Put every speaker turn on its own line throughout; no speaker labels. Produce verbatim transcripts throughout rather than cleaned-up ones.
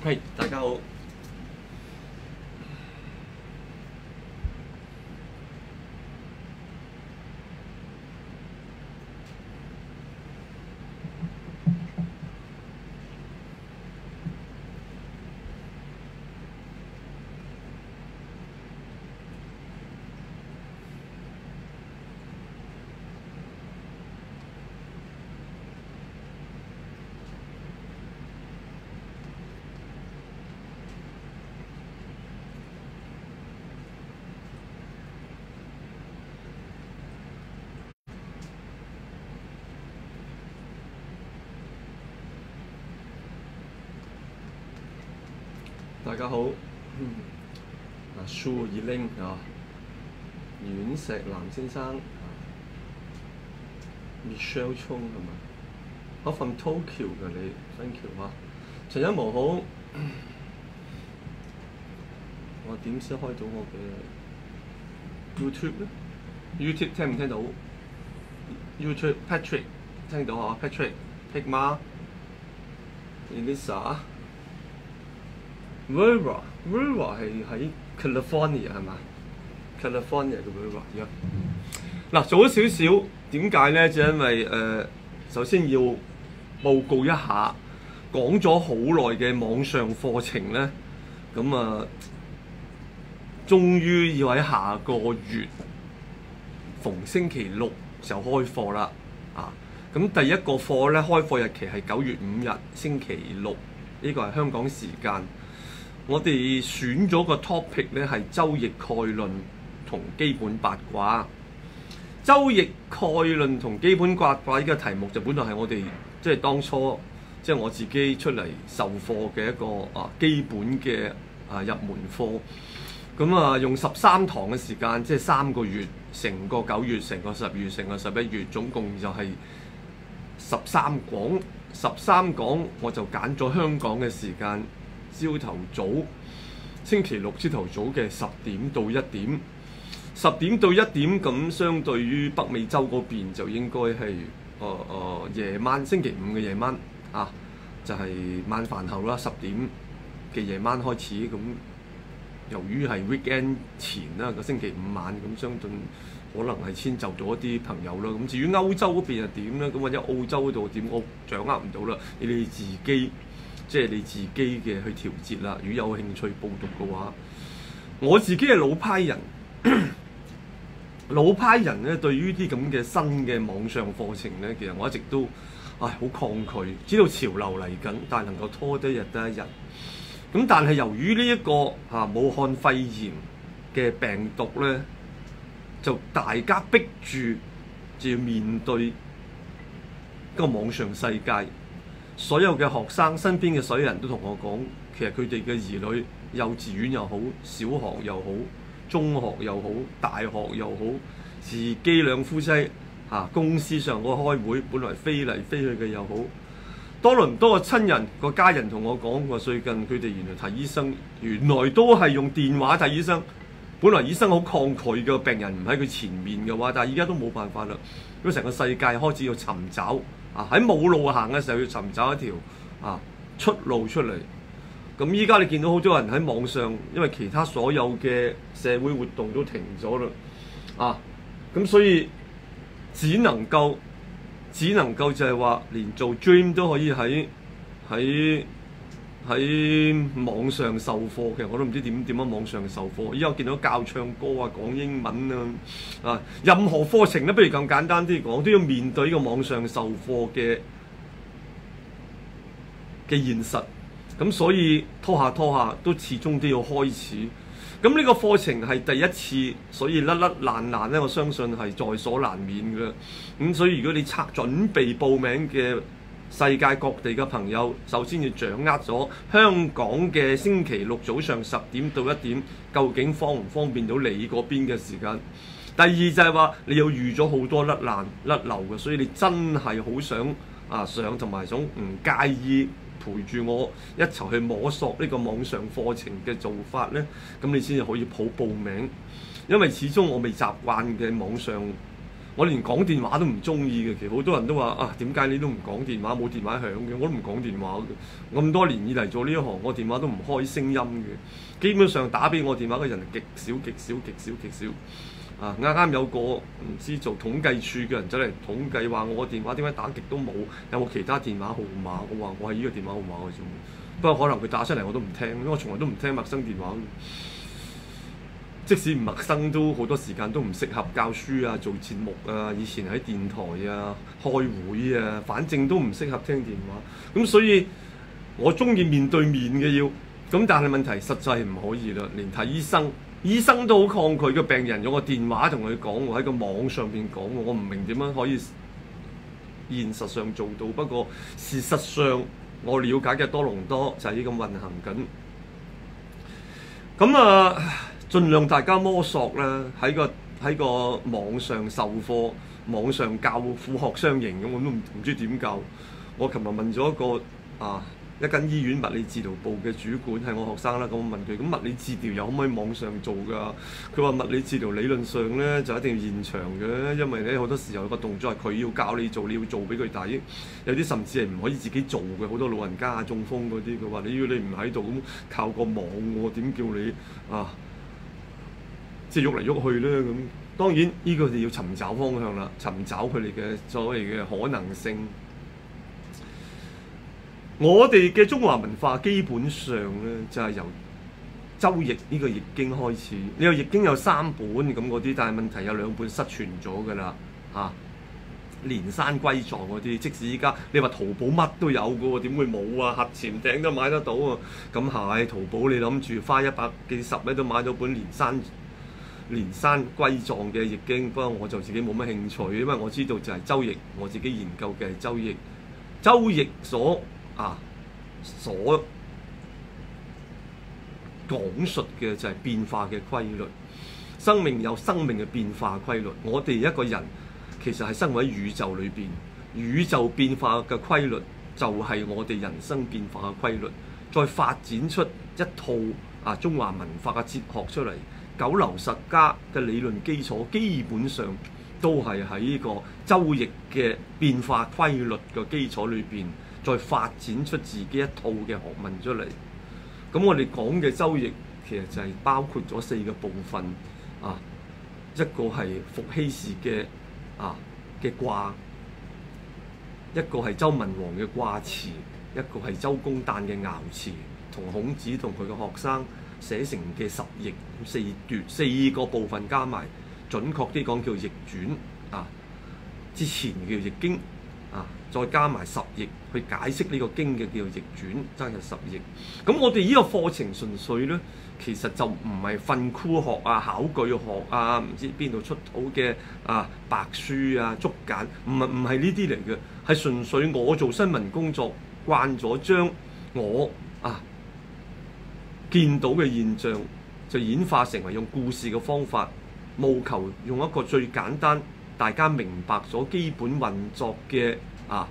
係，大家好。大家好，啊蘇以玲啊，阮石南先生啊 ，Michelle 聰係咪？我 from Tokyo 嘅你 ，thank you 啊。陳一模好，我點先開到我嘅 YouTube 咧 ？YouTube 聽唔聽到 ？YouTube Patrick 聽到啊 ？Patrick Pigma Elisa。Vera Vera 係喺 California 係嘛 ？California 嘅 Vera 嗱，做咗少少，點解咧？就因為誒、呃，首先要報告一下，講咗好耐嘅網上課程咧，咁啊，終於要喺下個月逢星期六就開課啦，啊！咁第一個課咧，開課日期係九月五日星期六，呢個係香港時間。我哋選咗個 topic 咧係周易概論同基本八卦。周易概論同基本八卦呢個題目就本來係我哋即係當初即係、就是、我自己出嚟授課嘅一個啊基本嘅啊入門課。咁啊用十三堂嘅時間，即係三個月，成個九月、成個十月、成個十一月，總共就係十三講。十三講我就揀咗香港嘅時間。朝頭早，星期六朝頭早嘅十點到一點，十點到一點咁，相對於北美洲嗰邊就應該係誒誒夜晚，星期五嘅夜晚啊，就係、是、晚飯後啦，十點嘅夜晚開始咁。由於係 weekend 前啦，個星期五晚咁，相對可能係遷就咗一啲朋友啦。咁至於歐洲嗰邊係點咧？咁或者澳洲嗰度點，我掌握唔到啦。你哋自己。即係你自己嘅去調節啦。如果有興趣報讀嘅話，我自己係老派人，老派人咧對於啲咁嘅新嘅網上課程咧，其實我一直都唉好抗拒。知道潮流嚟緊，但係能夠拖得一日得一日。咁但係由於呢、這、一個嚇、啊、武漢肺炎嘅病毒咧，就大家逼住就要面對個網上世界。所有嘅學生身邊嘅所有人都同我講，其實佢哋嘅兒女幼稚園又好，小學又好，中學又好，大學又好，自己兩夫妻嚇、啊、公司上個開會，本來飛嚟飛去嘅又好，多倫多嘅親人個家人同我講，話最近佢哋原來睇醫生，原來都係用電話睇醫生。本來醫生好抗拒嘅病人唔喺佢前面嘅話，但係而家都冇辦法啦。咁成個世界開始要尋找。啊！喺冇路行嘅時候要尋找一條啊出路出嚟。咁依家你見到好多人喺網上，因為其他所有嘅社會活動都停咗啦。啊！咁所以只能夠只能夠就係話，連做 dream 都可以喺喺喺網上授課。其實我都唔知點點樣網上授課。依家我見到教唱歌啊，講英文啊，啊，任何課程咧，不如咁簡單啲講，都要面對呢個網上授課嘅嘅現實。咁所以拖下拖下，都始終都要開始。咁呢個課程係第一次，所以甩甩爛爛咧，我相信係在所難免嘅。咁所以如果你策準備報名嘅世界各地嘅朋友，首先要掌握咗香港嘅星期六早上十點到一點，究竟方唔方便到你嗰邊嘅時間？第二就係話你要預咗好多甩爛甩漏嘅，所以你真係好想啊上，同埋想唔介意陪住我一齊去摸索呢個網上課程嘅做法呢，咁你先至可以抱報名。因為始終我未習慣嘅網上我連講電話都唔中意嘅。其實好多人都話啊，點解你都唔講電話？冇電話響嘅，我都唔講電話嘅。咁多年以嚟做呢一行，我電話都唔開聲音嘅。基本上打俾我電話嘅人極少極少極少極少。啊，啱啱有個唔知做統計處嘅人走嚟統計話，我個電話點解打極都冇？有冇其他電話號碼？我話我係呢個電話號碼嘅啫。不過可能佢打出嚟我都唔聽，因為我從來都唔聽陌生電話。即使唔陌生，都好多時間都唔適合教書啊、做節目啊。以前喺電台啊、開會啊，反正都唔適合聽電話。咁所以我中意面對面嘅要，咁但係問題實際唔可以啦。連睇醫生，醫生都好抗拒個病人用個電話同佢講，我喺個網上邊講，我唔明點樣可以現實上做到。不過事實上，我了解嘅多倫多就係呢咁運行緊。咁啊〜盡量大家摸索啦，喺個喺個網上授課、網上教副學雙營咁，我都唔唔知點教。我琴日問咗一個啊一間醫院物理治療部嘅主管，係我學生啦。咁我問佢：咁物理治療又可唔可以網上做㗎？佢話物理治療理論上咧就一定要現場嘅，因為咧好多時候個動作係佢要教你做，你要做俾佢睇。有啲甚至係唔可以自己做嘅，好多老人家中風嗰啲，佢話你要你唔喺度咁靠個網喎，點叫你啊？即係喐嚟喐去咧，咁當然呢個就要尋找方向啦，尋找佢哋嘅所謂嘅可能性。我哋嘅中華文化基本上咧就係由周易呢個易經開始。呢個易經有三本咁嗰啲，但係問題有兩本失傳咗㗎啦嚇。連山歸藏嗰啲，即使依家你話淘寶乜都有嘅喎，點會冇啊？核潛艇都買得到啊！咁係淘寶，你諗住花一百幾十咧都買到本連山。連山歸藏嘅易經，不過我就自己冇乜興趣，因為我知道就係周易，我自己研究嘅係周易。周易所啊所講述嘅就係變化嘅規律，生命有生命嘅變化規律。我哋一個人其實係生活喺宇宙裏邊，宇宙變化嘅規律就係我哋人生變化嘅規律，再發展出一套啊中華文化嘅哲學出嚟。九流十家嘅理論基礎基本上都係喺呢個周易嘅變化規律嘅基礎裏邊，再發展出自己一套嘅學問出嚟。咁我哋講嘅周易其實就係包括咗四個部分啊，一個係伏羲氏嘅啊嘅卦，一個係周文王嘅卦辭，一個係周公旦嘅爻辭，同孔子同佢嘅學生寫成嘅十易，四段四個部分加埋，準確啲講叫易傳啊。之前叫易經啊，再加埋十易去解釋呢個經嘅叫易傳，真係十易。咁我哋呢個課程純粹咧，其實就唔係訓詁學啊、考據學啊，唔知邊度出土嘅啊白書啊、竹簡，唔係唔係呢啲嚟嘅，係純粹我做新聞工作慣咗，將我啊見到嘅現象就演化成為用故事嘅方法，務求用一個最簡單、大家明白咗基本運作嘅啊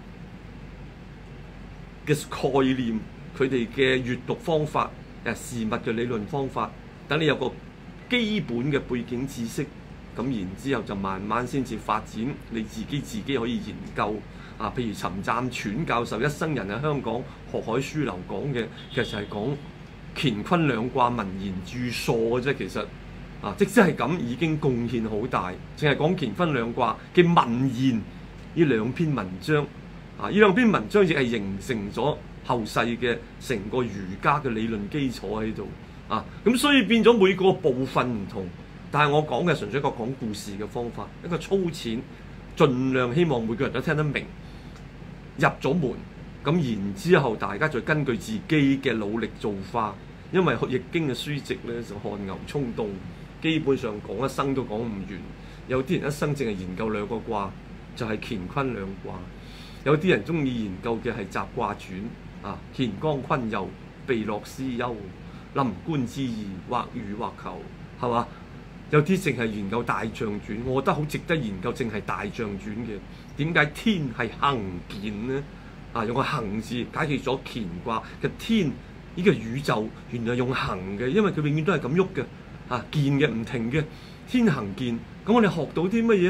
嘅概念，佢哋嘅閱讀方法、誒事物嘅理論方法，等你有個基本嘅背景知識，咁然之後就慢慢先至發展你自己自己可以研究啊。譬如陳湛全教授一生人喺香港學海書樓講嘅，其實係講乾坤兩卦文言注疏嘅啫，其實啊，即使係咁已經貢獻好大。淨係講乾坤兩卦嘅文言呢兩篇文章啊，呢兩篇文章亦係形成咗後世嘅成個儒家嘅理論基礎喺度啊。咁所以變咗每個部分唔同，但係我講嘅純粹一個講故事嘅方法，一個粗淺，盡量希望每個人都聽得明，入咗門。咁然之後，大家再根據自己嘅努力做化，因為易經嘅書籍咧就汗牛充棟，基本上講一生都講唔完。有啲人一生淨係研究兩個卦，就係乾坤兩卦；有啲人中意研究嘅係雜卦傳啊，乾乾坤佑，備洛司憂，臨官之意，或予或求，係嘛？有啲淨係研究大象傳，我覺得好值得研究，淨係大象傳嘅。點解天係行健呢？啊，用個行字解決咗乾卦嘅天，呢個宇宙原來用行嘅，因為佢永遠都係咁喐嘅，啊健嘅唔停嘅，天行健。咁我哋學到啲乜嘢咧？學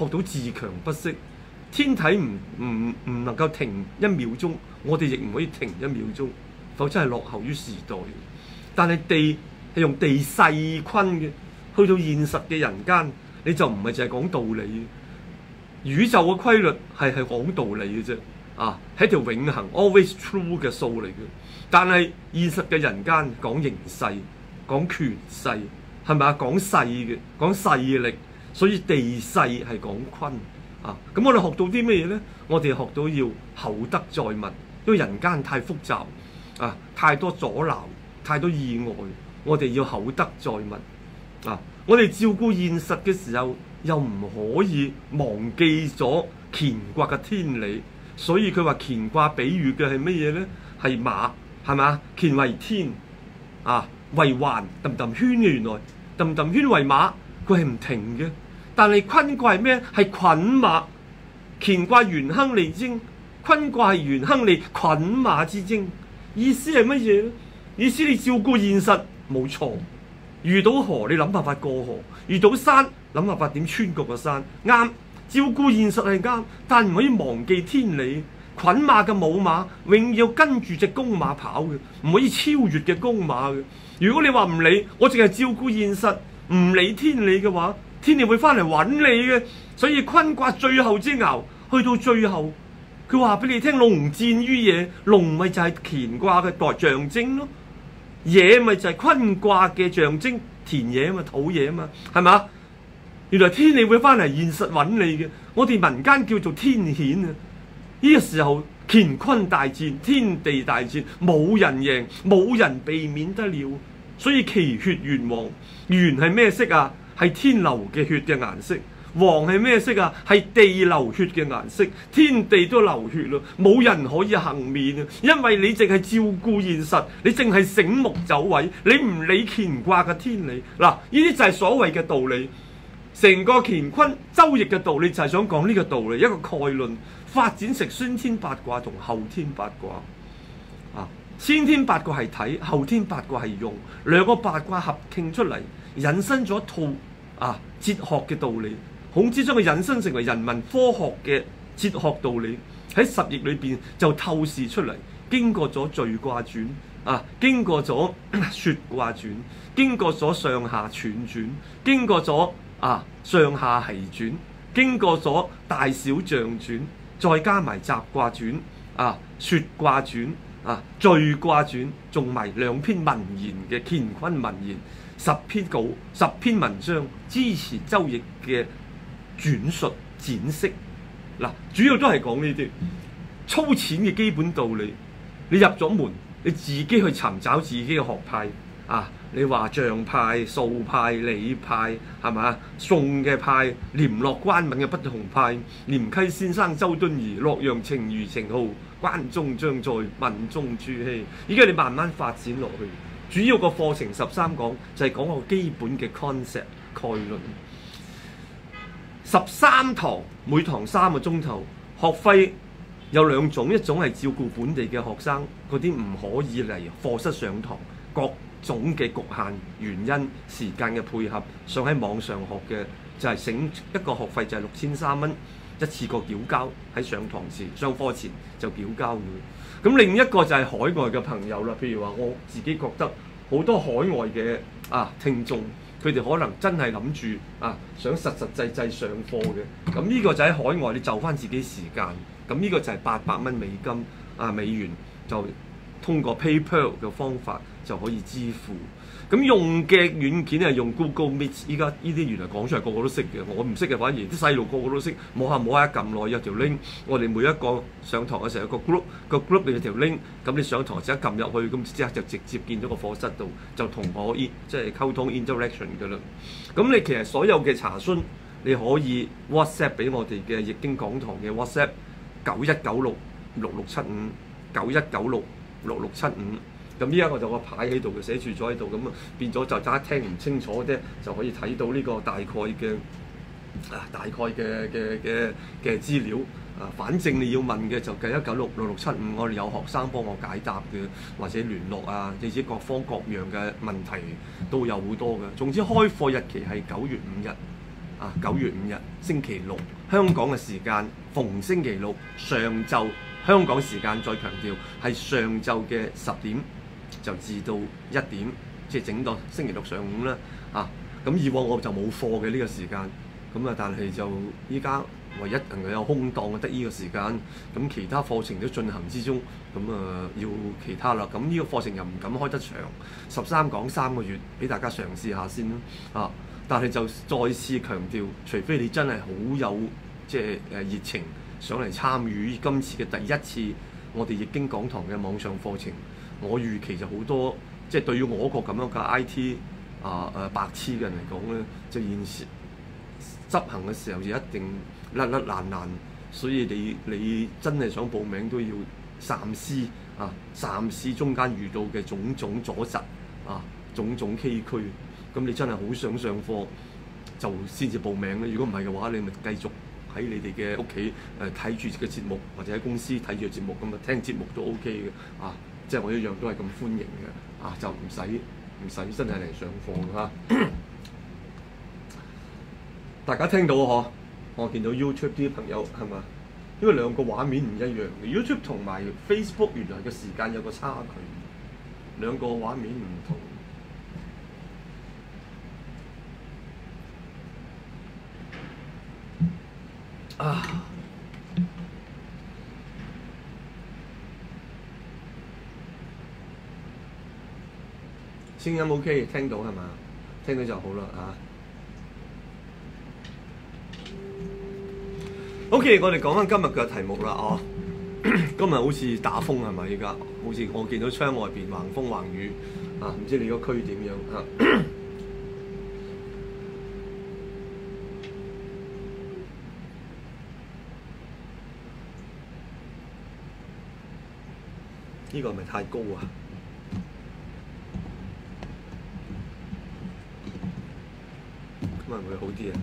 學到自強不息。天體唔唔唔能夠停一秒鐘，我哋亦唔可以停一秒鐘，否則係落後於時代。但係地係用地勢坤嘅，去到現實嘅人間，你就唔係淨係講道理。宇宙嘅規律係係講道理嘅啫，啊，係一條永恆 always true 嘅數嚟嘅。但係現實嘅人間講形勢，講權勢，係咪啊？講勢嘅，講勢力，所以地勢係講坤。啊！咁我哋學到啲咩嘢咧？我哋學到要厚德載物，因為人間太複雜，啊，太多阻撓，太多意外，我哋要厚德載物。啊！我哋照顧現實嘅時候，又唔可以忘記咗乾卦嘅天理。所以佢話乾卦比喻嘅係乜嘢咧？係馬，係咪啊？乾為天，啊，為環，揼揼圈嘅，原來揼揼圈為馬，佢係唔停嘅。但係坤卦係咩？係捆馬。乾卦元亨利貞，坤卦係元亨利捆馬之貞。意思係乜嘢咧？意思你照顧現實冇錯，遇到河你諗辦法過河，遇到山諗辦法點穿過個山，啱。照顧現實係啱，但唔可以忘記天理。捆馬嘅母馬永遠要跟住隻公馬跑嘅，唔可以超越嘅公馬嘅。如果你話唔理，我淨係照顧現實，唔理天理嘅話，天理會翻嚟揾你嘅。所以坤卦最後之爻去到最後，佢話俾你聽，龍戰於野，龍咪就係乾卦嘅代象徵咯，野咪就係坤卦嘅象徵，田野啊嘛，土野啊嘛，係嘛？原來天理會翻嚟現實揾你嘅，我哋民間叫做天譴啊！呢、這個時候乾坤大戰，天地大戰，冇人贏，冇人避免得了，所以其血玄黃。玄係咩色啊？係天流嘅血嘅顏色。黃係咩色啊？係地流血嘅顏色。天地都流血咯，冇人可以幸免啊！因為你淨係照顧現實，你淨係醒目走位，你唔理乾卦嘅天理。嗱，呢啲就係所謂嘅道理。成個乾坤周易嘅道理就係想講呢個道理，一個概論發展成先天八卦同後天八卦。啊，先天八卦係睇，後天八卦係用，兩個八卦合傾出嚟，引申咗一套啊哲學嘅道理。孔子將佢引申成為人文科學嘅哲學道理，喺十翼裏邊就透視出嚟。經過咗序卦傳啊，經過咗說卦傳，經過咗上下串傳，經過咗啊上下繫傳，經過咗大小象傳，再加埋雜卦傳啊、說卦傳啊、序卦傳，仲埋兩篇文言嘅乾坤文言，十篇稿、十篇文章支持周易嘅轉述展釋。嗱，主要都係講呢啲粗淺嘅基本道理。你入咗門，你自己去尋找自己嘅學派啊！你話象派、數派、理派係咪？宋嘅派、廉樂關閩嘅不同派，廉溪先生、周敦頤、洛陽情如程浩、關中將在、問中朱熹。依家你慢慢發展落去，主要個課程十三講就係、是、講個基本嘅 concept 概論。十三堂，每堂三個鐘頭，學費有兩種，一種係照顧本地嘅學生，嗰啲唔可以嚟課室上堂，各種嘅局限原因、時間嘅配合，想喺網上學嘅就係、是、醒一個學費就係六千三蚊，一次過繳交喺上堂時、上課前就繳交嘅。咁另一個就係海外嘅朋友啦，譬如話我自己覺得好多海外嘅啊聽眾。佢哋可能真係諗住啊，想實實際際上課嘅，咁呢個就喺海外，你就翻自己時間，咁呢個就係八百蚊美金啊美元，就通過 PayPal 嘅方法就可以支付。咁用嘅軟件係用 Google Meet，依家呢啲原來講出嚟個個都識嘅，我唔識嘅反而啲細路個個都識，摸下摸下撳耐有條 link，我哋每一個上堂嘅時候有個 group，個 group 裏有條 link，咁你上堂即刻撳入去，咁即刻就直接見到個課室度，就同我即係溝通 interaction 㗎啦。咁你其實所有嘅查詢，你可以 WhatsApp 俾我哋嘅易經講堂嘅 WhatsApp 九一九六六六七五九一九六六六七五。咁依家我就有個牌喺度嘅，寫住咗喺度，咁啊變咗就大家聽唔清楚啫，就可以睇到呢個大概嘅啊大概嘅嘅嘅嘅資料啊。反正你要問嘅就計一九六六六七五，我哋有學生幫我解答嘅，或者聯絡啊，甚至各方各樣嘅問題都有好多嘅。總之開課日期係九月五日啊，九月五日星期六香港嘅時間，逢星期六上晝香港時間，再強調係上晝嘅十點就至到一點，即係整個星期六上午啦。啊，咁以往我就冇課嘅呢個時間，咁啊，但係就依家唯一能夠有空檔嘅得呢個時間，咁其他課程都進行之中，咁啊要其他啦。咁呢個課程又唔敢開得長，十三講三個月，俾大家嘗試下先啦。啊，但係就再次強調，除非你真係好有即係誒熱情上嚟參與今次嘅第一次我哋易經講堂嘅網上課程，我預期就好多，即係對於我一個咁樣嘅 I T 啊誒白痴嘅人嚟講咧，就現時執行嘅時候就一定甩甩爛爛，所以你你真係想報名都要三思啊，三思中間遇到嘅種種阻滯啊，種種崎嶇。咁你真係好想上課就先至報名咧。如果唔係嘅話，你咪繼續喺你哋嘅屋企誒睇住嘅節目，或者喺公司睇住節目咁啊，聽節目都 OK 嘅啊。即係我一樣都係咁歡迎嘅啊，就唔使唔使真係嚟上課嚇。大家聽到嗬？我見到 YouTube 啲朋友係嘛？因為兩個畫面唔一樣嘅 ，YouTube 同埋 Facebook 原來嘅時間有個差距，兩個畫面唔同。啊！聲音 OK， 聽到係嘛？聽到就好啦嚇。OK， 我哋講翻今日嘅題目啦，哦，今日好似打風係咪？依家好似我見到窗外邊橫風橫雨啊，唔知你個區點樣啊？呢個係咪太高啊？咁會唔會好啲啊？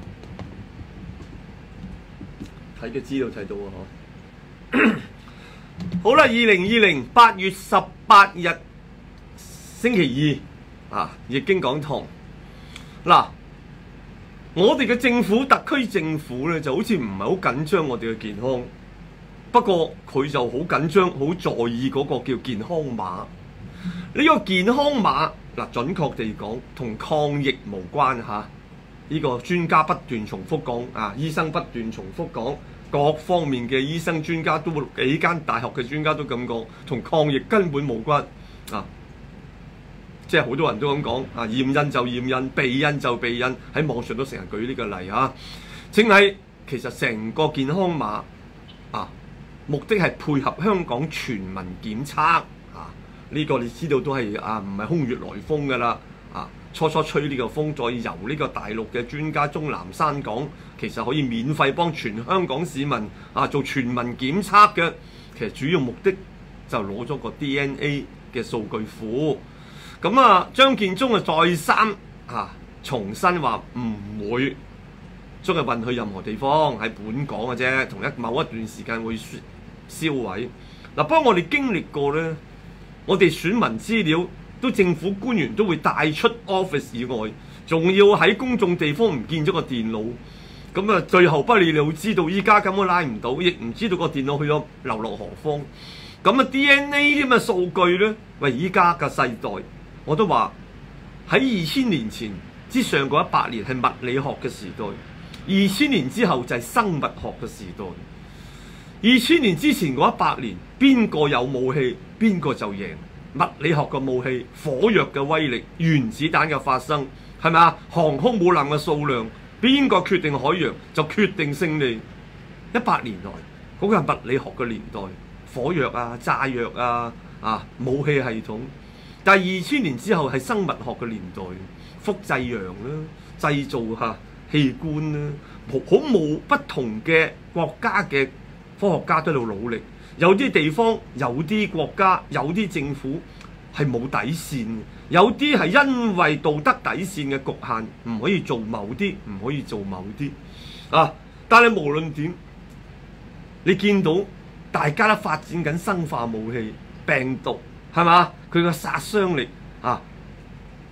睇嘅資料睇到啊！嗬，好啦，二零二零八月十八日星期二啊，易經講堂嗱，我哋嘅政府特區政府咧就好似唔係好緊張我哋嘅健康，不過佢就好緊張，好在意嗰個叫健康碼。呢個健康碼嗱，準確地講同抗疫無關嚇。呢個專家不斷重複講啊，醫生不斷重複講，各方面嘅醫生專家都幾間大學嘅專家都咁講，同抗疫根本無關啊！即係好多人都咁講啊，驗印就驗印，避印就避印，喺網上都成日舉呢個例嚇。淨係其實成個健康碼啊，目的係配合香港全民檢測啊，呢個你知道都係啊，唔係空穴來風㗎啦啊！初初吹呢個風，再由呢個大陸嘅專家鍾南山講，其實可以免費幫全香港市民啊做全民檢測嘅。其實主要目的就攞咗個 D N A 嘅數據庫。咁啊，張建宗啊再三啊重申話唔會將佢運去任何地方，喺本港嘅啫，同一某一段時間會銷毀。嗱、啊，不過我哋經歷過咧，我哋選民資料。都政府官員都會帶出 office 以外，仲要喺公眾地方唔見咗個電腦，咁啊最後不了了之，到依家根本拉唔到，亦唔知道個電腦去咗流落何方。咁啊 D N A 啲咁嘅數據咧，喂依家嘅世代，我都話喺二千年前之上嗰一百年係物理學嘅時代，二千年之後就係生物學嘅時代。二千年之前嗰一百年，邊個有武器，邊個就贏。物理學嘅武器、火藥嘅威力、原子彈嘅發生，係咪啊？航空母艦嘅數量，邊個決定海洋就決定勝利。一百年來嗰、那個係物理學嘅年代，火藥啊、炸藥啊、啊武器系統。但係二千年之後係生物學嘅年代，複製羊啦、製造下器官啦，好冇不同嘅國家嘅科學家都喺度努力。有啲地方、有啲國家、有啲政府係冇底線，有啲係因為道德底線嘅局限，唔可以做某啲，唔可以做某啲啊！但係無論點，你見到大家都發展緊生化武器、病毒，係嘛？佢個殺傷力啊，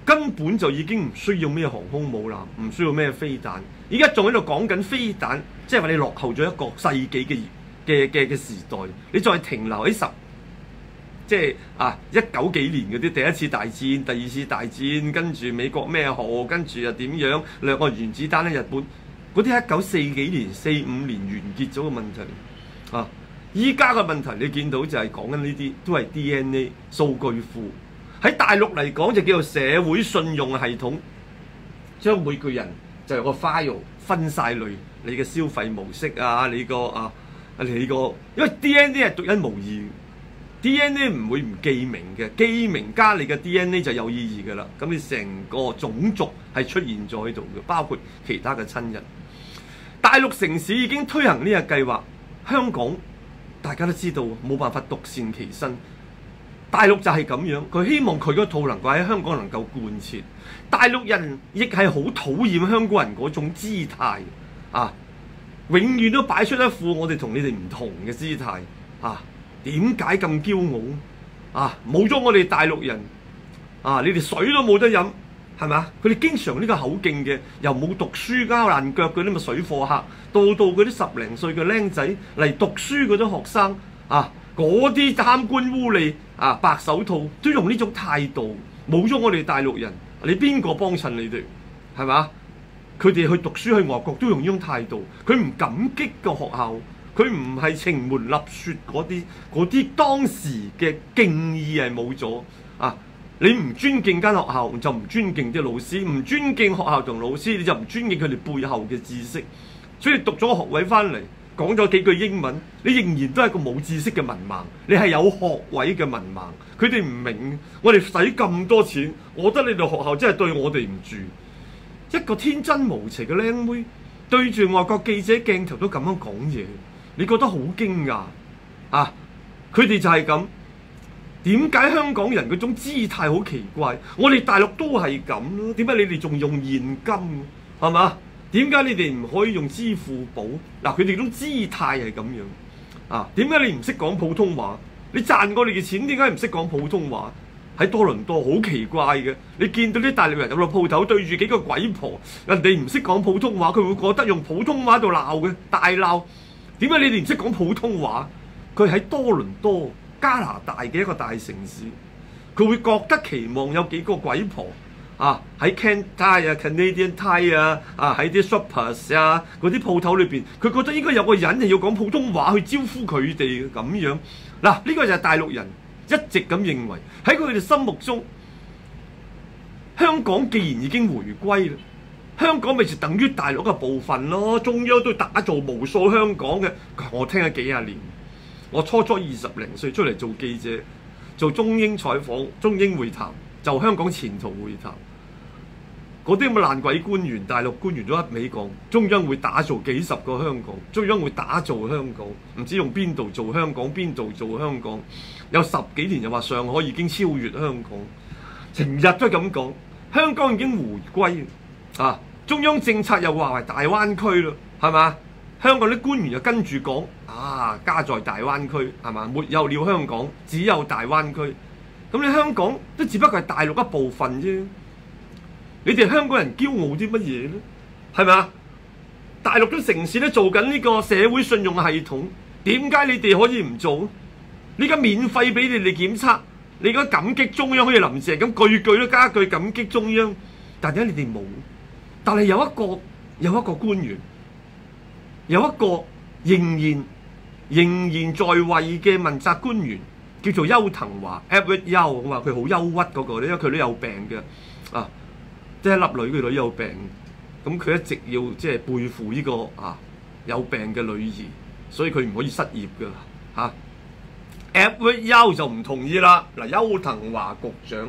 根本就已經唔需要咩航空母艦，唔需要咩飛彈。而家仲喺度講緊飛彈，即係話你落後咗一個世紀嘅嘅嘅嘅時代，你再停留喺十即係啊一九幾年嗰啲第一次大戰、第二次大戰，跟住美國咩號，跟住又點樣兩個原子彈咧？日本嗰啲一九四幾年、四五年完結咗嘅問題啊！依家嘅問題你見到就係講緊呢啲都係 D N A 數據庫。喺大陸嚟講就叫做社會信用系統，將每個人就有個 file 分晒類，你嘅消費模式啊，你個啊，你個，因為 D N A 係獨一無二 ，D N A 唔會唔記名嘅，記名加你嘅 D N A 就有意義㗎啦。咁你成個種族係出現咗喺度嘅，包括其他嘅親人。大陸城市已經推行呢個計劃，香港大家都知道冇辦法獨善其身。大陸就係咁樣，佢希望佢嗰套能夠喺香港能夠貫徹。大陸人亦係好討厭香港人嗰種姿態啊，永遠都擺出一副我哋同你哋唔同嘅姿態啊。點解咁驕傲啊？冇咗我哋大陸人啊，你哋水都冇得飲，係咪啊？佢哋經常呢個口徑嘅，由冇讀書交爛腳嗰啲咪水貨客，到到嗰啲十零歲嘅僆仔嚟讀書嗰啲學生啊。嗰啲貪官污吏啊，白手套都用呢種態度，冇咗我哋大陸人，你邊個幫襯你哋？係嘛？佢哋去讀書去外國都用呢種態度，佢唔感激個學校，佢唔係程門立雪嗰啲，嗰啲當時嘅敬意係冇咗啊！你唔尊敬間學校，就唔尊敬啲老師，唔尊敬學校同老師，你就唔尊敬佢哋背後嘅知識。所以讀咗個學位翻嚟，講咗幾句英文，你仍然都係個冇知識嘅文盲，你係有學位嘅文盲。佢哋唔明，我哋使咁多錢，我覺得你哋學校真係對我哋唔住。一個天真無邪嘅靚妹對住外國記者鏡頭都咁樣講嘢，你覺得好驚訝啊？佢哋就係咁。點解香港人嗰種姿態好奇怪？我哋大陸都係咁咯。點解你哋仲用現金？係嘛？點解你哋唔可以用支付寶？嗱，佢哋種姿態係咁樣啊？點解你唔識講普通話？你賺過你嘅錢，點解唔識講普通話？喺多倫多好奇怪嘅，你見到啲大陸人入到鋪頭對住幾個鬼婆，人哋唔識講普通話，佢會覺得用普通話度鬧嘅，大鬧。點解你哋唔識講普通話？佢喺多倫多加拿大嘅一個大城市，佢會覺得期望有幾個鬼婆啊喺 Can Thai 啊 Canadian Thai 啊啊喺啲 Shoppers 啊嗰啲鋪頭裏邊，佢覺得應該有個人係要講普通話去招呼佢哋咁樣。嗱、啊，呢、這個就係大陸人一直咁認為，喺佢哋心目中，香港既然已經回歸啦，香港咪就等於大陸嘅部分咯。中央都打造無數香港嘅，我聽咗幾廿年。我初初二十零歲出嚟做記者，做中英採訪、中英會談，就香港前途會談。嗰啲咁嘅爛鬼官員、大陸官員都一味講，中央會打造幾十個香港，中央會打造香港，唔知用邊度做香港，邊度做香港。有十幾年又話上海已經超越香港，成日都咁講。香港已經回歸啊！中央政策又話係大灣區咯，係嘛？香港啲官員又跟住講啊，家在大灣區係嘛？沒有了香港，只有大灣區。咁你香港都只不過係大陸一部分啫。你哋香港人驕傲啲乜嘢咧？係咪？大陸啲城市都做緊呢個社會信用系統，點解你哋可以唔做？你而家免費俾你哋檢測，你而家感激中央，好似林鄭咁句句都加句感激中央，但係點解你哋冇？但係有一個有一個官員，有一個仍然仍然在位嘅問責官員，叫做邱騰華 Edward Yau， 我話佢好憂鬱嗰個咧，因為佢都有病嘅啊。即係一粒女嘅女有病，咁佢一直要即係背負呢個啊有病嘅女兒，所以佢唔可以失業㗎嚇。Edward Yau 就唔同意啦。嗱，邱騰華局長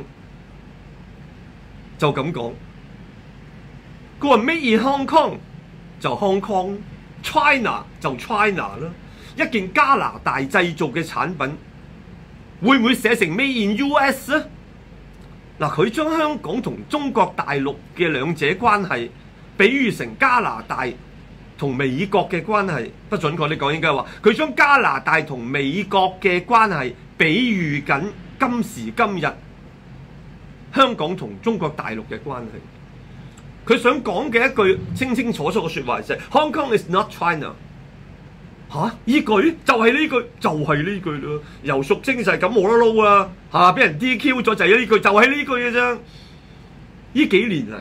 就咁講，佢話 Made in Hong Kong 就 Hong Kong，China 就 China 啦。一件加拿大製造嘅產品，會唔會寫成 Made in U S 咧？嗱，佢將香港同中國大陸嘅兩者關係比喻成加拿大同美國嘅關係，不準確啲講應該話，佢將加拿大同美國嘅關係比喻緊今時今日香港同中國大陸嘅關係。佢想講嘅一句清清楚楚嘅説話就係 Hong Kong is not China。嚇！依句就係呢句，就係呢句咯。游淑貞就係咁冇得撈啊！嚇，俾人 D Q 咗就係呢句，就係呢句嘅啫。呢幾年嚟，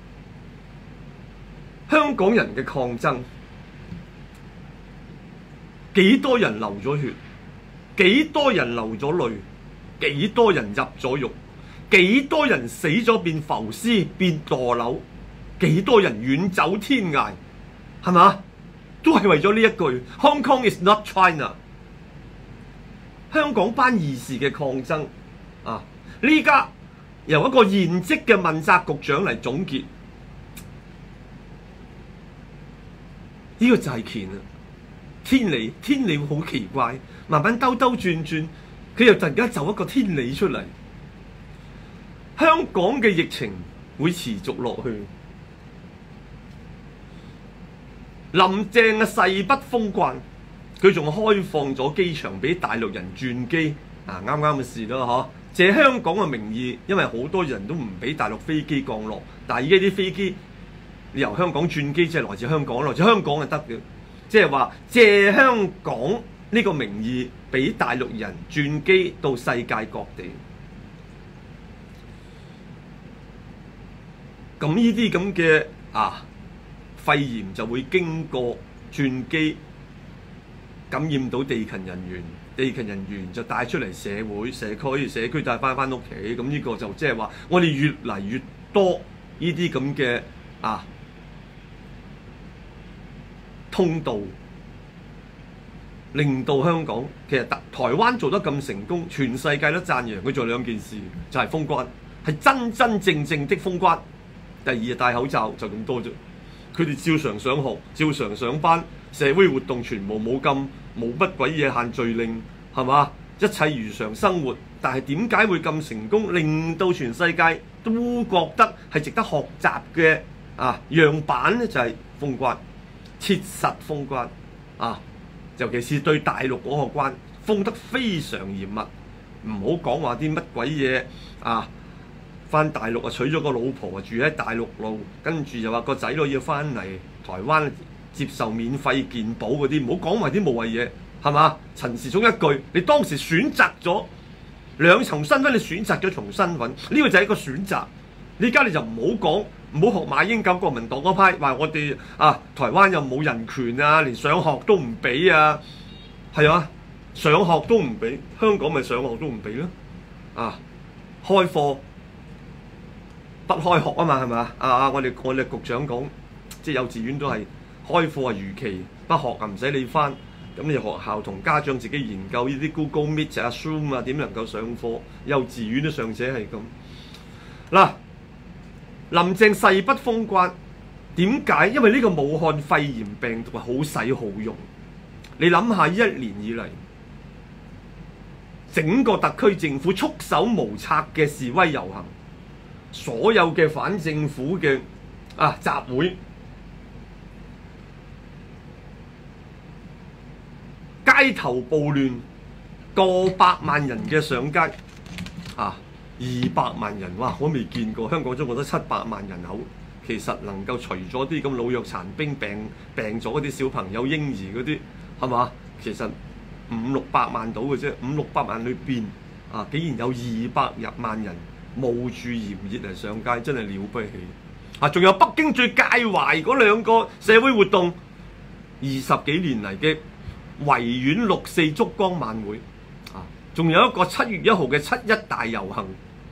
香港人嘅抗爭，幾多人流咗血，幾多人流咗淚，幾多人入咗獄，幾多人死咗變浮屍變墮樓，幾多人遠走天涯，係嘛？都係為咗呢一句 Hong Kong is not China。香港班義士嘅抗爭啊，呢家由一個現職嘅問責局長嚟總結，呢、這個就係乾啊！天理，天理好奇怪，慢慢兜兜轉轉，佢又突然間就一個天理出嚟。香港嘅疫情會持續落去。林鄭嘅誓不封關，佢仲開放咗機場俾大陸人轉機，啊啱啱嘅事咯嗬，借香港嘅名義，因為好多人都唔俾大陸飛機降落，但係而家啲飛機你由香港轉機，即係來自香港，來自香港就得嘅，即係話借香港呢個名義俾大陸人轉機到世界各地。咁呢啲咁嘅啊〜肺炎就會經過轉機感染到地勤人員，地勤人員就帶出嚟社會、社區、社區帶翻翻屋企。咁呢個就即係話，我哋越嚟越多呢啲咁嘅啊通道，令到香港其實台台灣做得咁成功，全世界都讚揚佢做兩件事，就係封關，係真真正正的封關。第二係戴口罩，就咁多啫。佢哋照常上學，照常上班，社會活動全部冇禁，冇乜鬼嘢限聚令，係嘛？一切如常生活。但係點解會咁成功，令到全世界都覺得係值得學習嘅啊樣板咧？就係封關，切實封關啊！尤其是對大陸嗰個關封得非常嚴密，唔好講話啲乜鬼嘢啊！翻大陸啊，娶咗個老婆啊，住喺大陸路，跟住就話個仔女要翻嚟台灣接受免費健保嗰啲，唔好講埋啲無謂嘢，係嘛？陳時中一句，你當時選擇咗兩重身份，你選擇咗重身份，呢個就係一個選擇。呢家你就唔好講，唔好學馬英九國民黨嗰派，話我哋啊台灣又冇人權啊，連上學都唔俾啊，係啊，上學都唔俾，香港咪上學都唔俾咯，啊，開課。不開學啊嘛，係咪啊？啊！我哋我哋局長講，即係幼稚園都係開課啊，如期不學啊，唔使你返。咁你學校同家長自己研究呢啲 Google Meet 啊、Zoom 啊，點能夠上課？幼稚園都尚且係咁。嗱，林鄭誓不封關，點解？因為呢個武漢肺炎病毒係好使好用。你諗下，一年以嚟，整個特區政府束手無策嘅示威遊行。所有嘅反政府嘅啊集會，街頭暴亂，過百萬人嘅上街，啊二百萬人，哇！我未見過，香港中國得七百萬人口，其實能夠除咗啲咁老弱殘兵病病咗嗰啲小朋友、嬰兒嗰啲，係嘛？其實五六百萬到嘅啫，五六百萬裏邊啊，竟然有二百萬人。冒住炎熱嚟上街，真係了不起啊！仲有北京最介懷嗰兩個社會活動，二十幾年嚟嘅維園六四燭光晚會啊，仲有一個七月一號嘅七一大遊行，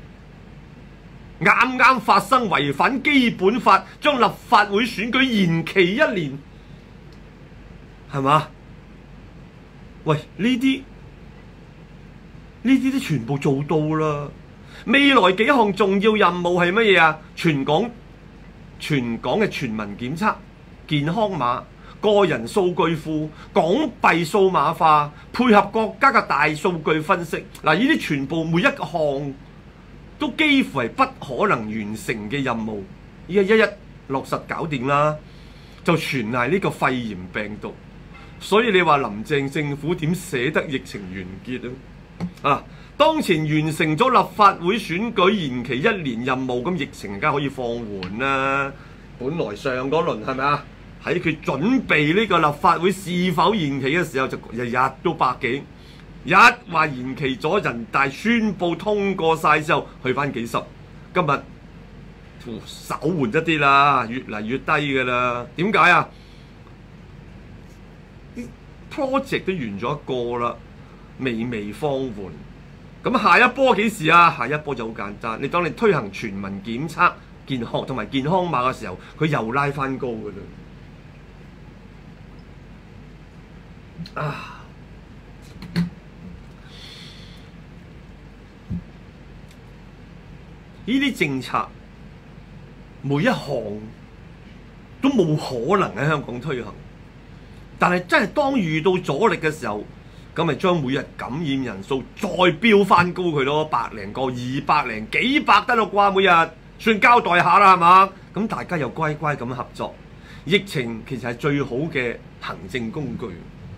啱啱發生違反基本法，將立法會選舉延期一年，係嘛？喂，呢啲呢啲都全部做到啦。未來幾項重要任務係乜嘢啊？全港全港嘅全民檢測、健康碼、個人數據庫、港幣數碼化，配合國家嘅大數據分析。嗱，呢啲全部每一項都幾乎係不可能完成嘅任務，依家一一落實搞掂啦，就全係呢個肺炎病毒。所以你話林鄭政府點捨得疫情完結啊？ 啊！當前完成咗立法會選舉延期一年任務，咁疫情而家可以放緩啦。本來上嗰輪係咪啊？喺佢準備呢個立法會是否延期嘅時候，就日日都百幾，一話延期咗，人大宣佈通過晒之後，去翻幾十。今日稍緩一啲啦，越嚟越低㗎啦。點解啊？ project 都完咗一個啦，微微放緩。咁下一波幾時啊？下一波就好簡單，你當你推行全民檢測、健康同埋健康碼嘅時候，佢又拉翻高㗎啦。啊！呢啲政策每一項都冇可能喺香港推行。但係真係當遇到阻力嘅時候，咁咪將每日感染人數再飆翻高佢咯，百零個、二百零幾百得咯啩，每日算交代下啦，係嘛？咁大家又乖乖咁合作，疫情其實係最好嘅行政工具。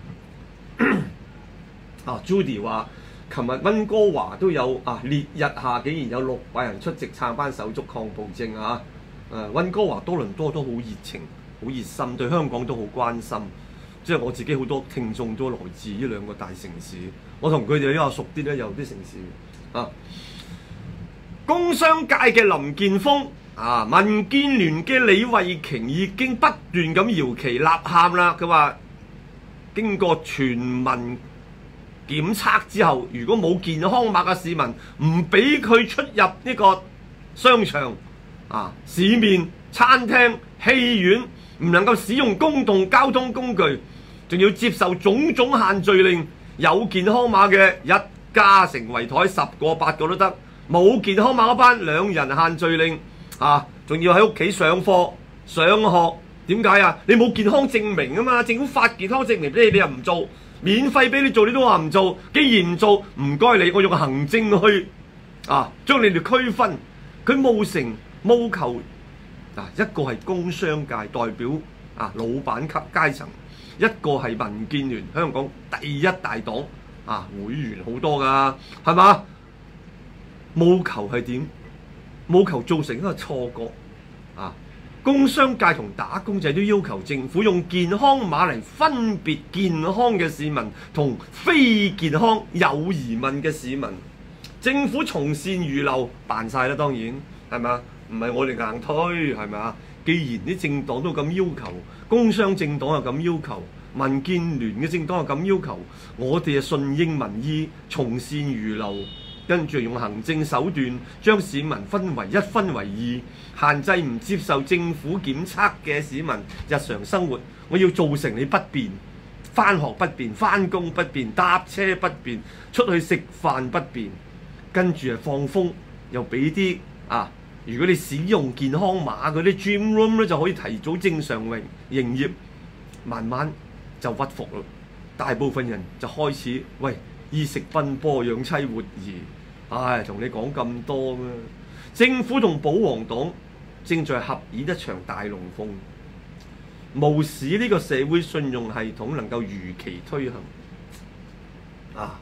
啊 ，Judy 話，琴日溫哥華都有啊，烈日下竟然有六百人出席撐班手足抗暴政啊！誒、啊，溫哥華多倫多都好熱情、好熱心，對香港都好關心。即係我自己好多聽眾都來自呢兩個大城市，我同佢哋比較熟啲咧，有啲城市啊。工商界嘅林健鋒啊，民建聯嘅李慧瓊已經不斷咁搖旗吶喊啦。佢話經過全民檢測之後，如果冇健康碼嘅市民，唔俾佢出入呢個商場啊、市面、餐廳、戲院，唔能夠使用公共交通工具，仲要接受種種限聚令。有健康碼嘅一家成圍台十個八個都得，冇健康碼嗰班兩人限聚令啊，仲要喺屋企上課上學。點解啊？你冇健康證明啊嘛，政府發健康證明俾你，你又唔做，免費俾你做，你都話唔做。既然唔做，唔該你，我用行政去啊將你哋區分。佢務誠務求。啊，一個係工商界代表啊，老闆級階層；一個係民建聯香港第一大黨啊，會員好多㗎，係嘛？務求係點？務求造成一個錯覺啊！工商界同打工仔都要求政府用健康碼嚟分別健康嘅市民同非健康有疑問嘅市民。政府從善如流，辦晒啦，當然係嘛？唔係我哋硬推係咪啊？既然啲政黨都咁要求，工商政黨又咁要求，民建聯嘅政黨又咁要求，我哋啊順應民意，從善如流，跟住用行政手段將市民分為一分為二，限制唔接受政府檢測嘅市民日常生活。我要造成你不便，返學不便，返工不便，搭車不便，出去食飯不便，跟住啊放風，又俾啲啊〜如果你使用健康碼嗰啲 gym room 咧，就可以提早正常營營業，慢慢就屈服啦。大部分人就開始喂衣食奔波，養妻活兒，唉，同你講咁多咩？政府同保皇黨正在合演一場大龍鳳，無視呢個社會信用系統能夠如期推行。啊！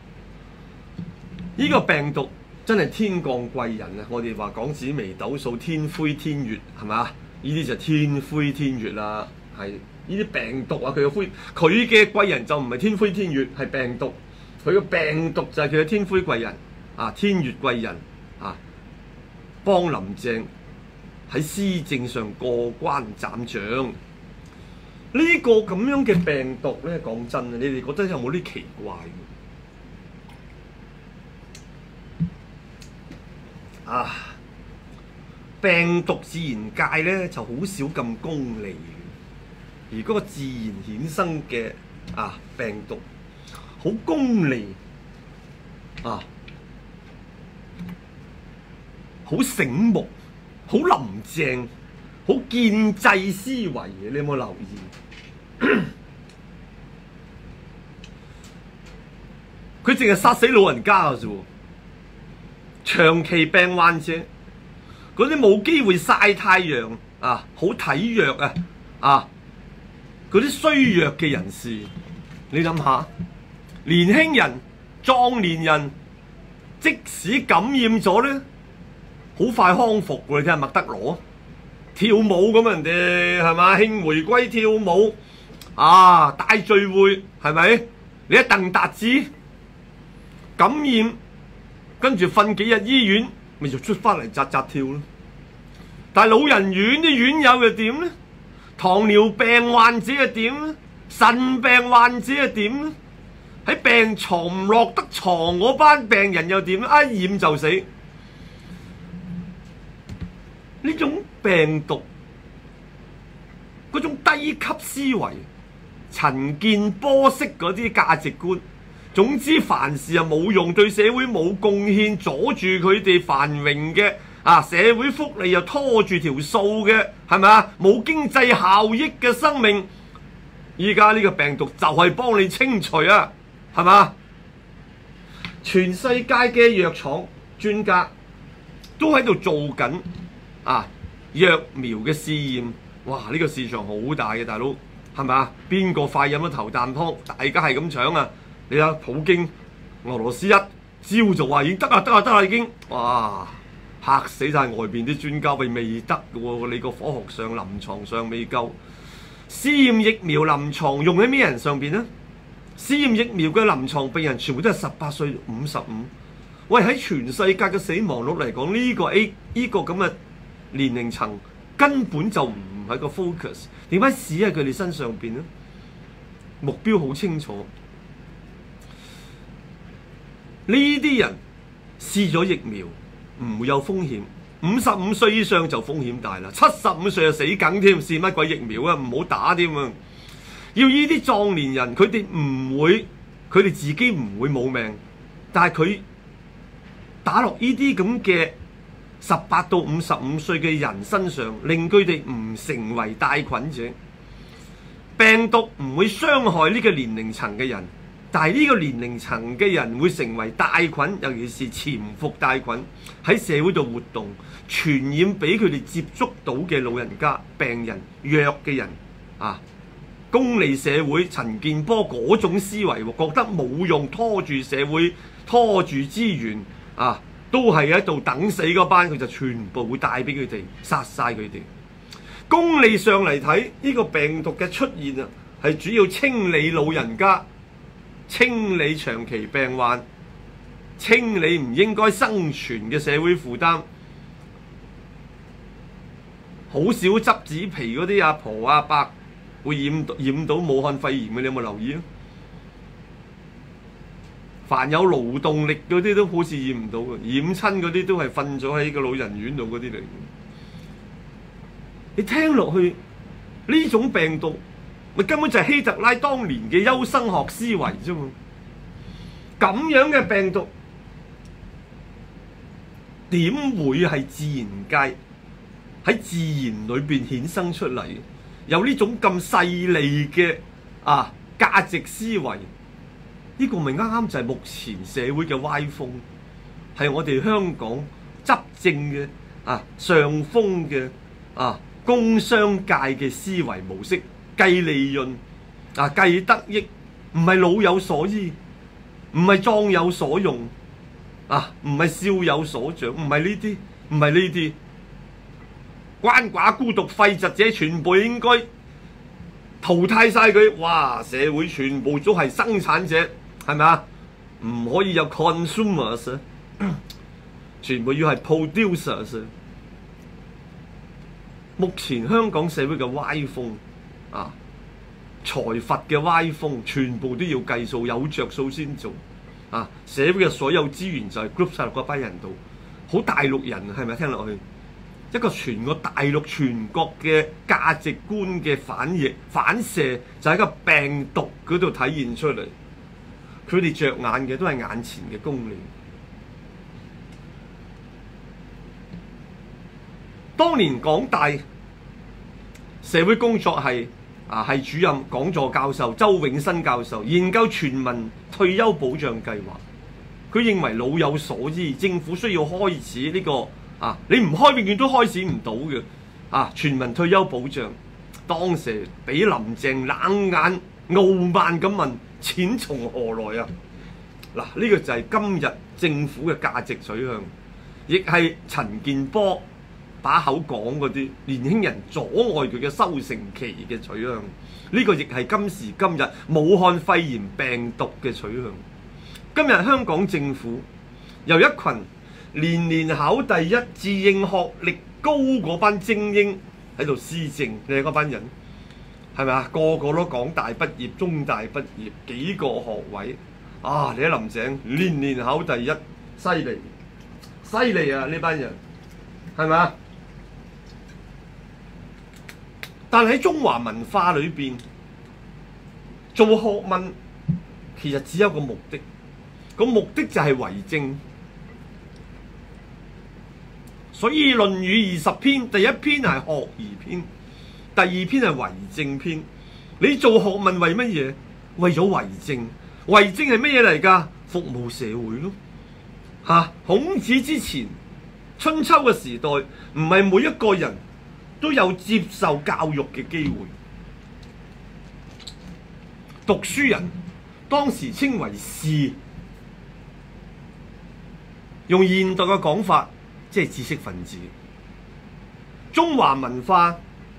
呢、這個病毒真係天降貴人啊！我哋話講紫微斗數天灰天月係嘛？呢啲就天灰天月啦，係呢啲病毒啊！佢嘅灰，佢嘅貴人就唔係天灰天月，係病毒。佢嘅病毒就係佢嘅天灰貴人啊，天月貴人啊，幫林鄭喺施政上過關斬將。呢、這個咁樣嘅病毒咧，講真啊，你哋覺得有冇啲奇怪？啊！病毒自然界咧就好少咁功利，而嗰個自然衍生嘅啊病毒好功利啊，好醒目，好林鄭，好建制思維嘅，你有冇留意？佢淨係殺死老人家嘅啫喎。長期病患者，嗰啲冇機會曬太陽啊，好體弱啊，啊，嗰啲衰弱嘅人士，你諗下，年輕人壯年人即使感染咗咧，好快康復喎！你睇下麥德羅跳舞咁，人哋係嘛慶回歸跳舞啊，大聚會係咪？你一鄧達志感染，跟住瞓幾日醫院，咪就出翻嚟扎扎跳咯。但係老人院啲院友又點咧？糖尿病患者又點咧？腎病患者又點咧？喺病床唔落得床嗰班病人又點咧？一染就死。呢種病毒嗰種低級思維、陳健波式嗰啲價值觀，總之凡事又冇用，對社會冇貢獻，阻住佢哋繁榮嘅啊社會福利又拖住條數嘅，係咪啊？冇經濟效益嘅生命，依家呢個病毒就係幫你清除啊，係嘛？全世界嘅藥廠專家都喺度做緊啊疫苗嘅試驗，哇！呢、這個市場好大嘅，大佬係咪啊？邊個快飲咗頭啖湯？大家係咁搶啊！你睇普京、俄羅斯一招就話已經得啦，得啦，得啦已經，哇！嚇死晒外邊啲專家，喂未得嘅喎，你個科學上、臨床上未夠。試驗疫苗臨床用喺咩人上邊呢？試驗疫苗嘅臨床病人全部都係十八歲、五十五。喂，喺全世界嘅死亡率嚟講，呢、這個 A 呢個咁嘅年齡層根本就唔係個 focus， 點解試喺佢哋身上邊呢？目標好清楚，呢啲人試咗疫苗唔會有風險，五十五歲以上就風險大啦，七十五歲就死梗添，試乜鬼疫苗啊？唔好打添啊！要呢啲壯年人，佢哋唔會，佢哋自己唔會冇命，但係佢打落呢啲咁嘅十八到五十五歲嘅人身上，令佢哋唔成為帶菌者。病毒唔會傷害呢個年齡層嘅人，但係呢個年齡層嘅人會成為帶菌，尤其是潛伏帶菌喺社會度活動，傳染俾佢哋接觸到嘅老人家、病人、弱嘅人啊！功利社會陳健波嗰種思維，覺得冇用，拖住社會、拖住資源啊，都係喺度等死嗰班，佢就全部會帶俾佢哋，殺晒佢哋。功利上嚟睇，呢個病毒嘅出現啊，係主要清理老人家、清理長期病患、清理唔應該生存嘅社會負擔。好少執紙皮嗰啲阿婆阿伯會染染到武漢肺炎嘅，你有冇留意啊？凡有勞動力嗰啲都好似染唔到嘅，染親嗰啲都係瞓咗喺個老人院度嗰啲嚟。你聽落去呢種病毒，咪根本就係希特拉當年嘅優生學思維啫嘛！咁樣嘅病毒點會係自然界喺自然裏邊衍生出嚟？有呢種咁細膩嘅啊價值思維，呢個咪啱啱就係目前社會嘅歪風，係我哋香港執政嘅啊上風嘅啊工商界嘅思維模式，計利潤啊計得益，唔係老有所依，唔係壯有所用啊，唔係少有所長，唔係呢啲，唔係呢啲。鰥寡孤獨廢疾者全部應該淘汰晒佢，哇！社會全部都係生產者，係咪啊？唔可以有 consumers， 全部要係 producers。目前香港社會嘅歪風啊，財閥嘅歪風，全部都要計數，有着數先做啊！社會嘅所有資源就係 group 晒落嗰班人度，好大陸人係咪？聽落去一個全個大陸全國嘅價值觀嘅反應反射，就喺個病毒嗰度體現出嚟。佢哋着眼嘅都係眼前嘅功利。當年港大社會工作系啊系主任講座教授周永新教授研究全民退休保障計劃，佢認為老有所依，政府需要開始呢個啊，你唔開永遠都開始唔到嘅啊！全民退休保障，當時俾林鄭冷眼傲慢咁問：錢從何來啊？ 嗱，呢個就係今日政府嘅價值取向，亦係陳健波把口講嗰啲年輕人阻礙佢嘅收成期嘅取向。呢個亦係今時今日武漢肺炎病毒嘅取向。今日香港政府由一群年年考第一、自認學歷高嗰班精英喺度施政，你睇嗰班人係咪啊？個個都港大畢業、中大畢業，幾個學位啊！你睇林鄭年年考第一，犀利犀利啊！呢班人係咪啊？但係喺中華文化裏邊做學問，其實只有一個目的，個目的就係為政。所以《論語》二十篇，第一篇係學而篇，第二篇係為政篇。你做學問為乜嘢？為咗為政。為政係乜嘢嚟㗎？服務社會咯。嚇、啊，孔子之前春秋嘅時代，唔係每一個人都有接受教育嘅機會。讀書人當時稱為士，用現代嘅講法，即係知識分子。中華文化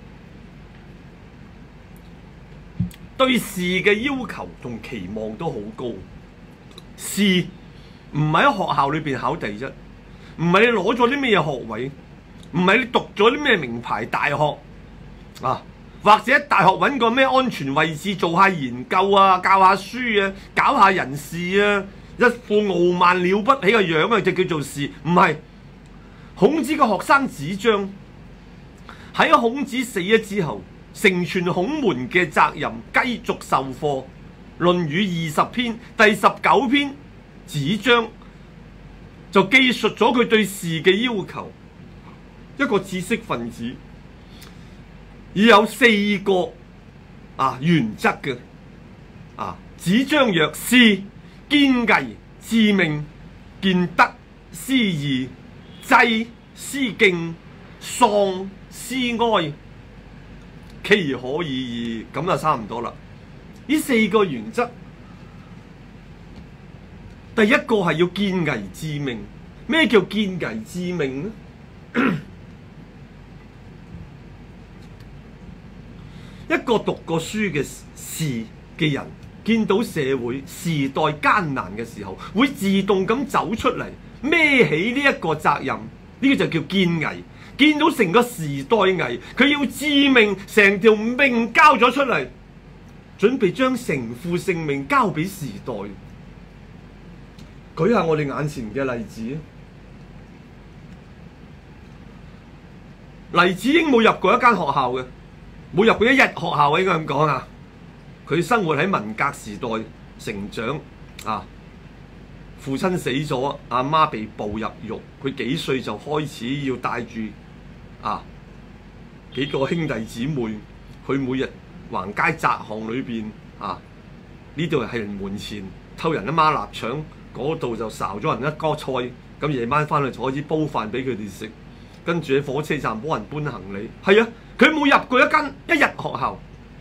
對士嘅要求同期望都好高。士唔係喺學校裏邊考第一，唔係你攞咗啲咩嘢學位，唔係你讀咗啲咩名牌大學啊，或者喺大學揾個咩安全位置做下研究啊，教下書啊，搞下人事啊，一副傲慢了不起嘅樣啊，就叫做士。唔係。孔子嘅學生子張喺孔子死咗之後，承傳孔門嘅責任，繼續授課。《論語》二十篇第十九篇，子張就記述咗佢對士嘅要求。一個知識分子要有四個啊原則嘅啊。子張曰：士堅毅致命，見德思義，祭思敬，喪思哀，其可以矣。咁就差唔多啦。呢四個原則，第一個係要堅毅致命。咩叫堅毅致命呢？一個讀過書嘅士嘅人，見到社會時代艱難嘅時候，會自動咁走出嚟，孭起呢一個責任，呢個就叫堅毅。見到成個時代危，佢要致命，成條命交咗出嚟，準備將成副性命交俾時代。舉下我哋眼前嘅例子，黎智英冇入過一間學校嘅，冇入過一日學校啊，應該咁講啊。佢生活喺文革時代成長啊。父親死咗，阿媽被捕入獄，佢幾歲就開始要帶住啊幾個兄弟姊妹，佢每日橫街窄巷裏邊啊，呢度係人門前偷人一孖臘腸，嗰度就睄咗人一鍋菜，咁夜晚翻去就開始煲飯俾佢哋食，跟住喺火車站幫人搬行李。係啊，佢冇入過一間一日學校，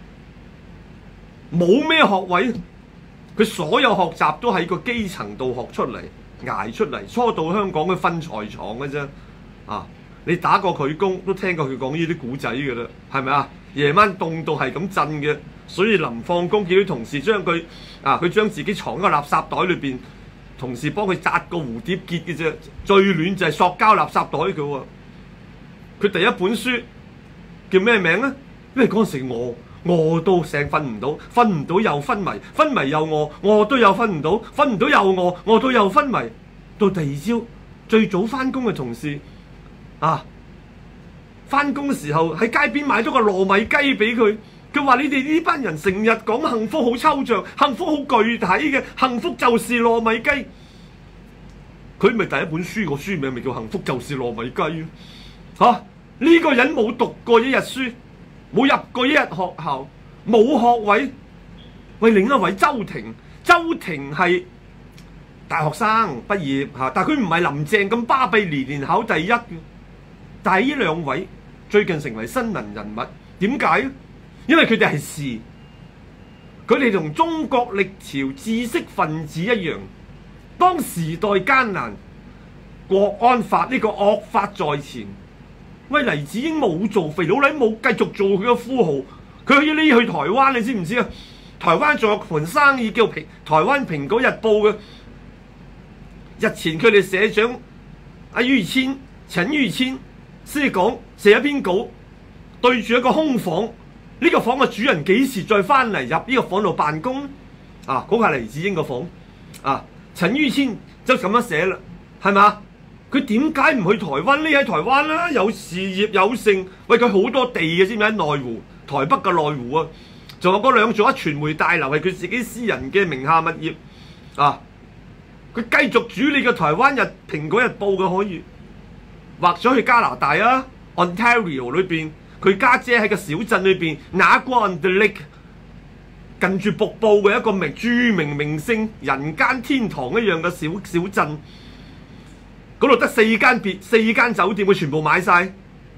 冇咩學位。佢所有學習都喺個基層度學出嚟，捱出嚟。初到香港嘅分材廠嘅啫，啊！你打過佢工，都聽過佢講呢啲古仔嘅啦，係咪啊？夜晚凍到係咁震嘅，所以臨放工叫啲同事將佢啊，佢將自己藏喺個垃圾袋裏邊，同事幫佢紮個蝴蝶結嘅啫。最暖就係塑膠垃圾袋嘅喎。佢第一本書叫咩名咧？因為嗰陣時我。餓到成瞓唔到，瞓唔到又昏迷，昏迷又餓，餓都又瞓唔到，瞓唔到又餓，餓到又昏迷。到第二朝最早翻工嘅同事啊，翻工嘅時候喺街邊買咗個糯米雞俾佢。佢話：你哋呢班人成日講幸福好抽象，幸福好具體嘅，幸福就是糯米雞。佢咪第一本書個書名咪叫幸福就是糯米雞咯？嚇、啊！呢、這個人冇讀過一日書。冇入過一日學校，冇學位。喂，另一位周庭，周庭係大學生畢業嚇，但係佢唔係林鄭咁巴閉，年年考第一嘅。但係呢兩位最近成為新聞人物，點解？因為佢哋係士，佢哋同中國歷朝知識分子一樣， 當時代艱難，國安法呢個惡法在前，喂，黎智英冇做，肥佬黎冇繼續做佢嘅富豪，佢可以匿去台灣，你知唔知啊？台灣仲有盤生意叫平台灣蘋果日報嘅，日前佢哋社長阿于謙陳于謙先講寫一篇稿，對住一個空房，呢、這個房嘅主人幾時再翻嚟入呢個房度辦公啊？嗰、那個係黎智英個房啊！陳于謙就咁樣寫啦，係嘛？佢點解唔去台灣？匿喺台灣啦，有事業有成，喂，佢好多地嘅，知唔知喺內湖、台北嘅內湖啊？仲有嗰兩座傳媒大樓係佢自己私人嘅名下物業啊！佢繼續主理嘅台灣日蘋果日報嘅可以，或者去加拿大啊 Ontario 裏邊，佢家姐喺個小鎮裏邊 Niagara on the Lake 近住瀑布嘅一個名著名名勝人間天堂一樣嘅小小鎮，嗰度得四間別四間酒店，佢全部買晒。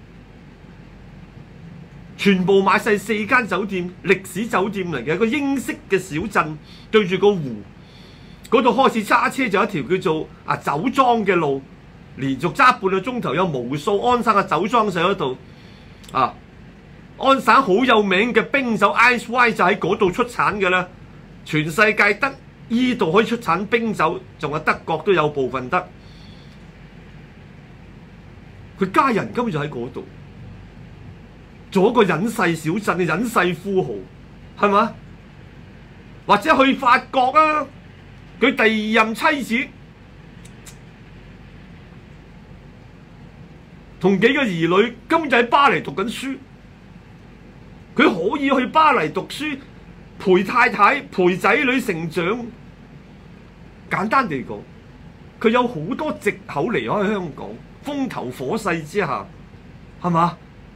全部買晒四間酒店，歷史酒店嚟嘅，一個英式嘅小鎮，對住個湖，嗰度開始揸車就有一條叫做啊酒莊嘅路，連續揸半個鐘頭，有無數安省嘅酒莊上嗰度。啊，安省好有名嘅冰酒 Ice Wine 就喺嗰度出產嘅啦，全世界得依度可以出產冰酒，仲有德國都有部分得。佢家人根本就喺嗰度。做一個隱世小鎮嘅隱世富豪，係嘛？或者去法國啊，佢第二任妻子同幾個兒女根本就喺巴黎讀緊書，佢可以去巴黎讀書，陪太太陪仔女成長。簡單地講，佢有好多藉口離開香港，風頭火勢之下，係嘛？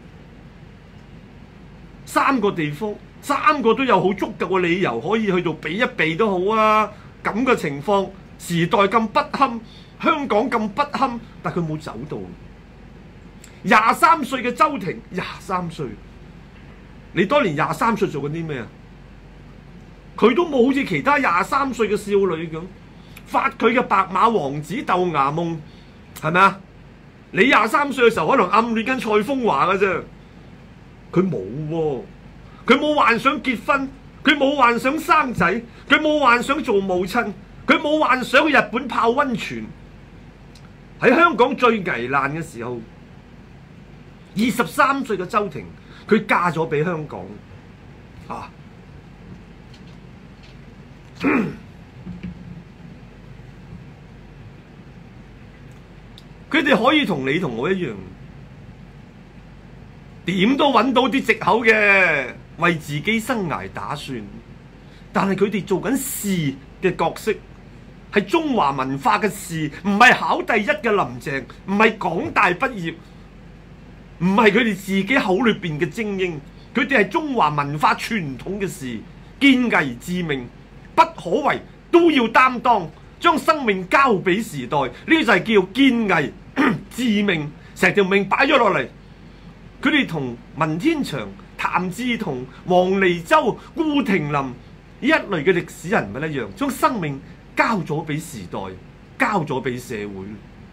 三個地方，三個都有好足夠嘅理由可以去到避一避都好啊！咁嘅情況，時代咁不堪，香港咁不堪，但佢冇走到。廿三歲嘅周庭，廿三歲，你當年廿三歲做緊啲咩啊？佢都冇好似其他廿三歲嘅少女咁發佢嘅白馬王子豆芽夢，係咪啊？你廿三歲嘅時候可能暗戀緊蔡楓華嘅啫。佢冇喎，佢冇幻想結婚，佢冇幻想生仔，佢冇幻想做母親，佢冇幻想去日本泡溫泉。喺香港最危難嘅時候，二十三歲嘅周庭，佢嫁咗俾香港啊！佢哋可以同你同我一樣。點都揾到啲藉口嘅，為自己生涯打算。但係佢哋做緊事嘅角色，係中華文化嘅事，唔係考第一嘅林鄭，唔係港大畢業，唔係佢哋自己口裏邊嘅精英。佢哋係中華文化傳統嘅事，堅毅致命，不可為都要擔當，將生命交俾時代。呢個就係叫堅毅致命，成條命擺咗落嚟。佢哋同文天祥、譚志同、黃彌洲、顧廷林呢一類嘅歷史人物一樣，將生命交咗俾時代，交咗俾社會。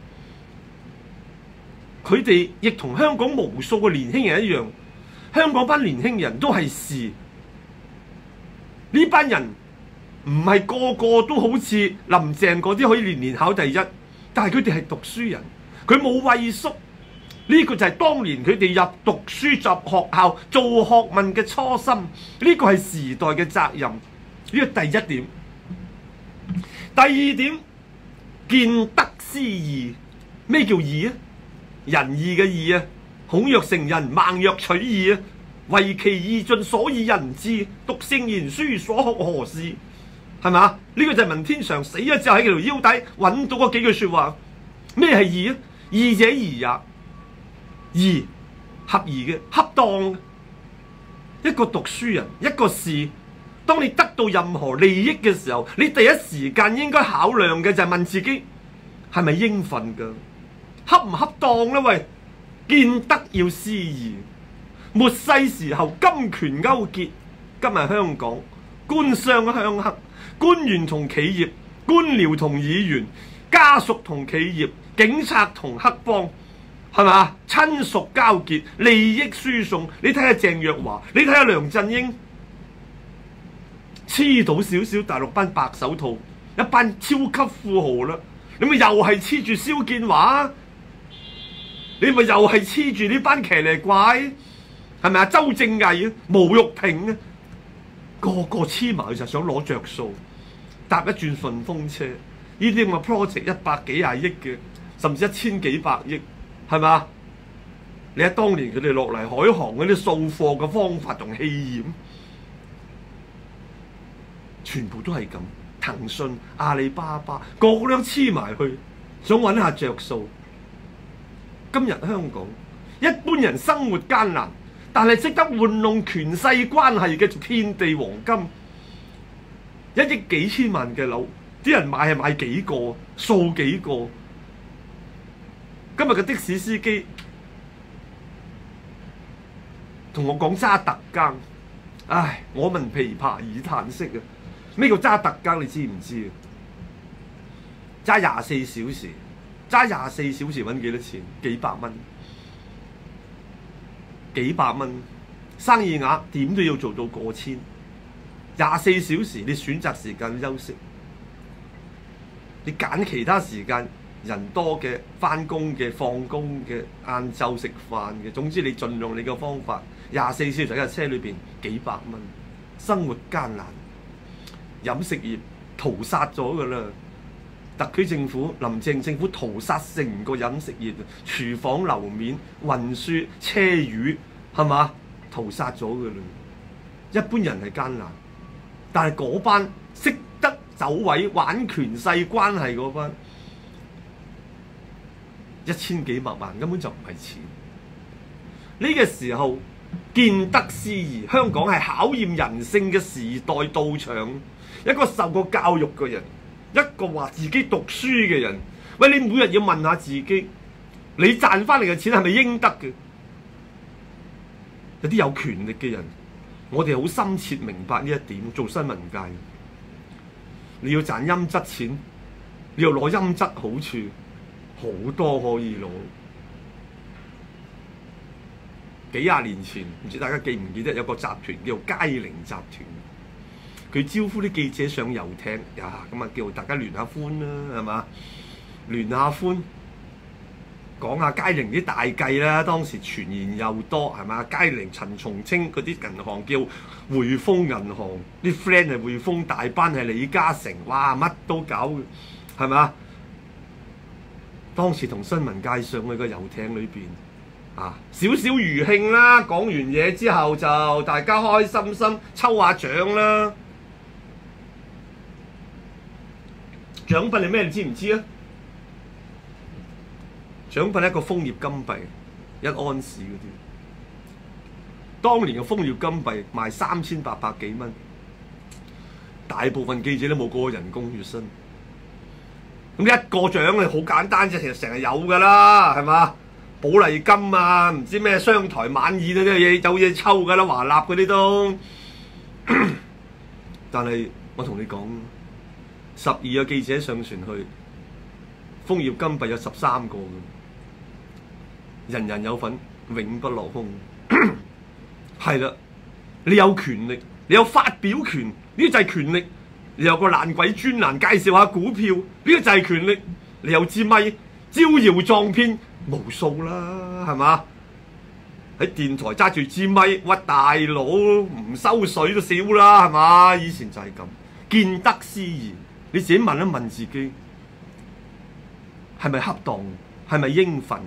佢哋亦同香港無數嘅年輕人一樣，香港班年輕人都係士。呢班人唔係個個都好似林鄭嗰啲可以年年考第一，但係佢哋係讀書人，佢冇畏縮。呢個就係當年佢哋入讀書入學校做學問嘅初心，呢個係時代嘅責任。呢個第一點。第二點，見得思義。咩叫義啊？仁義嘅義啊！孔曰成仁，孟曰取義啊！為其義盡，所以仁之。讀聖賢書，所學何事？係嘛？呢個就係文天祥死咗之後喺條腰帶揾到嗰幾句説話。咩係義啊？義者宜也。義，合宜嘅，恰當嘅。一個讀書人，一個士，當你得到任何利益嘅時候，你第一時間應該考量嘅就係問自己係咪應份㗎，恰唔恰當咧？喂，見得要思義。末世時候金權勾結，今日香港官商鄉黑，官員同企業、 官僚同議員、家屬同企業、警察同黑幫，係嘛？親屬交結、利益輸送。你睇下鄭若驊，你睇下梁振英，黐到少少大陸班白手套，一班超級富豪啦。你咪又係黐住蕭建華，你咪又係黐住呢班騎呢怪，係咪啊？周正毅啊，毛玉平啊，個個黐埋就想攞着數，搭一轉順風車。呢啲咁嘅 project 一百幾廿億嘅，甚至一千幾百億，係嘛？你睇當年佢哋落嚟海航嗰啲掃貨嘅方法同氣焰，全部都係咁。騰訊、阿里巴巴個個都黐埋去，想揾下着數。今日香港一般人生活艱難，但係識得玩弄權勢關係嘅就遍地黃金。一億幾千萬嘅樓，啲人買係買幾個、數幾個。今日嘅的，的士司機同我講揸特更，唉，我聞琵琶已嘆息啊！咩叫揸特更？你知唔知啊？揸廿四小時，揸廿四小時揾幾多錢？幾百蚊，幾百蚊，生意額點都要做到過千。廿四小時你選擇時間休息，你揀其他時間人多嘅、返工嘅、放工嘅、晏晝食飯嘅，總之你盡用你嘅方法。廿四小時喺架車裏邊幾百蚊，生活艱難。飲食業屠殺咗㗎啦！特區政府、林鄭政府屠殺成個飲食業，廚房樓面、運輸、車魚，係嘛？屠殺咗㗎啦！一般人係艱難，但係嗰班識得走位玩權勢關係嗰班，一千幾百萬根本就唔係錢。呢個時候見得思義，香港係考驗人性嘅時代到場。一個受過教育嘅人，一個話自己讀書嘅人，喂，你每日要問下自己，你賺翻嚟嘅錢係咪應得嘅？有啲有權力嘅人，我哋好深切明白呢一點。做新聞界，你要賺陰質錢，你要攞陰質好處，好多可以攞。幾廿年前，唔知大家記唔記得有個集團叫佳寧集團。佢招呼啲記者上遊艇，呀咁啊叫大家聯下歡啦，係嘛？聯下歡，講下佳寧啲大計啦。當時傳言又多，係嘛？佳寧、陳松青嗰啲銀行叫匯豐銀行，啲 friend 係匯豐大班係李嘉誠，哇乜都搞嘅，係嘛？當時同新聞界上去個遊艇裏邊，啊少少餘興啦。講完嘢之後就大家開心心抽下獎啦。獎品係咩？你知唔知啊？獎品係一個楓葉金幣，一安士嗰啲。當年嘅楓葉金幣賣三千八百幾蚊，大部分記者都冇嗰個人工月薪。咁一個獎係好簡單啫，其實成日有㗎啦，係嘛？寶麗金啊，唔知咩商台晚宴嗰啲嘢有嘢抽㗎啦，華納嗰啲都。但係我同你講。十二個記者上船去，楓葉金幣有十三個嘅，人人有份，永不落空。係啦，你有權力，你有發表權，呢個就係權力。你有個爛鬼專欄介紹下股票，呢個就係權力。你有支咪招搖撞騙無數啦，係嘛？喺電台揸住支咪，喂大佬唔收水都少啦，係嘛？以前就係咁，見得思義。你自己問一問自己，係咪恰當？係咪應份？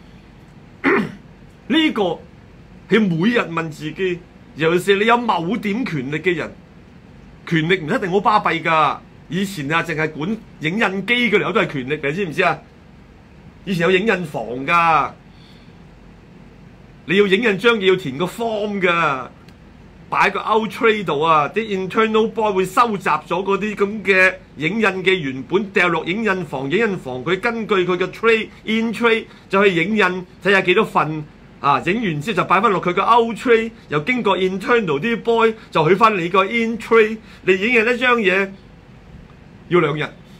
呢個係每日問自己。尤其是你有某點權力嘅人，權力唔一定好巴閉㗎。以前啊，淨係管影印機嗰條友都係權力，你知唔知啊？以前有影印房㗎，你要影印張嘢要填個 form 㗎。擺個 out tray 度啊，啲 internal boy 會收集咗嗰啲咁嘅影印嘅原本，掉落影印房，影印房佢根據佢嘅 tray in tray 就去影印，睇下幾多份啊，影完之後就擺翻落佢個 out tray，又經過 internal 啲 boy 就去翻你個 in tray，你影印一張嘢要兩日，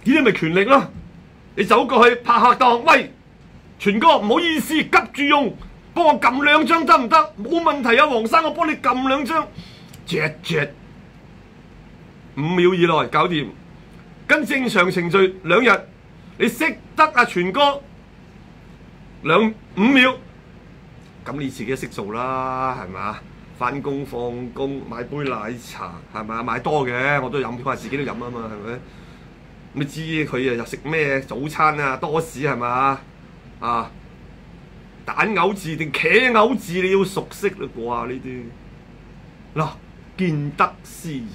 啲咪權力咯。你走過去拍客檔，喂，全哥唔好意思，急住用，幫我撳兩張得唔得？冇問題啊，黃生，我幫你撳兩張，啫啫，五秒以內搞掂。跟正常程序兩日，你識得啊全哥兩五秒，咁你自己識做啦，係嘛？翻工放工買杯奶茶係咪？買多嘅我都飲，我自己都飲啊嘛，係咪？你知佢啊又食咩早餐啊？多士係嘛？啊蛋牛治定茄牛治你要熟悉啦啩呢啲嗱，見得思義。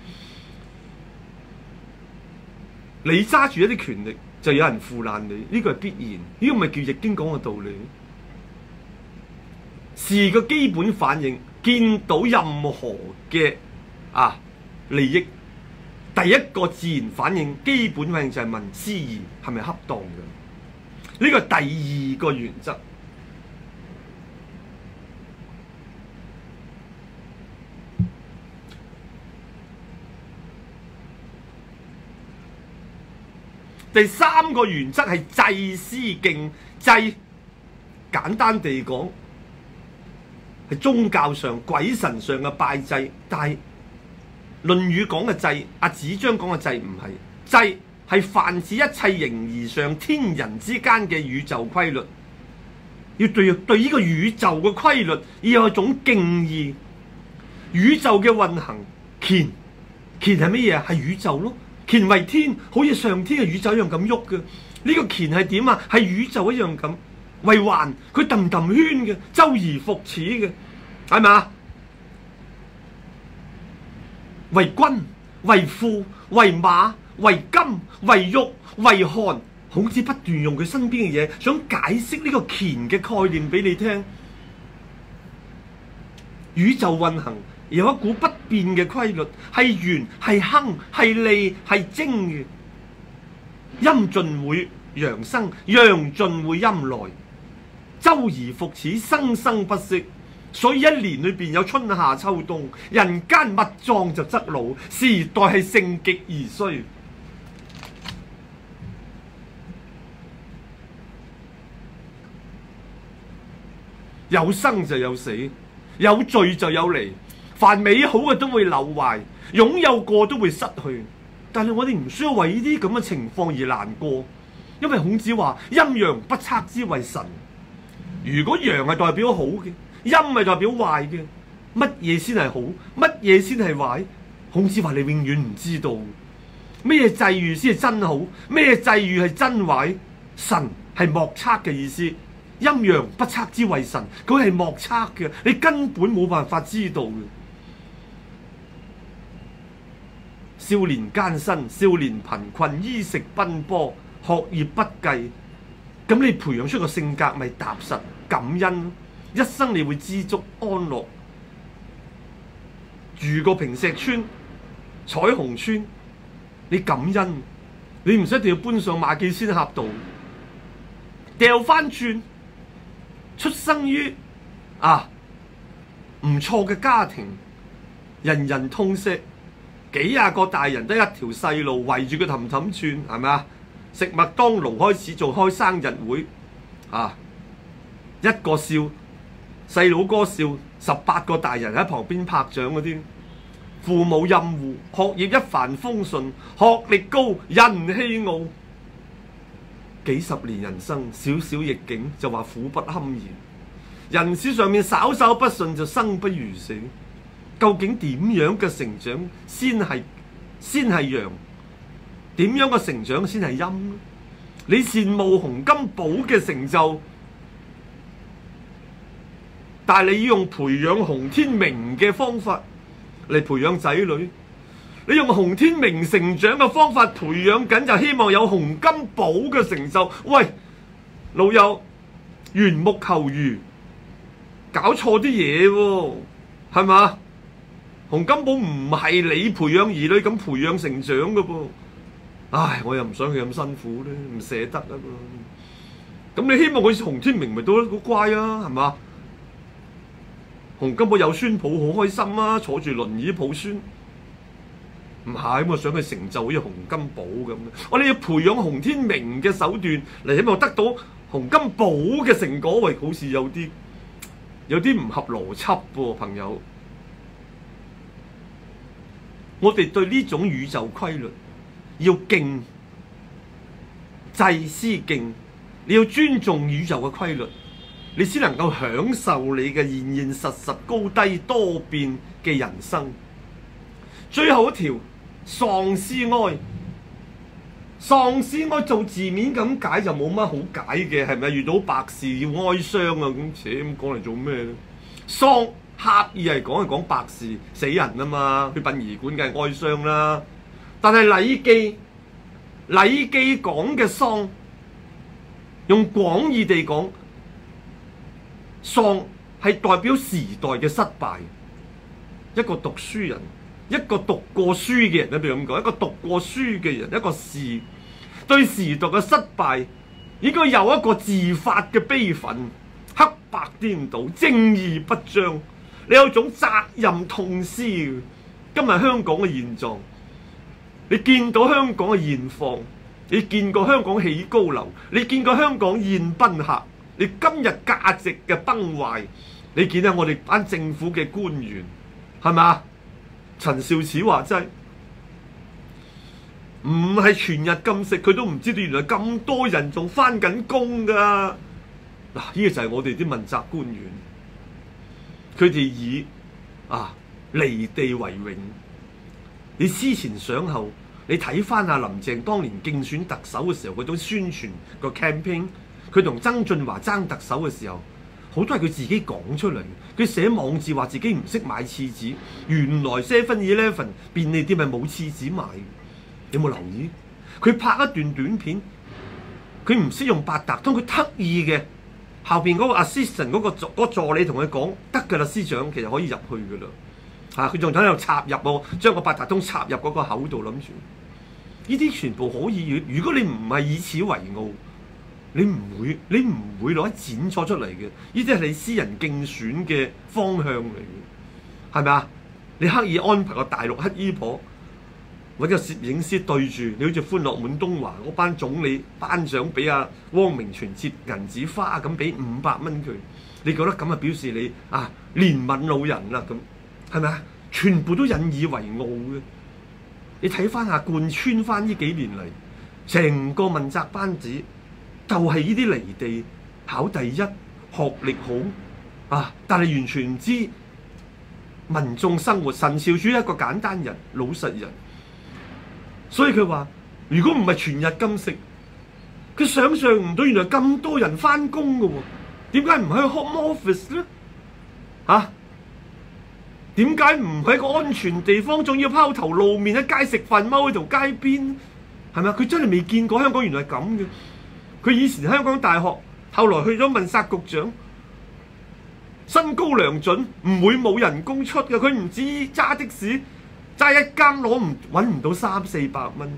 你揸住一啲權力，就有人負難你，呢個係必然。呢個咪叫易經講嘅道理。是個基本反應，見到任何嘅啊利益，第一個自然反應、基本反應就係問思義係咪恰當嘅？呢個第二個原則。第三個原則係祭司敬祭，簡單地講係宗教上鬼神上嘅拜祭，但係《論語》講嘅祭，阿子張講嘅祭唔係祭，係泛指一切形而上天人之間嘅宇宙規律，要對對呢個宇宙嘅規律要有一種敬意。宇宙嘅運行，乾乾係乜嘢啊？係宇宙咯。乾為天，好似上天嘅宇宙一樣咁喐嘅。呢個乾係點啊？係宇宙一樣咁。為環，佢揼揼圈嘅，周而復始嘅，係咪啊？為君，為父，為馬，為金，為玉，為寒。孔子不斷用佢身邊嘅嘢，想解釋呢個乾嘅概念俾你聽。宇宙運行有一股不變嘅規律，係陽係亨係利係貞嘅，陰盡會陽生，陽盡會陰來，周而復始，生生不息。所以一年裏邊有春夏秋冬，人間物壯就則老，時代係盛極而衰。有生就有死，有聚就有離。凡美好嘅都會朽壞，擁有過都會失去。但係我哋唔需要為呢啲咁嘅情況而難過，因為孔子話陰陽不測之謂神。如果陽係代表好嘅，陰係代表壞嘅，乜嘢先係好，乜嘢先係壞？孔子話你永遠唔知道咩際遇先係真好，咩際遇係真壞。神係莫測嘅意思，陰陽不測之謂神，佢係莫測嘅，你根本冇辦法知道嘅。少年艱辛，少年貧困，衣食奔波，學業不繼。咁你培養出個性格咪踏實感恩，一生你會知足安樂。住個平石村、彩虹村，你感恩，你唔使一定要搬上馬記仙峽道。掉返轉，出生於啊唔錯嘅家庭，人人痛惜。幾廿個大人得一條細路圍住佢氹氹轉，係咪啊？食麥當勞開始做開生日會，啊一個笑，細佬哥笑，十八個大人喺旁邊拍掌嗰啲。父母任護，學業一帆風順，學歷高，人氣傲。幾十年人生，少少逆境就話苦不堪言。人事上面稍稍不順就生不如死。究竟點樣嘅成長先係先係陽？點樣嘅成長先係陰？你羨慕洪金寶嘅成就，但係你要用培養洪天明嘅方法嚟培養仔女，你用洪天明成長嘅方法培養緊，就希望有洪金寶嘅成就。喂，老友，緣木求魚，搞錯啲嘢喎，係嘛？洪金寶唔係你培養兒女咁培養成長嘅噃，唉，我又唔想佢咁辛苦咧，唔捨得啊噃。咁你希望佢似洪天明咪都好乖啊，係嘛？洪金寶有孫抱好開心啊，坐住輪椅抱孫，唔唔係，我想佢成就好似洪金寶咁。我哋要培養洪天明嘅手段嚟，希望得到洪金寶嘅成果，喂，好似有啲有啲唔合邏輯喎，朋友。我哋對呢種宇宙規律要敬，祭司敬，你要尊重宇宙嘅規律，你先能夠享受你嘅現現實實高低多變嘅人生。最後一條喪屍哀，喪屍哀做字面咁解就冇乜好解嘅，係咪？遇到白事要哀傷啊，咁扯咁講嚟做咩咧？喪刻意係講係講白事死人啊嘛，去殯儀館梗係哀傷啦。但係禮記禮記講嘅喪，用廣義地講，喪係代表時代嘅失敗。一個讀書人，一個讀過書嘅人，你譬如咁講，一個讀過書嘅人，一個士對時代嘅失敗，應該有一個自發嘅悲憤，黑白顛倒，正義不彰。你有種責任痛思。今日香港嘅現狀，你見到香港嘅現況，你見過香港起高樓，你見過香港宴賓客，你今日價值嘅崩壞，你見到我哋班政府嘅官員係咪？陳肇始話齋，唔係全日禁食，佢都唔知道原來咁多人仲返緊工㗎。嗱，呢個就係我哋啲問責官員。佢哋以啊離地為榮，你思前想後，你睇翻阿林鄭當年競選特首嘅時候嗰種宣傳個 campaign， 佢同曾俊華爭特首嘅時候，好多係佢自己講出嚟。佢寫網誌話自己唔識買廁紙，原來 seven eleven 便利店係冇廁紙賣。有冇留意？佢拍一段短片，佢唔識用八達通，佢刻意嘅。後邊嗰個 assistant 嗰個助嗰個助理同佢講得㗎啦，司長其實可以入去㗎啦。嚇、啊，佢仲喺度插入喎，將個八達通插入嗰個口度，諗住呢啲全部可以。如果你唔係以此為傲，你唔會你唔會攞剪錯出嚟嘅。呢啲係你私人競選嘅方向嚟嘅，係咪啊？你刻意安排個大陸乞衣婆揾個攝影師對住，你好似歡樂滿東華嗰班總理頒獎俾阿汪明荃折銀紙花咁，俾五百蚊佢，你覺得咁啊表示你啊憐憫老人啦咁，係咪啊？全部都引以為傲嘅。你睇翻下貫穿翻呢幾年嚟，成個問責班子就係呢啲離地考第一，學歷好啊，但係完全唔知民眾生活。陳肇始係一個簡單人、老實人。所以佢話：如果唔係全日禁食，佢想象唔到原來咁多人翻工嘅喎。點解唔喺 home office 咧？嚇？點解唔喺個安全地方，仲要拋頭露面喺街食飯，踎喺條街邊？係咪啊？佢真係未見過香港原來係咁嘅。佢以前香港大學，後來去咗問責局長，薪高糧準，唔會冇人工出嘅。佢唔止揸的士。揸一更攞唔揾唔到三四百蚊，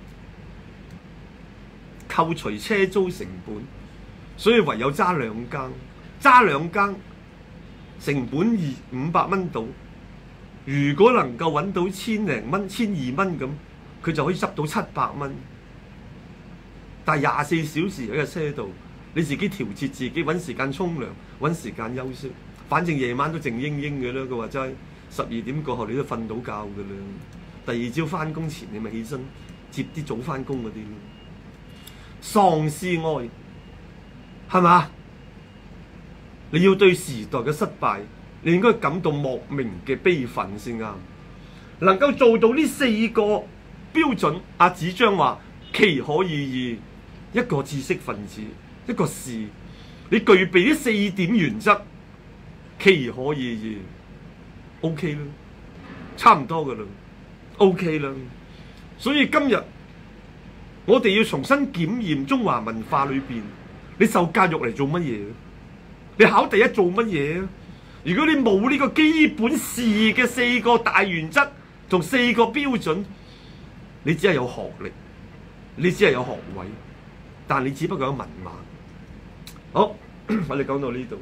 扣除車租成本，所以唯有揸兩更，揸兩更成本二五百蚊到。如果能夠揾到千零蚊、千二蚊咁，佢就可以執到七百蚊。但係廿四小時喺個車度，你自己調節自己，揾時間沖涼，揾時間休息，反正夜晚都靜英英嘅啦。佢話齋。十二點過後你都瞓到覺㗎啦，第二朝翻工前你咪起身接啲早翻工嗰啲咯。喪屍哀係嘛？你要對時代嘅失敗，你應該感到莫名嘅悲憤先啱。能夠做到呢四個標準，阿子張話其可以二，一個知識分子，一個士，你具備呢四點原則，其可以二。O K 啦，差唔多噶啦 ，O K 啦。所以今日我哋要重新檢驗中華文化裏邊，你受教育嚟做乜嘢？你考第一做乜嘢？如果你冇呢個基本事嘅四個大原則同四個標準，你只係有學歷，你只係有學位，但你只不過有文盲。好，我哋講到呢度。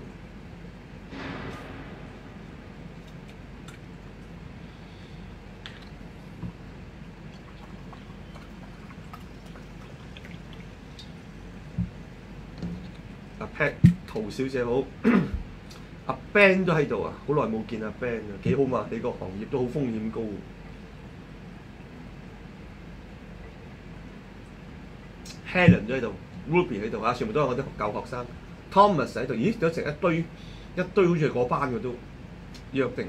，Pat 陶小姐好，阿 Ben 都喺度啊，好耐冇見阿 Ben 啊，幾好嘛？你個行業都好風險高。Helen 都喺度 ，Ruby 喺度啊，全部都係我啲舊學生。Thomas 喺度，咦？有成一堆一堆好似係嗰班嘅都約定。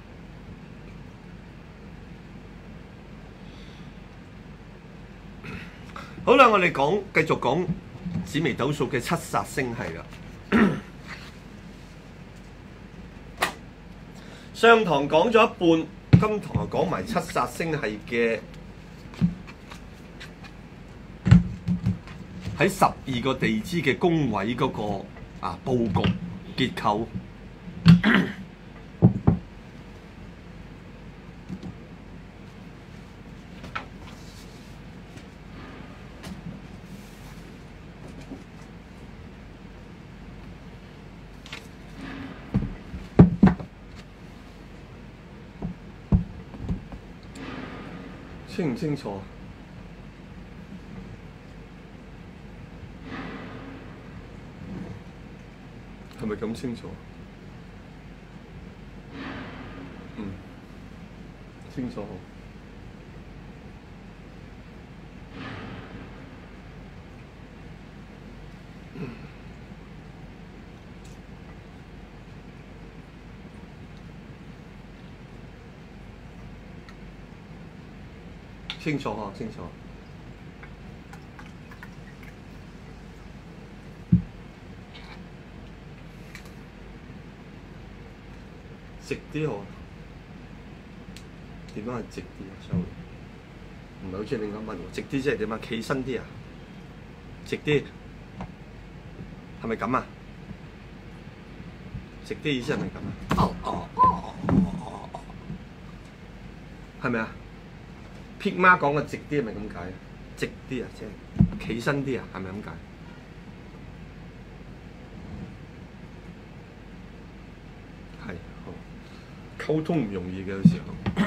好啦，我哋講繼續講紫微斗數嘅七煞星系啦。上堂講咗一半，今堂就講埋七煞星系嘅喺十二個地支嘅宮位嗰個啊佈局結構。清唔清楚？係咪咁清楚？嗯，清楚。清楚啊，清楚。直啲好。點樣係直啲啊 ？sorry，唔係好似另一問喎。直啲即係點啊？企身啲啊？直啲係咪咁啊？直啲意思係咪咁啊？哦哦哦哦哦，係咪啊？撇媽講嘅直啲係咪咁解啊？直啲啊，即係企身啲啊，係咪咁解？係，好溝通唔容易嘅有時候。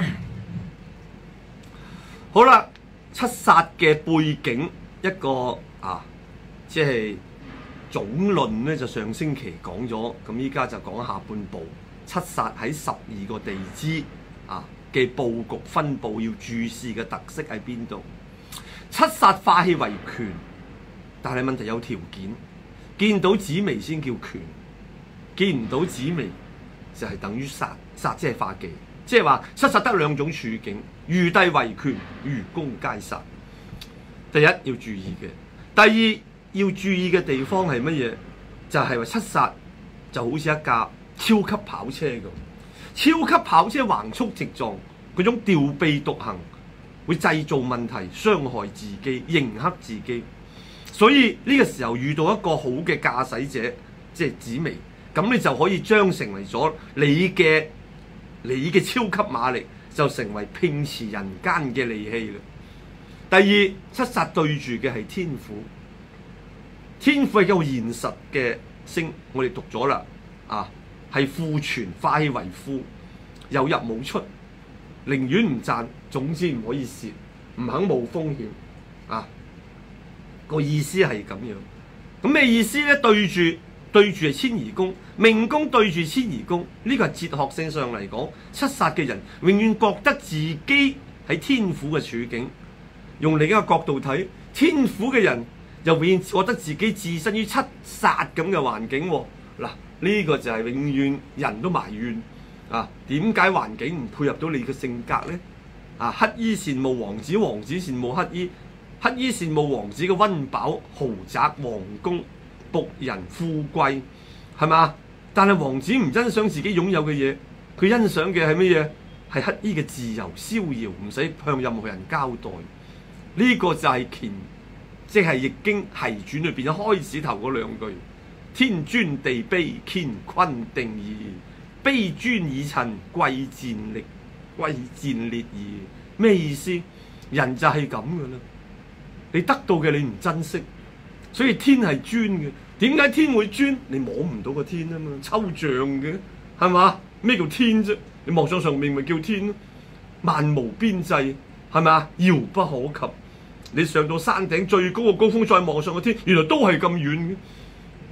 好啦，七煞嘅背景一個啊，即係總論咧就上星期講咗，咁依家就講下半部。七煞喺十二個地支啊嘅佈局分佈要注視嘅特色喺邊度？七煞化氣為權，但係問題有條件，見到紫微先叫權，見唔到紫微就係等於煞，煞即係化忌，即係話七煞得兩種處境，遇帝為權，遇宮皆煞。第一要注意嘅，第二要注意嘅地方係乜嘢？就係話七煞就好似一架超級跑車咁。超級跑車橫衝直撞，嗰種掉臂獨行會製造問題，傷害自己，迎合自己。所以呢個時候遇到一個好嘅駕駛者，即係紫微，咁你就可以將成為咗你嘅你嘅超級馬力，就成為拼馳人間嘅利器啦。第二，七煞對住嘅係天府，天府係一個現實嘅星，我哋讀咗啦，啊。係庫存化氣為庫，有入冇出，寧願唔賺，總之唔可以蝕，唔肯冒風險啊！個意思係咁樣。咁咩意思咧？對住對住係遷移宮，命宮對住遷移宮，呢個係哲學性上嚟講，七煞嘅人永遠覺得自己喺天府嘅處境。用另一個角度睇，天府嘅人又永遠覺得自己置身於七煞咁嘅環境喎。嗱。呢個就係永遠人都埋怨啊！點解環境唔配合到你嘅性格呢？啊，乞衣羨慕王子，王子羨慕乞衣，乞衣羨慕王子嘅溫飽、豪宅、皇宮、僕人、富貴，係嘛？但係王子唔欣賞自己擁有嘅嘢，佢欣賞嘅係乜嘢？係乞衣嘅自由逍遙，唔使向任何人交代。呢、這個就係乾，即係《易經繫傳》裏邊一開始頭嗰兩句。天尊地卑，乾坤定義；卑尊以讖，貴賤力，貴賤烈義。咩意思？人就係咁噶啦，你得到嘅你唔珍惜，所以天係尊嘅。點解天會尊？你摸唔到個天啊嘛，抽象嘅，係嘛？咩叫天啫？你望上上面咪叫天咯，漫無邊際，係咪啊？遙不可及。你上到山頂最高嘅高峰再望上個天，原來都係咁遠嘅。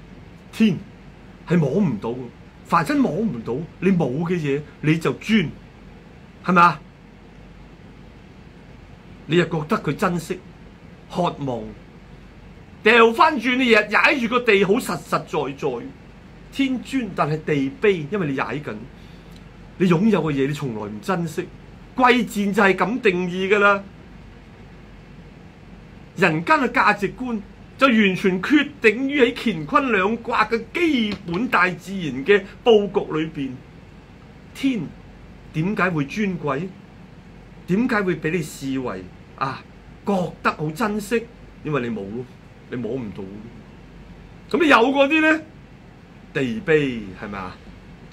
天係摸唔到，凡真摸唔到，你冇嘅嘢你就專，係咪啊？你又覺得佢珍惜、渴望，掉翻轉你日日踩住個地好實實在在，天尊但係地卑，因為你踩緊，你擁有嘅嘢你從來唔珍惜，貴賤就係咁定義㗎啦。人間嘅價值觀就完全決定於喺乾坤兩卦嘅基本大自然嘅佈局裏邊。天點解會尊貴？點解會俾你視為啊覺得好珍惜？因為你冇咯，你摸唔到。咁你有嗰啲咧，地卑係咪啊？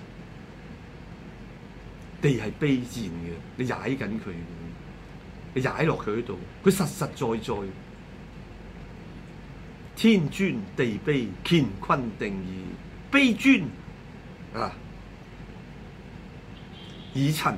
地係卑賤嘅，你踩緊佢，你踩落佢嗰度，佢實實在在。天尊地卑，乾坤定義，卑尊啊，以陳。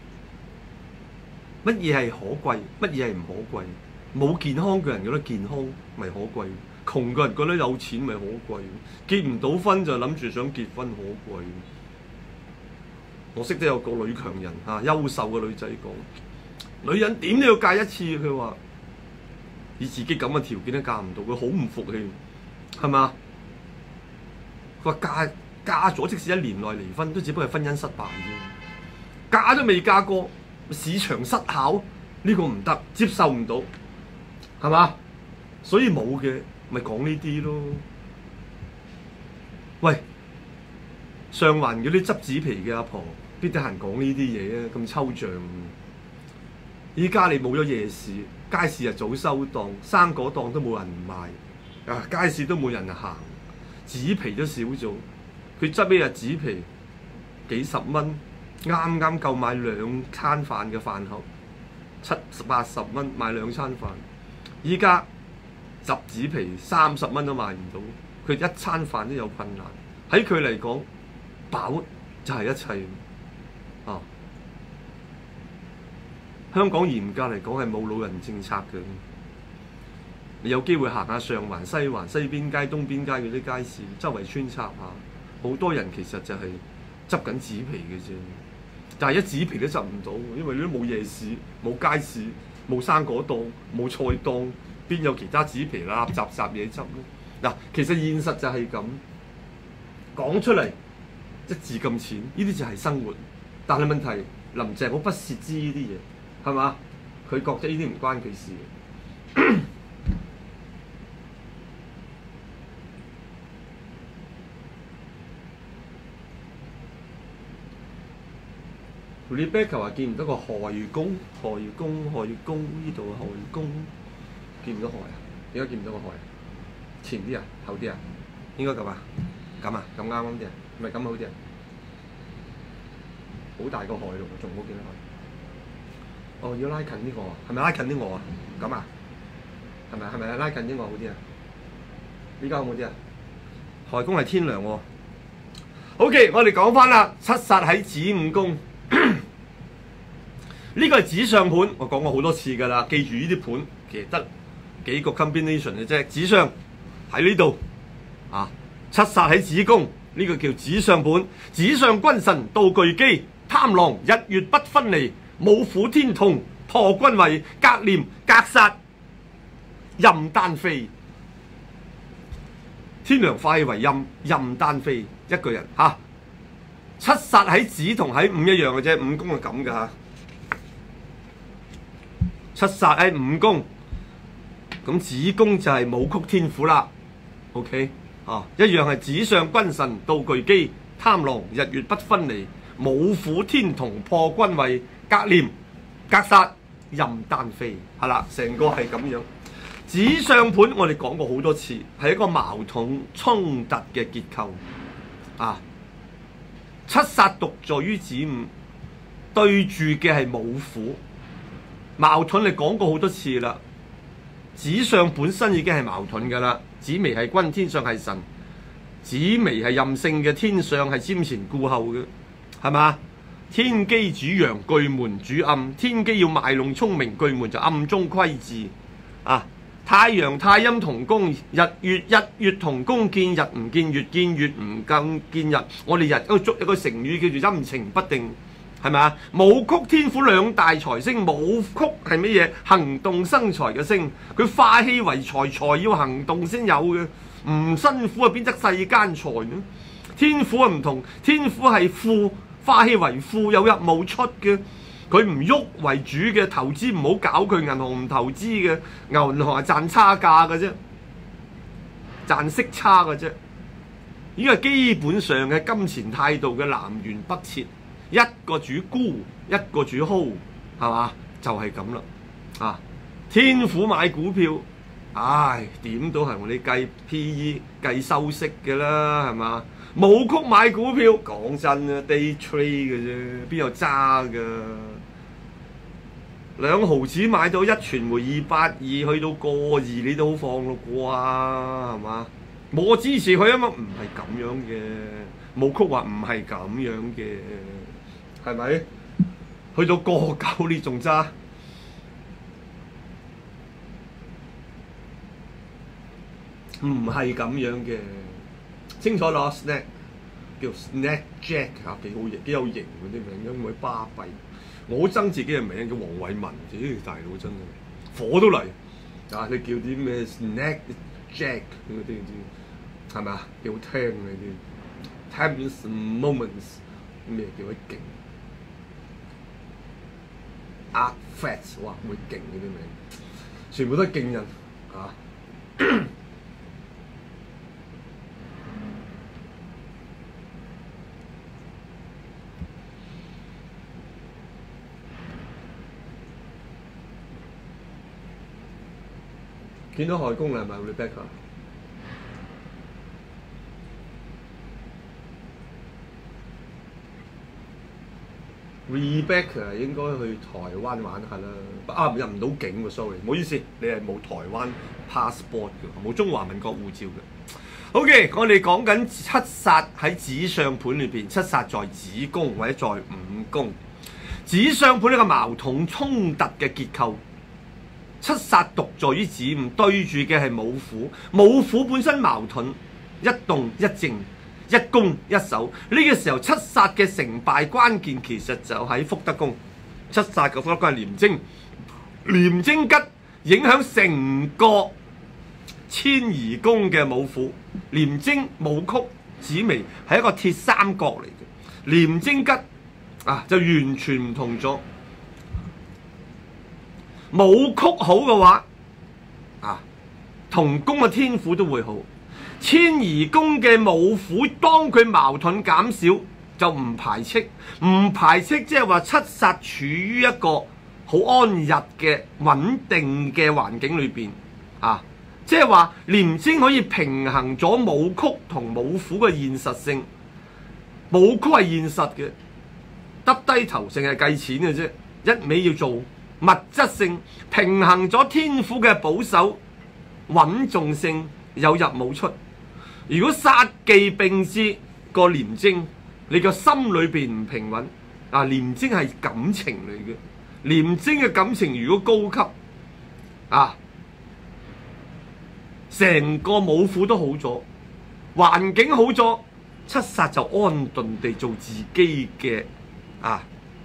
乜嘢係可貴？乜嘢係唔可貴？冇健康嘅人覺得健康咪可貴，窮嘅人覺得有錢咪可貴。結唔到婚就諗住想結婚可貴。我識得有個女強人嚇，優秀嘅女仔講，女人點都要嫁一次。佢話以自己咁嘅條件都嫁唔到，佢好唔服氣，係嘛？佢話嫁嫁咗，即使一年內離婚，都只不過係婚姻失敗啫。嫁都未嫁過，市場失效，呢個唔得，接受唔到，係嘛？所以冇嘅咪講呢啲咯。喂，上環嗰啲執紙皮嘅阿婆，邊得閒講呢啲嘢啊？咁抽象。依家你冇咗夜市，街市啊早收檔，生果檔都冇人賣，啊街市都冇人行，紙皮都少咗。佢執一日紙皮幾十蚊，啱啱夠買兩餐飯嘅飯盒，七八十蚊買兩餐飯。依家執紙皮三十蚊都賣唔到，佢一餐飯都有困難。喺佢嚟講，飽就係一切。啊！香港嚴格嚟講係冇老人政策嘅。你有機會行下上環、西環、西邊街、東邊街嗰啲街市，周圍穿插下，好多人其實就係執緊紙皮嘅啫。但係一紙皮都執唔到，因為你都冇夜市、冇街市、冇生果檔、冇菜檔，邊有其他紙皮垃雜雜嘢執咧？嗱，其實現實就係咁講出嚟，一字咁淺，呢啲就係生活。但係問題，林鄭好不屑知呢啲嘢，係嘛？佢覺得呢啲唔關佢事。Rebecca 話見唔到個害公，害公，害公，呢度害公，見唔到害啊？點解見唔到個害啊？前啲啊，後啲啊？應該咁啊？咁啊？咁啱啱啲啊？唔係咁好啲啊？好大個害咯，仲冇見到害。哦，要拉近呢個啊？係咪拉近啲我啊？咁啊？係咪係咪拉近啲我好啲啊？依家好冇啲啊？害公係天梁喎。OK， 我哋講翻啦，七殺喺子午宮。呢個係紙上盤，我講過好多次㗎啦。記住呢啲盤其實得幾個 combination 嘅啫。紙上喺呢度啊，七殺喺子宮，呢、這個叫紙上盤。紙上君臣道具機，貪狼日月不分離，武虎天同破軍位，格廉格殺任單飛。天梁化為任，任單飛一個人嚇、啊。七殺喺子同喺午一樣嘅啫，五宮係咁㗎嚇。七殺喺五宮，咁子宮就係武曲天府啦。OK 啊，一樣係紙上君臣道具機，貪狼日月不分離，武虎天同破軍位，格廉格殺任單飛，係啦，成個係咁樣。紙上盤我哋講過好多次，係一個矛盾衝突嘅結構啊。七殺獨在於子午，對住嘅係武虎。矛盾你講過好多次啦，紙上本身已經係矛盾㗎啦。紫微係君，天上係神，紫微係任性嘅，天上係瞻前顧後嘅，係嘛？天機主陽，巨門主暗，天機要賣弄聰明，巨門就暗中窺伺啊。 太陽太陰同宮，日月日月同宮，見日唔見月，見月唔更見日。我哋日一個足一個成語叫做陰晴不定，係咪啊？武曲天府兩大財星，武曲係乜嘢？行動生財嘅星，佢化氣為財，財要行動先有嘅，唔辛苦啊邊得世間財呢？天府啊唔同，天府係富，化氣為富，有入冇出嘅。佢唔喐為主嘅，投資唔好搞佢，銀行唔投資嘅，牛銀行係賺差價嘅啫，賺息差嘅啫。呢個係基本上嘅金錢態度嘅南轅北轍，一個主孤，一個主豪，係嘛？就係咁啦。啊，天府買股票，唉，點都係我哋計 P E 計收息嘅啦，係嘛？武曲買股票，講真啊 ，day trade 嘅啫，邊有揸㗎？兩毫子買到一傳媒二百二，去到個二，你都好放咯啩，係嘛？我支持佢啊嘛，唔係咁樣嘅。武曲話唔係咁樣嘅，係咪？去到個九你仲揸？唔係咁樣嘅。清楚咯 ，Snack 叫 Snack Jack 嚇，幾好型，幾有型嗰啲名，因為巴閉。我好憎自己嘅名叫黃偉文，咦大佬真係火都嚟啊！你叫啲咩 Snack Jack 嗰啲啲係咪啊？幾好聽呢啲 Timeless Moments 咩幾鬼勁 Art Facts 哇會勁嗰啲名，全部都係勁人啊！見到海公啦，係咪 Rebecca？Rebecca 應該去台灣玩下啦。啊，入唔到境喎 ，sorry， 唔好意思，你係冇台灣 passport 嘅，冇中華民國護照嘅。OK， 我哋講緊七殺喺子相盤裏邊，七殺在子宮或者在午宮。子相盤呢個矛盾衝突嘅結構。七殺獨在於子午，對住嘅係武虎。武虎本身矛盾，一動一靜，一攻一守。呢、這個時候七殺嘅成敗關鍵其實就喺福德宮。七殺嘅福德宮係廉貞，廉貞吉影響成個遷移宮嘅武虎。廉貞武曲紫微係一個鐵三角嚟嘅，廉貞吉啊就完全唔同咗。武曲好嘅話，啊，同宮嘅天府都會好。遷移宮嘅武虎，當佢矛盾減少，就唔排斥，唔排斥即係話七殺處於一個好安逸嘅穩定嘅環境裏邊，啊，即係話廉貞可以平衡咗武曲同武虎嘅現實性。武曲係現實嘅，耷低頭淨係計錢嘅啫，一味要做。物質性平衡咗天府嘅保守穩重性，有入冇出。如果殺忌並至個廉貞，你個心裏邊唔平穩啊！廉貞係感情嚟嘅，廉貞嘅感情如果高級啊，成個武虎都好咗，環境好咗，七殺就安頓地做自己嘅啊。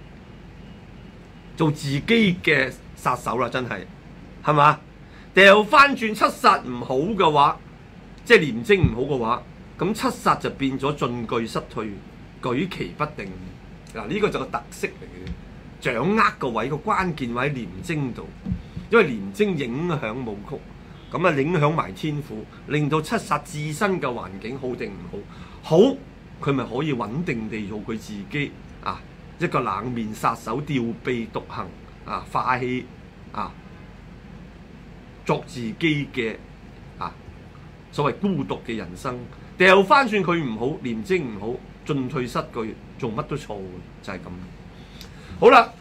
做自己嘅殺手啦，真係係嘛？掉翻轉七殺唔好嘅話，即係廉貞唔好嘅話，咁七殺就變咗進退失退，舉棋不定。嗱，呢個就個特色嚟嘅，掌握個位個關鍵位喺廉貞度，因為廉貞影響武曲，咁啊影響埋天府，令到七殺自身嘅環境好定唔好？好，佢咪可以穩定地做佢自己啊！一個冷面殺手，吊臂獨行啊，化氣啊，作自己嘅啊，所謂孤獨嘅人生。掉翻轉佢唔好，廉貞唔好，進退失據，做乜都錯嘅，就係、是、咁。好啦，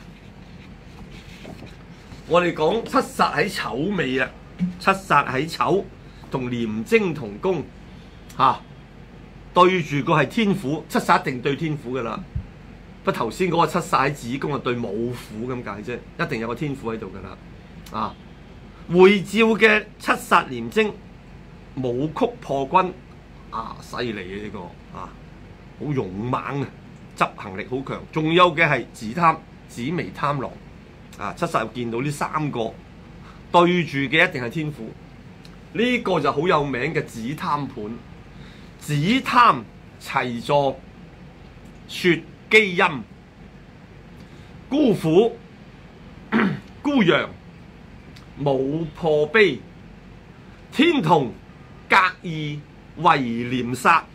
我哋講七殺喺丑尾啦，七殺喺丑同廉貞同宮嚇、啊，對住個係天府，七殺一定對天府嘅啦。不過頭先嗰個七殺喺子宮啊，對武虎咁解啫，一定有個天府喺度噶啦，啊！ 會照嘅七煞廉貞武曲破軍啊，犀利嘅呢個啊，好勇猛啊，執行力好強。仲有嘅係紫貪紫微貪狼啊，七煞又見到呢三個對住嘅一定係天府。呢、這個就好有名嘅紫貪盤，紫貪齊坐雪基陰，孤虎孤陽武破悲，天同隔二為廉煞，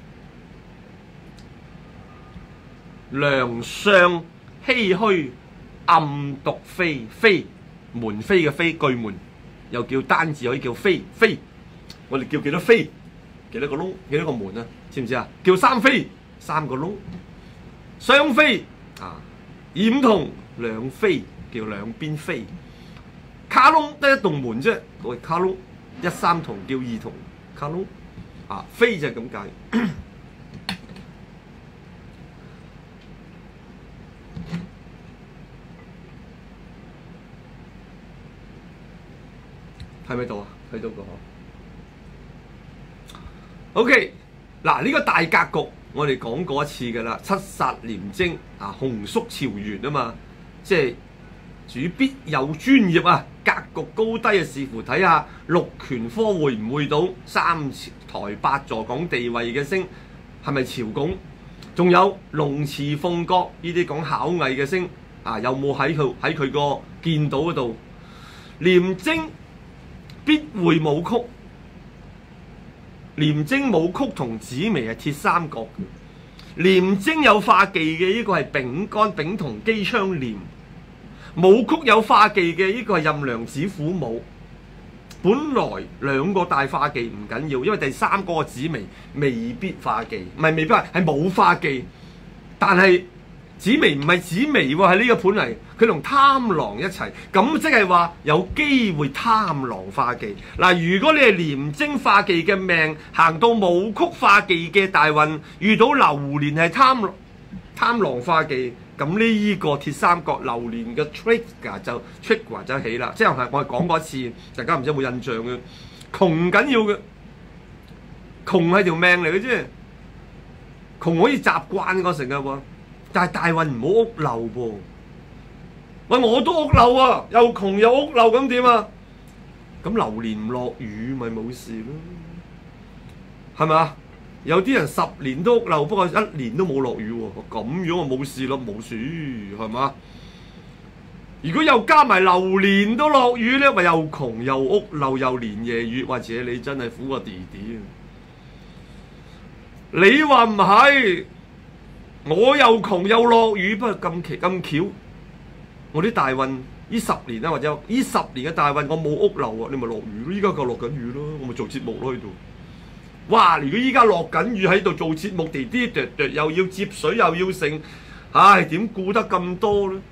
梁相唏噓暗獨飛，飛門飛嘅飛，巨門又叫單字，可以叫飛飛。我哋叫幾多飛？幾多個窿？幾多個門啊？知唔知啊？叫三飛，三個窿。雙飛啊，掩同兩飛，叫兩邊飛。卡窿得一棟門啫，喂，卡窿一三同叫二同卡窿啊，飛就係咁解。喺咪度啊？睇到個 OK 嗱，呢個大格局我哋講過一次㗎啦，七煞廉貞啊，洪叔朝元啊嘛，即係主必有專業啊，格局高低啊，視乎睇下六權科會唔會到三台八座講地位嘅星係咪朝貢，仲有龍池鳳閣呢啲講巧藝嘅星啊，有冇喺佢喺佢個見到嗰度廉貞？必會武曲，廉貞武曲同紫微係鐵三角嘅。廉貞有化忌嘅，呢個係丙干丙同機昌廉；武曲有化忌嘅，呢個係任良子虎武。本來兩個大化忌唔緊要，因為第三個紫微未必化忌，唔係未必係係冇化忌，但係紫微唔係紫微喎，係呢個盤嚟，佢同貪狼一齊，咁即係話有機會貪狼化忌。嗱，如果你係廉貞化忌嘅命，行到武曲化忌嘅大運，遇到流年係貪貪狼化忌，咁呢個鐵三角流年嘅 trigger 就 trigger 就起啦。即係我係講過一次，大家唔知有冇印象嘅，窮緊要嘅，窮係條命嚟嘅啫，窮可以習慣個成日喎。但係大運唔好屋漏噃，喂，我都屋漏啊，又窮又屋漏，咁點啊？咁流年唔落雨咪冇事咯，係咪啊？有啲人十年都屋漏，不過一年都冇落雨喎，咁樣啊冇事咯，冇事係嘛？如果又加埋流年都落雨咧，咪又窮又屋漏又連夜雨，或者你真係苦過弟弟啊！你話唔係？我又窮又落雨，不過咁奇咁巧，我啲大運呢十年啊，或者呢十年嘅大運，我冇屋漏啊，你咪落雨咯。依家夠落緊雨咯，我咪做節目咯喺度。哇！如果依家落緊雨喺度做節目，滴滴滴滴又要接水又要剩，唉，點顧得咁多咧？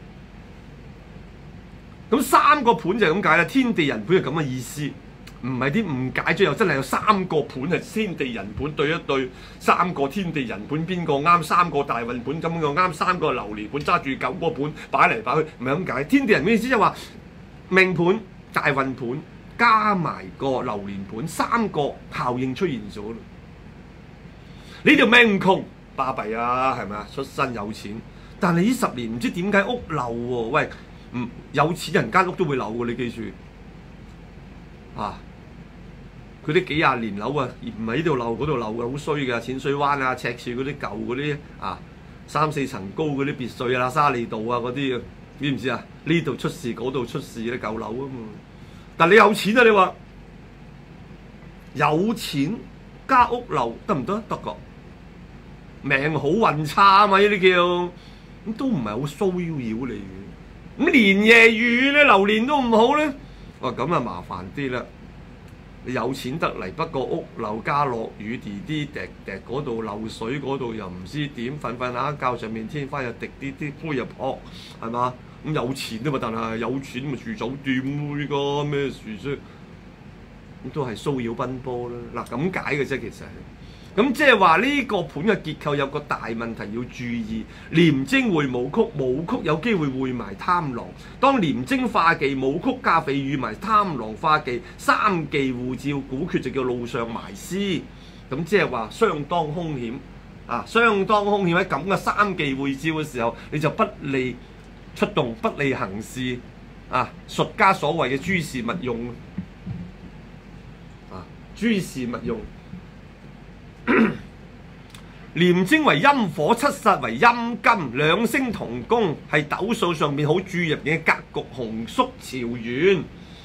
咁三個盤就係咁解啦，天地人盤係咁嘅意思。唔係啲誤解咗，又真係有三個盤係天地人盤對一對，三個天地人盤邊個啱？三個大運盤咁個啱，三個流年盤揸住九個盤擺嚟擺去，唔係咁解。天地人嘅意思即係話命盤、大運盤加埋個流年盤，三個效應出現咗啦。呢條命唔窮，巴閉啊，係咪啊？出身有錢，但係呢十年唔知點解屋漏喎？喂，唔有錢人間屋都會漏喎，你記住啊！佢啲幾廿年樓啊，唔係呢度漏嗰度漏嘅，好衰㗎。淺水灣啊、赤柱嗰啲舊嗰啲啊，三四層高嗰啲別墅啊、沙利道啊嗰啲啊，知唔知啊？呢度出事，嗰度出事咧，舊樓啊嘛。但你有錢啊？你話有錢加屋漏得唔得？得㗎。命好運差啊嘛，呢啲叫咁都唔係好騷擾你嘅。咁連夜雨咧，流年都唔好咧，哇咁啊麻煩啲啦。你有錢得嚟，不過屋漏加落雨，滴滴滴滴嗰度漏水，嗰度又唔知點，瞓瞓下覺上面天花又滴啲啲灰入殼，係嘛？咁有錢啊嘛，但係有錢咪住酒店咯，依家咩事啫？咁都係騷擾奔波啦。嗱咁解嘅啫，其實咁即係話呢個盤嘅結構有個大問題要注意，廉貞會武曲，武曲有機會會埋貪狼。當廉貞化忌，武曲加匪與埋貪狼化忌，三忌互照，古缺就叫路上埋屍。咁即係話相當兇險啊！相當兇險喺咁嘅三忌會照嘅時候，你就不利出動，不利行事啊！術家所謂嘅諸事勿用啊，諸事勿用。廉貞為陰火，七煞為陰金，兩星同宮，係斗數上面好注入嘅格局。洪叔朝元，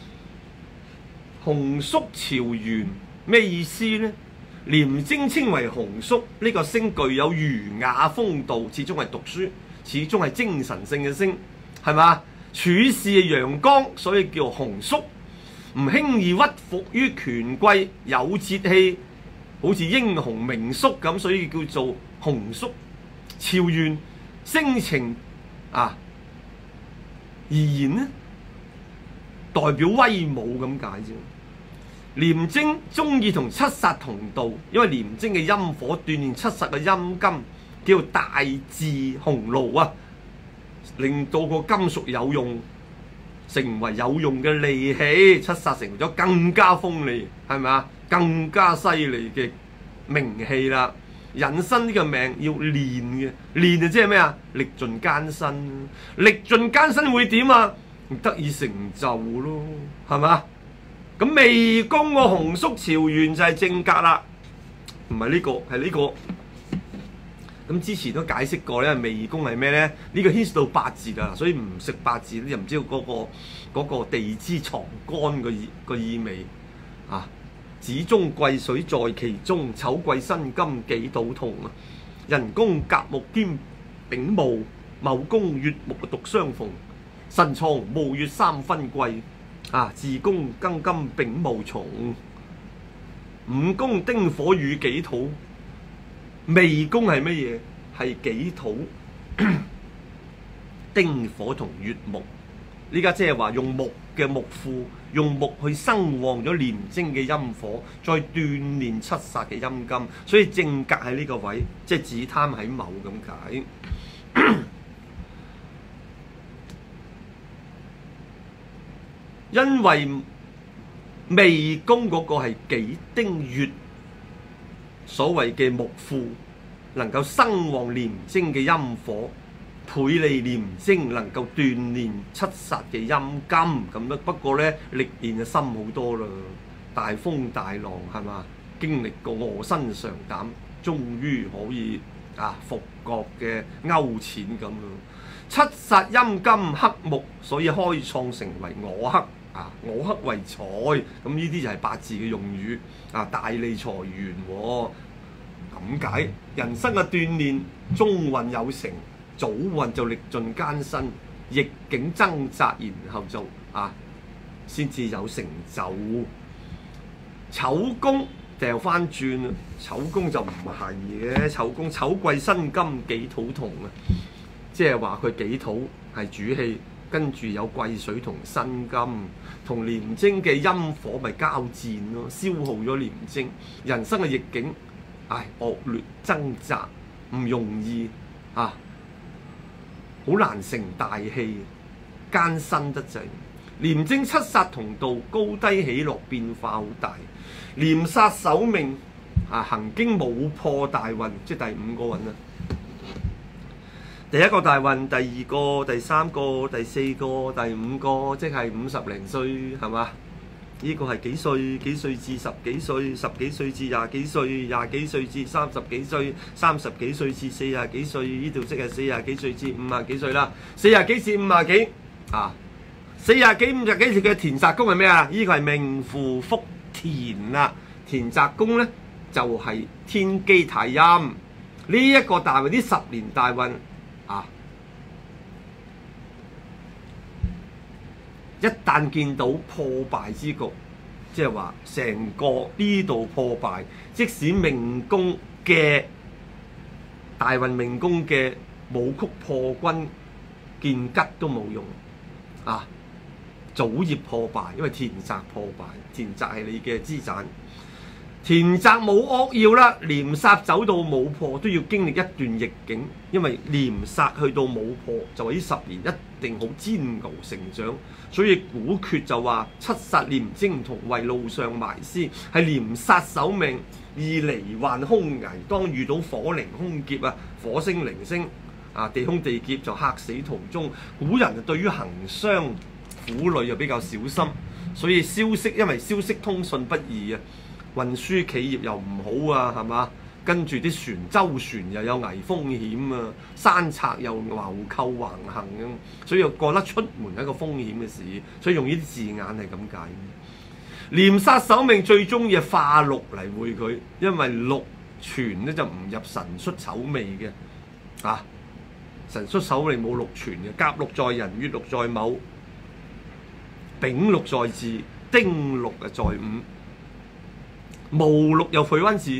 洪叔朝元咩意思呢？廉貞稱為洪叔，呢、這個星具有儒雅風度，始終係讀書，始終係精神性嘅星，係嘛？處事陽剛，所以叫洪叔，唔輕易屈服於權貴，有節氣。好似英雄名宿咁，所以叫做洪叔。朝元星情啊而言呢，代表威武咁解啫。廉貞中意同七煞同道，因為廉貞嘅陰火鍛鍊七煞嘅陰金，叫大自紅爐啊，令到個金屬有用，成為有用嘅利器。七煞成為咗更加鋒利，係咪啊？更加犀利嘅名氣啦，引申呢個命要練嘅，練就即係咩啊？歷盡艱辛，歷盡艱辛會點啊？得以成就咯，係嘛？咁未宮個洪叔朝元就係正格啦，唔係呢個，係呢個。咁之前都解釋過咧，未宮係咩咧？呢個牽涉到八字㗎，所以唔識八字你就唔知道嗰個嗰個地支藏干個意個意味啊。子中癸水在其中，丑癸辛金己土同啊。人宮甲木兼丙木，卯宮乙木獨相逢，辰藏戊乙三分貴啊。自宮庚金丙戊重，五宮丁火與己土。未宮係乜嘢？係己土、丁火同乙木。呢家即係話用木嘅木庫，用木去生旺咗廉貞嘅陰火，再鍛鍊七煞嘅陰金，所以正格喺呢個位，即係子貪喺卯咁解。因為未宮嗰個係己丁月，所謂嘅木庫能夠生旺廉貞嘅陰火。倍利廉貞能夠鍛鍊七煞嘅陰金咁咯，不過咧歷練就深好多啦，大風大浪係嘛，經歷過臥薪嘗膽，終於可以啊復國嘅勾踐咁咯。七煞陰金克木，所以開創成為我克啊，我克為財，咁呢啲就係八字嘅用語啊，大利財源喎，咁解人生嘅鍛鍊，中運有成。早運就歷盡艱辛，逆境掙扎，然後就啊，先至有成就。丑宮掉翻轉啦，丑宮就唔係嘅，丑宮丑癸辛金己土同啊，即係話佢己土係主氣，跟住有癸水同辛金，同廉貞嘅陰火咪交戰咯，消耗咗廉貞。人生嘅逆境，唉，惡劣掙扎，唔容易啊！好難成大器，艱辛得滯。廉貞七煞同道，高低起落變化好大。廉煞守命啊，行經冇破大運，即係第五個運啦。第一個大運，第二個、第三個、第四個、第五個，即係五十零歲，係嘛？呢個係幾歲？幾歲至十幾歲？十幾歲至廿幾歲？廿幾歲至三十幾歲？三十幾歲至四十幾歲？呢度即係四十幾歲至五十幾歲啦。四十幾至五十幾啊？四十幾五十幾歲嘅田宅宮係咩啊？呢個係命符福田啦。田宅宮咧就係、是、天機太陰。呢、這、一個大運，呢十年大運啊！一旦見到破敗之局，即係話成個呢度破敗，即使命宮嘅大運命宮嘅武曲破軍見吉都冇用啊！祖業破敗，因為田宅破敗，田宅係你嘅資產。 田宅冇惡要啦，鐮殺走到武破都要經歷一段逆境，因為鐮殺去到武破就話呢十年一定好煎熬成長，所以古訣就話七殺鐮精同為路上埋屍，係鐮殺守命，二離患凶危。當遇到火靈凶劫啊，火星靈星啊，地空地劫就嚇死途中。古人對於行商婦女又比較小心，所以消息因為消息通訊不易啊。運輸企業又唔好啊，係嘛？跟住啲船舟船又有危風險啊，山賊又流寇橫行咁，所以又覺得出門係一個風險嘅事，所以用呢啲字眼係咁解。鐮殺守命最中意化祿嚟會佢，因為祿存咧就唔入辰戌丑未嘅，啊辰戌丑未冇祿存嘅，甲祿在寅，乙祿在卯，丙祿在巳，丁祿啊在午。戊祿又配溫字，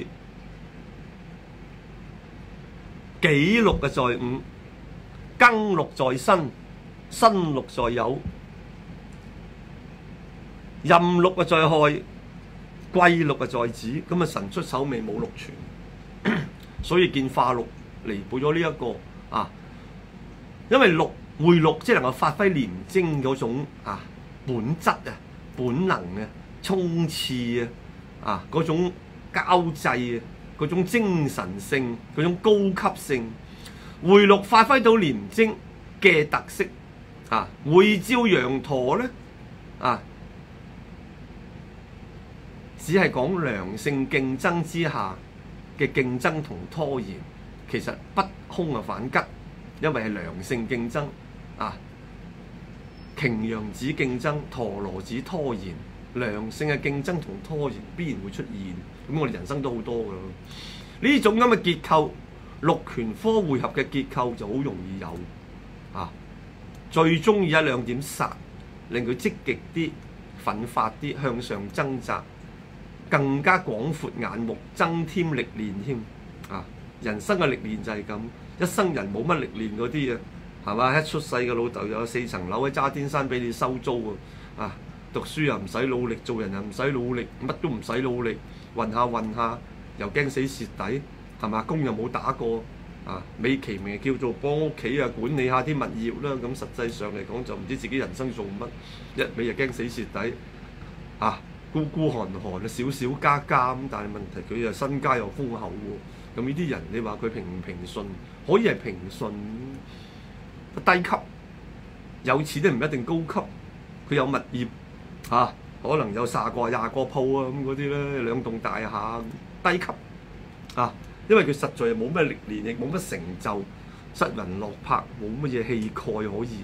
己祿啊在午，庚祿在申，申祿在酉，壬祿啊在亥，癸祿啊在子。咁啊辰戌丑未冇祿存，所以見化祿彌補咗呢一個啊，因為祿會祿即係能夠發揮廉貞嗰種啊本質啊本能啊衝刺啊。啊！嗰種交際啊，嗰種精神性，嗰種高級性，會祿發揮到廉貞嘅特色啊！會照羊駝咧啊，只係講良性競爭之下嘅競爭同拖延，其實不凶啊反吉，因為係良性競爭啊。擎羊指競爭，陀羅指拖延。良性嘅競爭同拖延必然會出現，咁我哋人生都好多㗎。呢種咁嘅結構，祿權科匯合嘅結構就好容易有啊。最中意一兩點殺，令佢積極啲、奮發啲、向上掙扎，更加廣闊眼目，增添歷練添啊！人生嘅歷練就係咁，一生人冇乜歷練嗰啲啊，係嘛？一出世嘅老豆又有四層樓喺渣甸山俾你收租啊！啊！讀書又唔使努力，做人又唔使努力，乜都唔使努力，混下混下又驚死蝕底，係嘛？工又冇打過，啊，美其名叫做幫屋企啊管理下啲物業啦，咁實際上嚟講就唔知自己人生做乜，一味又驚死蝕底，啊，孤孤寒寒啊，少少家家咁，但係問題佢又身家又豐厚喎，咁呢啲人你話佢平唔平順？可以係平順，低級，有錢都唔一定高級，佢有物業。嚇、啊，可能有卅個廿個鋪啊咁嗰啲咧，兩棟大廈低級啊，因為佢實在係冇乜歷練，亦冇乜成就，失魂落魄，冇乜嘢氣概可言。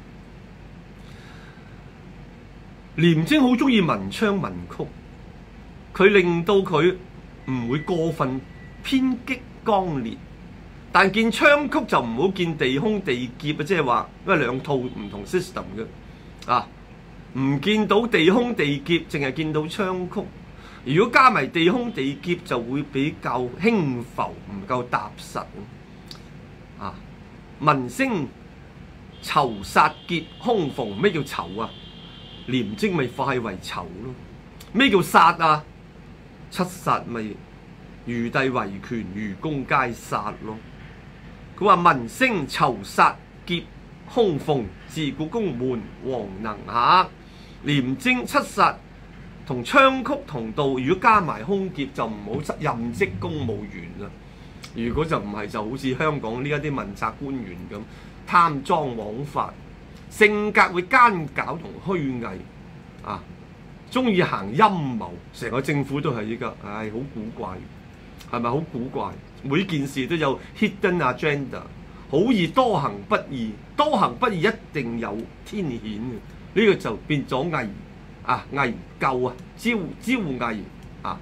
廉貞好中意文昌文曲，佢令到佢唔會過分偏激剛烈，但見昌曲就唔好見地空地劫啊，即係話因為兩套唔同 system 嘅啊。唔見到地空地劫，淨係見到昌曲。如果加埋地空地劫，就會比較輕浮，唔夠踏實。啊，文星囚殺劫凶逢，咩叫囚啊？廉貞咪化為囚咯。咩叫殺啊？七殺咪餘地為權，愚公皆殺咯。佢話文星囚殺劫凶逢，自古公門王能下。廉貞七殺同昌曲同道，如果加埋凶劫就唔好任職公務員啦。如果就唔係，就好似香港呢一啲問責官員咁貪贓枉法，性格會奸狡同虛偽啊，中意行陰謀，成個政府都係依家，唉，好古怪，係咪好古怪？每件事都有 hidden agenda， 好易多行不義，多行不義一定有天譴嘅。呢個就變咗危啊，危咎啊，招招危啊，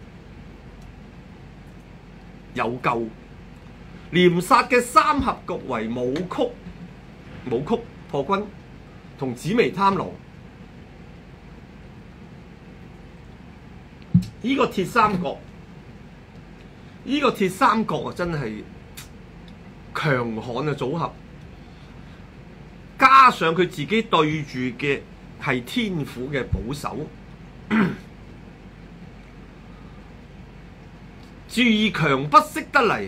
有咎。鐮殺嘅三合局為武曲，武曲破軍同紫微貪狼。呢、這個鐵三角，呢、這個鐵三角啊，真係強悍嘅組合。加上佢自己對住嘅係天府嘅保守， 注意強不息得嚟，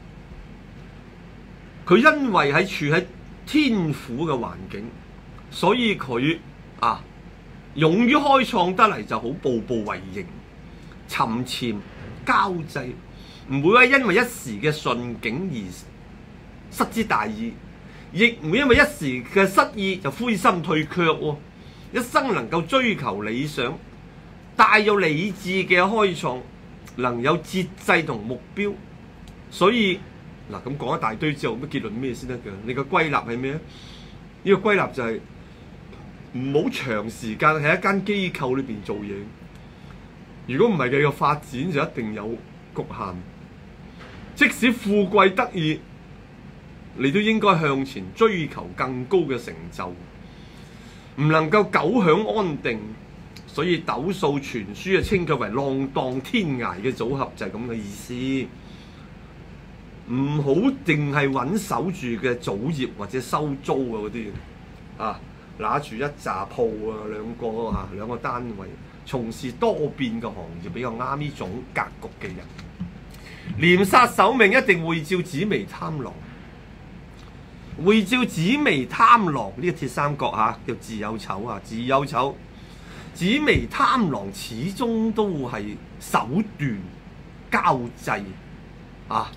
佢因為喺處喺天府嘅環境，所以佢啊勇於開創得嚟就好步步為營、沉潛交際，唔會因為一時嘅順境而失之大意，亦唔會因為一時嘅失意就灰心退卻喎。一生能夠追求理想，帶有理智嘅開創，能有節制同目標。所以嗱，咁講一大堆之後，乜結論咩先得㗎？你個歸納係咩啊？呢個歸納就係唔好長時間喺一間機構裏邊做嘢。如果唔係，你嘅發展就一定有局限。即使富貴得意，你都應該向前追求更高嘅成就，唔能夠久享安定。所以斗數傳書啊，稱佢為浪蕩天涯嘅組合，就係咁嘅意思。唔好淨係揾守住嘅祖業或者收租啊嗰啲啊，拿住一紮鋪啊，兩個啊兩個單位，從事多變嘅行業比較啱呢種格局嘅人。廉煞守命一定會照紫微貪狼，會照紫微貪狼呢個鐵三角嚇、啊，叫自有丑啊，自有丑。紫微貪狼始終都係手段交際啊，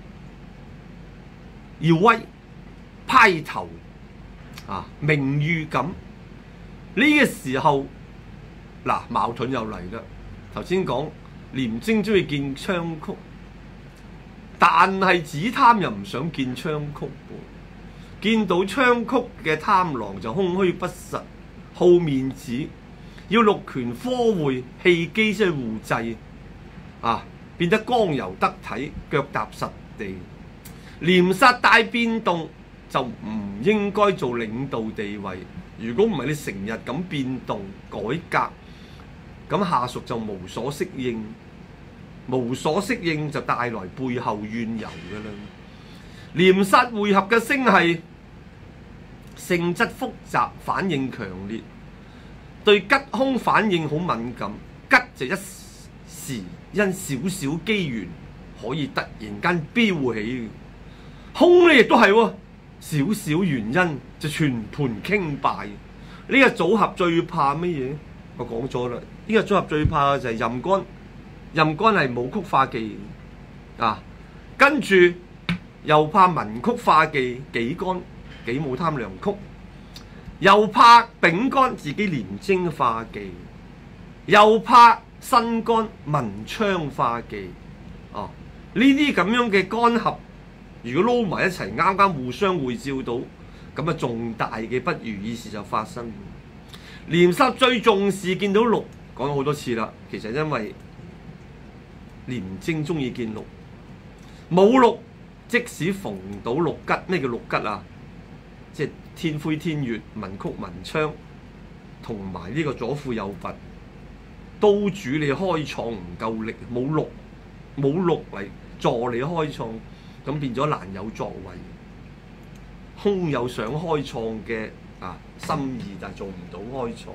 要威派頭啊，名譽感呢、這個時候嗱、啊、矛盾又嚟啦。頭先講廉貞中意見昌曲，但係紫貪又唔想見昌曲喎。見到昌曲嘅貪狼就空虛不實，好面子。要六權科會，氣機先係互濟啊，變得剛柔得體，腳踏實地。廉煞大變動就唔應該做領導地位。如果唔係，你成日咁變動改革，咁下屬就無所適應，無所適應就帶來背後怨尤㗎啦。廉煞會合嘅星系性質複雜，反應強烈。對吉凶反應好敏感，吉就一時因少少機緣可以突然間飆起，凶咧亦都係喎，少少原因就全盤傾敗。呢、這個組合最怕乜嘢？我講咗啦，呢、這個組合最怕就係壬干，壬干係武曲化忌啊，跟住又怕文曲化忌己干，己武貪良曲。又怕丙干自己廉貞化忌，又怕辛干文昌化忌。哦，呢啲咁樣嘅干合，如果撈埋一齊，啱啱互相會照到，咁啊重大嘅不如意事就發生。廉煞最重視見到祿，講咗好多次啦。其實因為廉貞中意見祿，冇祿即使逢到祿吉，咩叫祿吉啊？即係天魁天月、文曲文昌，同埋呢個左輔右弼，都主你開創唔夠力，冇祿冇祿嚟助你開創，咁變咗難有作為。空有想開創嘅啊心意，但係做唔到開創。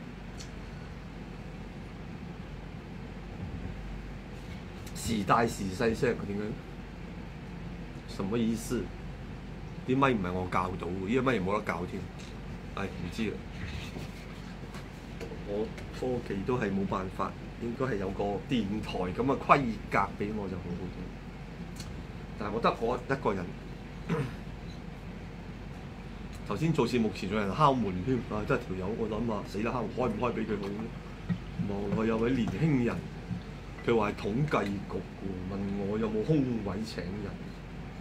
時大時細聲，點解？什麼意思？啲咪唔係我教到嘅，呢個咪冇得教添。唉，唔知啦。我科技都係冇辦法，應該係有個電台咁嘅規格俾我就好好啲。但係我得我一個人。頭先做節目前仲有人敲門添，啊，真係條友，我諗啊，死啦，敲門開唔開俾佢好咧？望落去有位年輕人，佢話係統計局喎，問我有冇空位請人。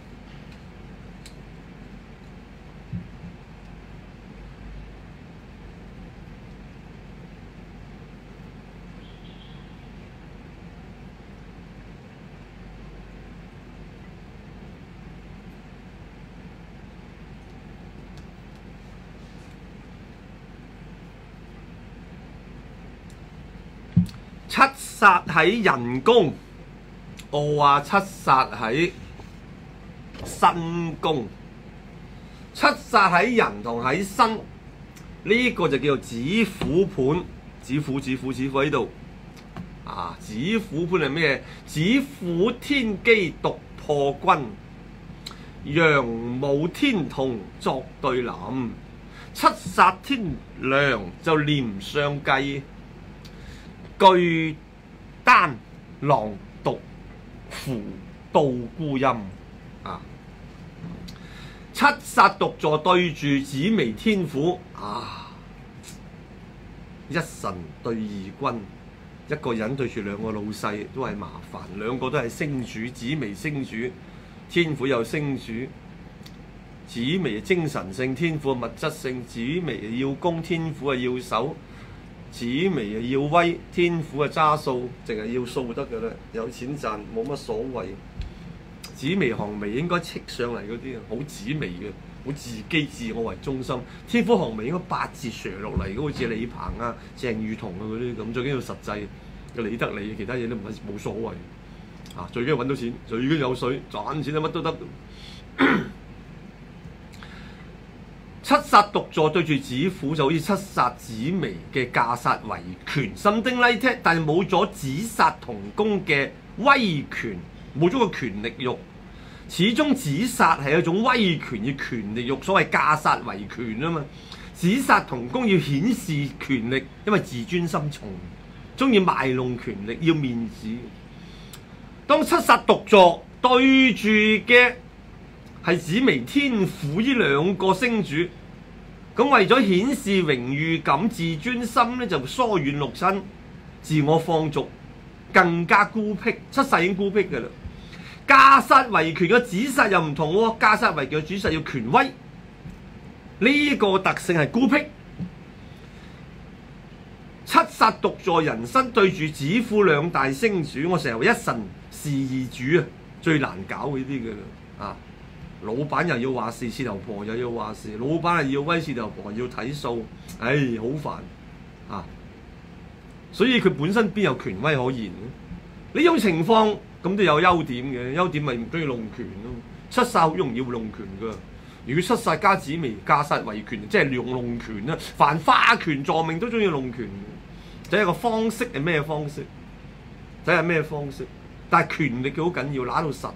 七煞喺人宮，我話七煞喺身宮。七煞喺人同喺身，呢、這個就叫做子府盤，子府子府子府喺度啊！子虎潘係咩？子虎天機獨破軍，陽武天同作對臨，七殺天梁就連相繼，巨丹狼毒符道孤陰啊！七殺獨坐對住紫微天府啊！一神對二君，一個人對住兩個老細都係麻煩，兩個都係星主，紫微星主，天府有星主。紫微精神性，天府物質性。紫微要攻，天府係要守。紫微要威，天府係揸數，淨係要數得㗎啦，有錢賺冇乜所謂。紫微行微應該戚上嚟嗰啲好紫微嘅，好自己自我為中心。天府行微應該八字斜落嚟，好似李鵬啊、鄭裕彤啊嗰啲咁，最緊要實際嘅理得你，其他嘢都唔係冇所謂。啊，最緊要揾到錢，最緊要有水賺錢啊，乜都得。七殺獨坐對住子虎，就好似七殺紫微嘅架殺為權，心丁拉踢，但係冇咗紫殺同宮嘅威權，冇咗個權力慾。始終紫殺係一種威權嘅權力慾，所謂架殺為權啊嘛。紫殺同宮要顯示權力，因為自尊心重，中意賣弄權力，要面子。當七殺獨坐對住嘅係紫微天府呢兩個星主，咁為咗顯示榮譽感、自尊心咧，就疏遠六親，自我放逐，更加孤僻。七殺已經孤僻嘅啦。架殺為權嘅紫殺又唔同喎，架殺為權嘅紫殺要權威，呢、這個特性係孤僻。七殺獨坐人身對住子虎兩大星主，我成日話一神是二主啊，最難搞呢啲嘅啦啊！老闆又要話事，事頭婆又要話事，老闆又要威，事頭婆要睇數，唉，好煩啊！所以佢本身邊有權威可言呢種情況咁都有優點嘅，優點咪唔中意弄權咯。七殺好容易會弄權噶，如果七殺加紫微架殺為權，即係用弄權啦。凡化權助命都中意弄權，就係個方式係咩方式？睇下咩方式，但係權力佢好緊要，揦到實。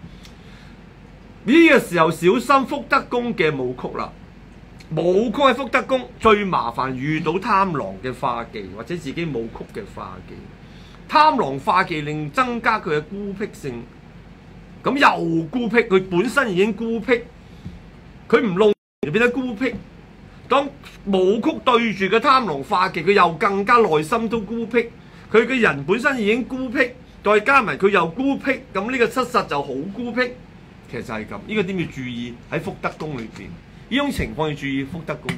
呢個時候小心福德宮嘅武曲啦，武曲喺福德宮最麻煩，遇到貪狼嘅化忌或者自己武曲嘅化忌。貪狼化忌令增加佢嘅孤僻性，咁又孤僻，佢本身已經孤僻，佢唔弄就變得孤僻。當武曲對住嘅貪狼化忌，佢又更加內心都孤僻。佢嘅人本身已經孤僻，再加埋佢又孤僻，咁呢個七殺就好孤僻。其實就係咁，呢個點要注意喺福德宮裏邊，呢種情況要注意福德宮。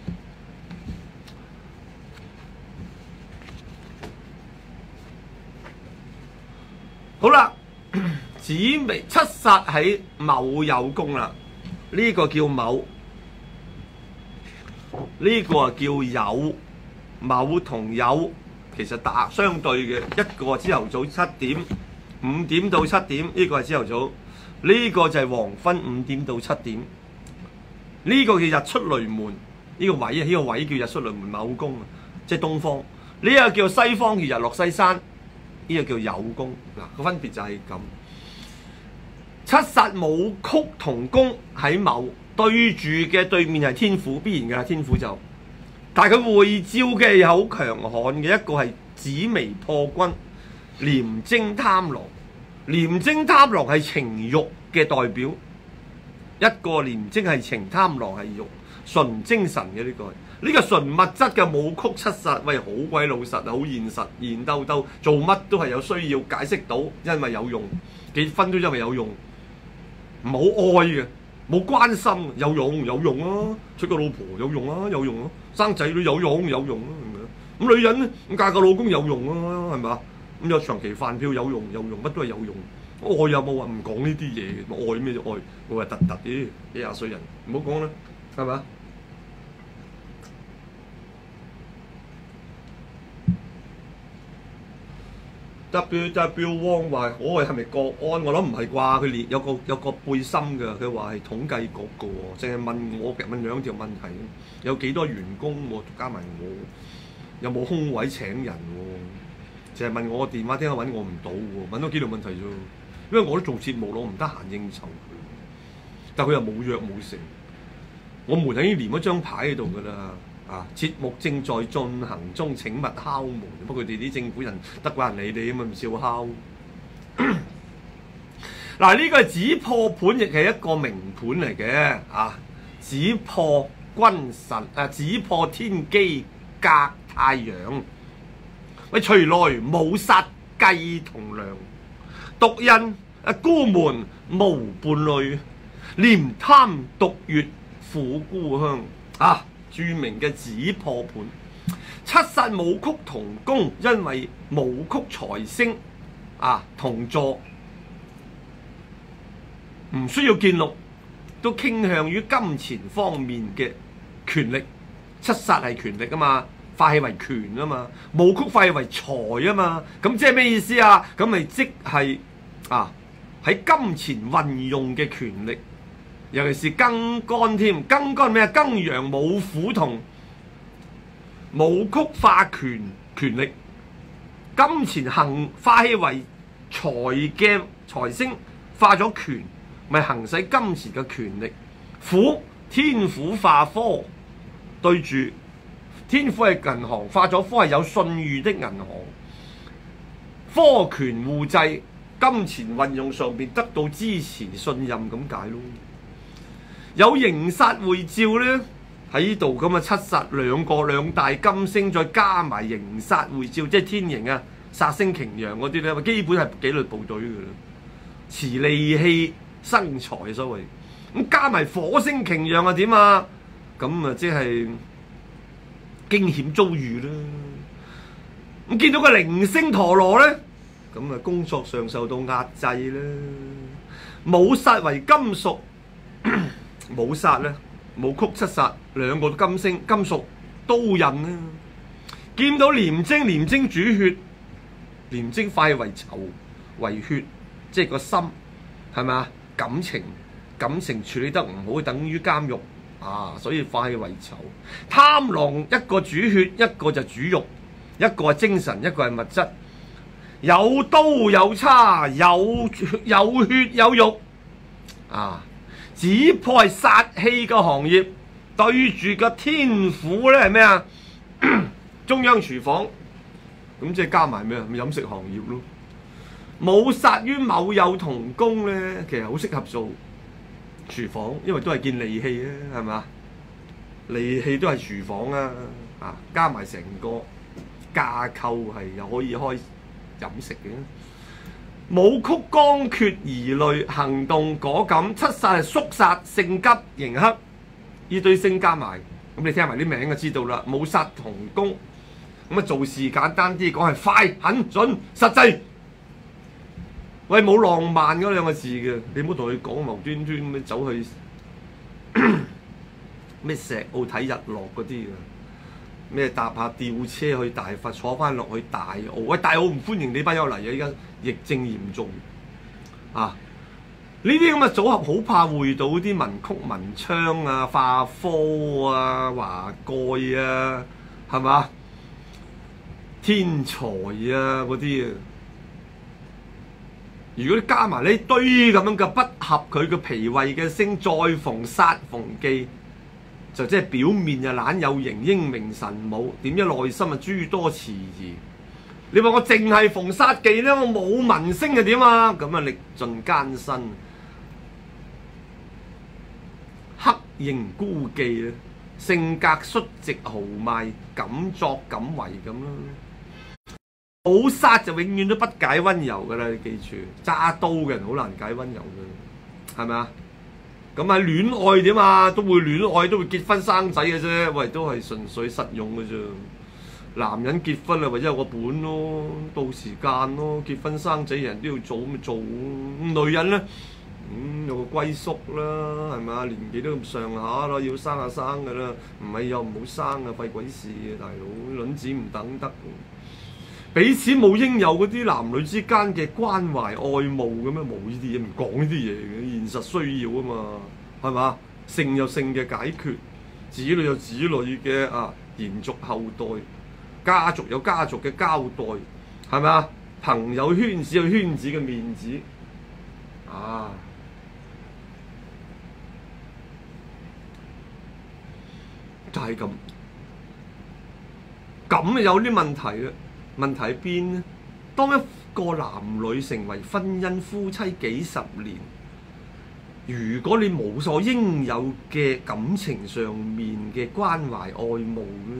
好啦，紫微七殺喺卯酉宮啦，呢個叫卯，呢個啊叫酉。卯同酉其實打相對嘅，一個朝頭早七點五點到七點，呢個係朝頭早。呢個就係黃昏五點到七點，呢、這個叫日出雷門，呢、這個位啊，呢、這個位叫日出雷門卯宮啊，即係東方。呢、這個叫西方，叫日落西山，呢、這個叫酉宮。嗱，個分別就係咁。七殺武曲同宮喺卯對住嘅對面係天府，必然嘅天府就，但係佢會照嘅又好強悍嘅，一個係紫微破軍，廉貞貪狼。廉貞貪狼係情欲嘅代表，一個廉貞係情，貪狼係欲，純精神嘅呢、這個，呢、這個純物質嘅武曲七殺，喂，好鬼老實啊，好現實，現兜兜做乜都係有需要，解釋到，因為有用，結婚都因為有用，冇愛嘅，冇關心，有用有用啊，娶個老婆有用啊，有用啊，生仔女有用有用啊，係咪？咁女人咧，咁嫁個老公有用啊，係咪？咁有長期飯票有用有用，乜都係有用。愛有冇話唔講呢啲嘢？愛咩啫？愛我話突突啲幾廿歲人，唔好講啦，係咪？W W 汪話：我係係咪國安？我諗唔係啩？佢連有個有個背心㗎，佢話係統計局㗎喎，淨係問我問兩條問題，有幾多員工喎？加埋我有冇空位請人喎？ 淨係問我個電話，點解揾我唔到喎？問多幾條問題啫，因為我都做節目咯，我唔得閒應酬佢。但佢又冇約冇成，我門口已經連咗張牌喺度㗎啦。啊，節目正在進行中，請勿敲門。不過佢哋啲政府人得鬼人理你啊嘛，唔少敲。嗱，呢個係指破盤，亦係一個明盤嚟嘅啊！指破君神啊，指破天機隔太陽。喂，隨來冇殺計同梁，獨印啊孤門無伴侶，廉貪獨月苦故鄉啊！著名嘅指破盤，七殺武曲同宮，因為武曲財星啊同坐，唔需要見祿，都傾向於金錢方面嘅權力。七殺係權力啊嘛，化氣為權啊嘛，武曲化氣為財啊嘛，咁即係咩意思啊？咁咪即係啊喺金錢運用嘅權力。尤其是庚干添，庚干咩啊？庚陽武虎同武曲化權權力，金錢行化氣為財嘅財星化咗權，咪行使金錢嘅權力。虎天虎化科，對住天虎係銀行，化咗科係有信譽的銀行，科權互濟，金錢運用上邊得到支持信任咁解咯。有刑殺會照咧喺度咁啊，七殺兩個兩大金星，再加埋刑殺會照，即係天刑啊、殺星擎羊嗰啲咧，基本係紀律部隊㗎啦，持利器生財所謂。咁加埋火星擎羊啊點啊？咁啊即係驚險遭遇啦。咁見到個零星陀羅咧，咁啊工作上受到壓制啦。武殺為金屬。武殺咧，武曲七殺兩個金星，金屬刀刃啦。見到廉貞，廉貞主血，廉貞化為仇為血，即係個心係咪啊？感情感情處理得唔好，等於監獄啊，所以化為仇。貪狼一個主血，一個就主肉，一個係精神，一個係物質。有刀有叉，有有血有肉啊！指破係殺氣嘅行業，對住個天府咧係咩啊？中央廚房，咁即係加埋咩啊？飲食行業咯。冇殺於卯酉同宮咧，其實好適合做廚房，因為都係見利器啊，係咪？利器都係廚房啊，啊加埋成個架構係又可以開飲食嘅。武曲剛決疑慮，行動果敢，七殺係肅殺，性急刑克，呢堆星加埋，咁你聽埋啲名就知道啦。武殺同宮，咁啊做事簡單啲講係快、狠、準、實際。喂，冇浪漫嗰兩個字嘅，你唔好同佢講無端端咁走去咩石澳睇日落嗰啲嘅，咩搭下吊車去大佛，坐翻落去大澳。喂，大澳唔歡迎你班友嚟啊！依家疫症嚴重啊！呢啲咁嘅組合好怕會到啲文曲文昌啊、化科啊、華蓋啊，係嘛？天才啊嗰啲啊！如果你加埋呢堆咁樣嘅不合佢嘅脾胃嘅星，再逢殺逢忌，就即係表面就懶有型，英明神武，點知內心啊諸多遲疑。你話我淨係逢殺忌咧，我冇文星係點啊？咁啊歷盡艱辛，黑形孤忌啊，性格率直豪邁，敢作敢為咁咯。冇殺就永遠都不解溫柔噶啦，你記住，揸刀嘅人好難解溫柔嘅，係咪啊？咁喺戀愛點啊？都會戀愛，都會結婚生仔嘅啫，喂，都係純粹實用嘅啫。男人結婚啊，或者有個本咯，到時間咯，結婚生仔人都要做，咁咪做。女人咧，咁、嗯、有個歸宿啦，係咪啊？年紀都咁上下啦，要生下生噶啦，唔係又唔好生啊，費鬼事啊，大佬，卵子唔等得。彼此冇應有嗰啲男女之間嘅關懷愛慕咁樣，冇呢啲嘢，唔講呢啲嘢嘅，現實需要啊嘛，係嘛？性有性嘅解決，子女有子女嘅啊延續後代，家族有家族嘅交代， 係咪啊？朋友圈子有圈子嘅面子啊！就係咁，咁有啲問題嘅問題喺邊呢？當一個男女成為婚姻夫妻幾十年，如果你冇所應有嘅感情上面嘅關懷愛慕咧，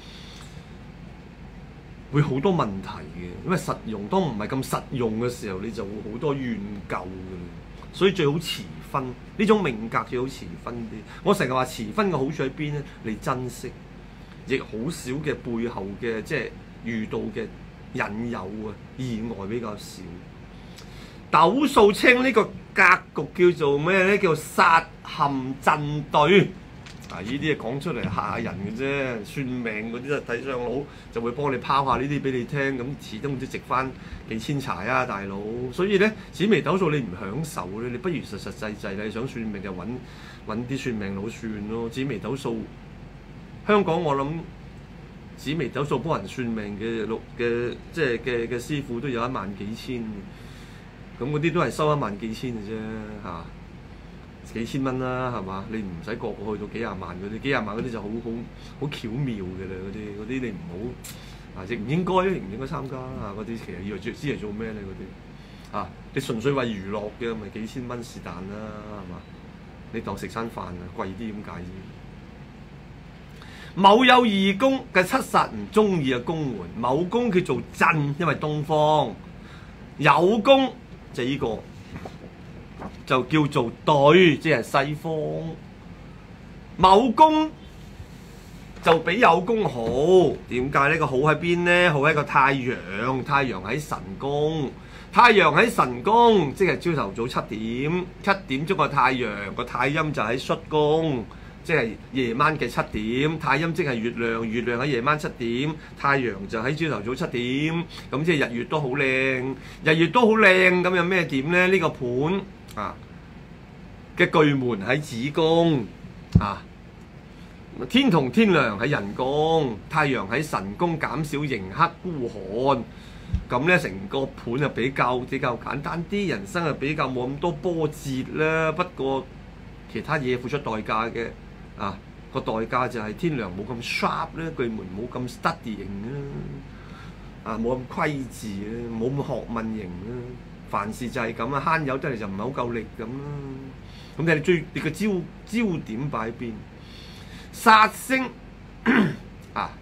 會好多問題嘅。因為實用當唔係咁實用嘅時候，你就會好多怨疚嘅。所以最好遲婚，呢種命格最好遲婚啲。我成日話遲婚嘅好處喺邊咧？你珍惜，亦好少嘅背後嘅即係遇到嘅引誘啊，意外比較少。斗數稱呢個格局叫做咩咧？叫殺陷震對。啊！呢啲嘢講出嚟嚇下人嘅啫，算命嗰啲睇相佬就會幫你拋下呢啲俾你聽，咁始終都值翻幾千柴啊，大佬。所以咧，紫微斗數你唔享受咧，你不如實實際際你想算命就揾揾啲算命佬算咯。紫微斗數香港我諗紫微斗數幫人算命嘅六嘅即係嘅嘅師傅都有一萬幾千，咁嗰啲都係收一萬幾千嘅啫嚇。幾千蚊啦，係嘛？你唔使個個去到幾廿萬嗰啲，幾廿萬嗰啲就好好好巧妙嘅啦。嗰啲嗰啲你唔好啊，亦唔應該，唔應該參加啊。嗰啲其實以為知嚟做咩咧？嗰啲啊，你純粹為娛樂嘅，咪幾千蚊是但啦，係嘛？你當食餐飯啊，貴啲點解啫？某有二宮嘅七殺唔中意嘅宮門，某宮叫做震，因為東方；有宮就呢個。就叫做對，即係西方。某宮就比有宮好，點解呢個好喺邊呢？好喺個太陽，太陽喺辰宮，太陽喺辰宮，即係朝頭早七點，七點鐘個太陽個太陰就喺戌宮，即係夜晚嘅七點，太陰即係月亮，月亮喺夜晚七點，太陽就喺朝頭早七點，咁即係日月都好靚，日月都好靚，咁有咩點呢？呢、這個盤啊嘅巨門喺子宮啊，天同天梁喺人宮，太陽喺辰宮減少刑克孤寒，咁咧成個盤就比較比較簡單啲，人生啊比較冇咁多波折啦。不過其他嘢付出代價嘅啊，個代價就係天梁冇咁 sharp 咧，巨門冇咁 study 型啦，啊冇咁規字咧，冇咁學問型啦。凡事就係咁啊，慳油得嚟就唔係好夠力咁啦。咁你最你個焦焦點擺喺邊？殺星啊！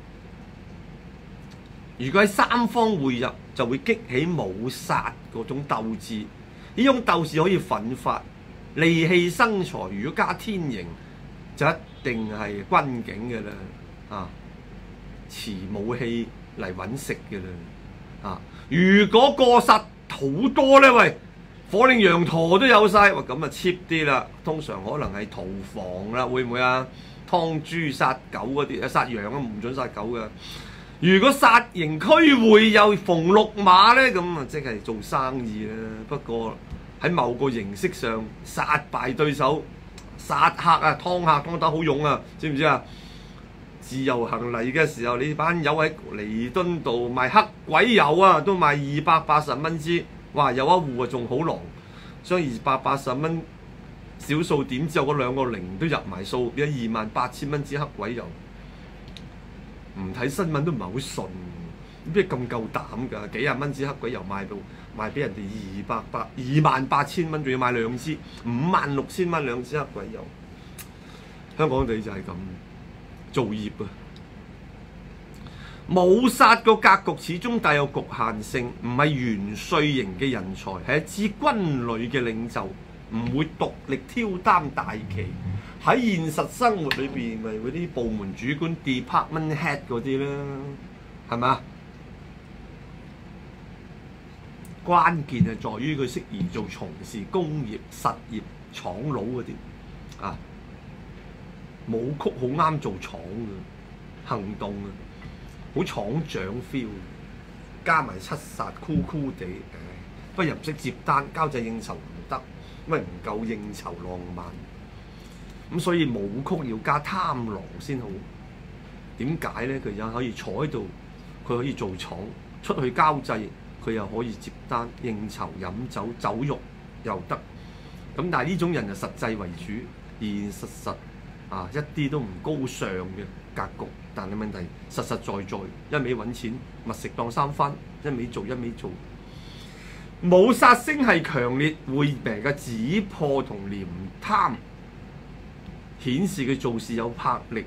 如果喺三方匯入，就會激起武殺嗰種鬥志。呢種鬥志可以奮發，利器生財。如果加天刑，就一定係軍警嘅啦。啊，持武器嚟揾食嘅啦。啊，如果過殺好多咧，喂，火令羊駝都有晒，哇咁啊 cheap 啲啦。通常可能係屠房啦，會唔會啊？劏豬殺狗嗰啲啊，殺羊啊唔準殺狗嘅。如果殺刑驅會又逢六馬咧，咁啊即係做生意啦。不過喺某個形式上殺敗對手、殺客啊，劏客劏得好勇啊，知唔知啊？自由行嚟嘅時候，你班友喺彌敦道賣黑鬼油啊，都賣二百八十蚊支。哇！有一戶啊仲好狼，將二百八十蚊小數點之後嗰兩個零都入埋數，變咗二萬八千蚊支黑鬼油。唔睇新聞都唔係好信，邊咁夠膽㗎？幾廿蚊支黑鬼油賣到賣俾人哋二百八二萬八千蚊，仲要買兩支，五萬六千蚊兩支黑鬼油。香港地就係咁。造業啊，武殺個格局始終帶有局限性，唔係元帥型嘅人才，係一支軍旅嘅領袖，唔會獨力挑擔大旗。喺現實生活裏邊，咪嗰啲部門主管 department head 嗰啲啦，係嘛？關鍵係在於佢適宜做從事工業、實業、廠佬嗰啲啊。舞曲好啱做廠嘅行動啊，好廠長 feel， 加埋七殺酷酷地，不過又唔識接單，交際應酬唔得，因為唔夠應酬浪漫。咁所以舞曲要加貪狼先好。點解咧？佢有可以坐喺度，佢可以做廠， 出去交際，佢又可以接單、應酬、飲酒、酒肉又得。咁但係呢種人就實際為主，現實實啊，一啲都唔高尚嘅格局。但係問題實實在在，一味揾錢，密食當三番，一味做一味做。冇殺星係強烈會命嘅指破同廉貪，顯示佢做事有魄力。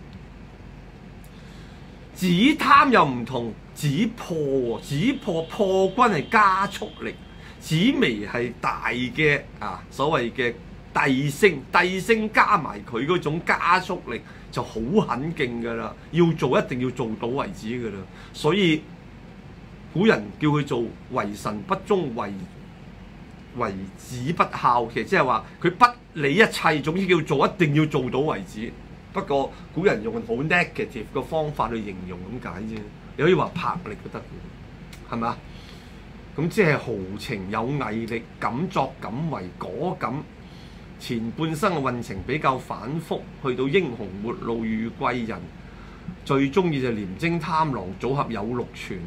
指貪又唔同，指破指破破軍係加速力，紫微係大嘅啊，所謂嘅帝星，帝星加埋佢嗰種加速力就好狠勁㗎啦，要做一定要做到為止㗎啦。所以古人叫佢做為神不忠，為為子不孝，其實即係話佢不理一切，總之叫做一定要做到為止。不過古人用好 negative 嘅方法去形容咁解啫，你可以話魄力都得嘅，係咪啊？咁即係豪情有毅力，敢作敢為，果敢。前半生嘅運程比較反覆，去到英雄末路遇貴人，最中意就廉貞貪狼組合有祿存。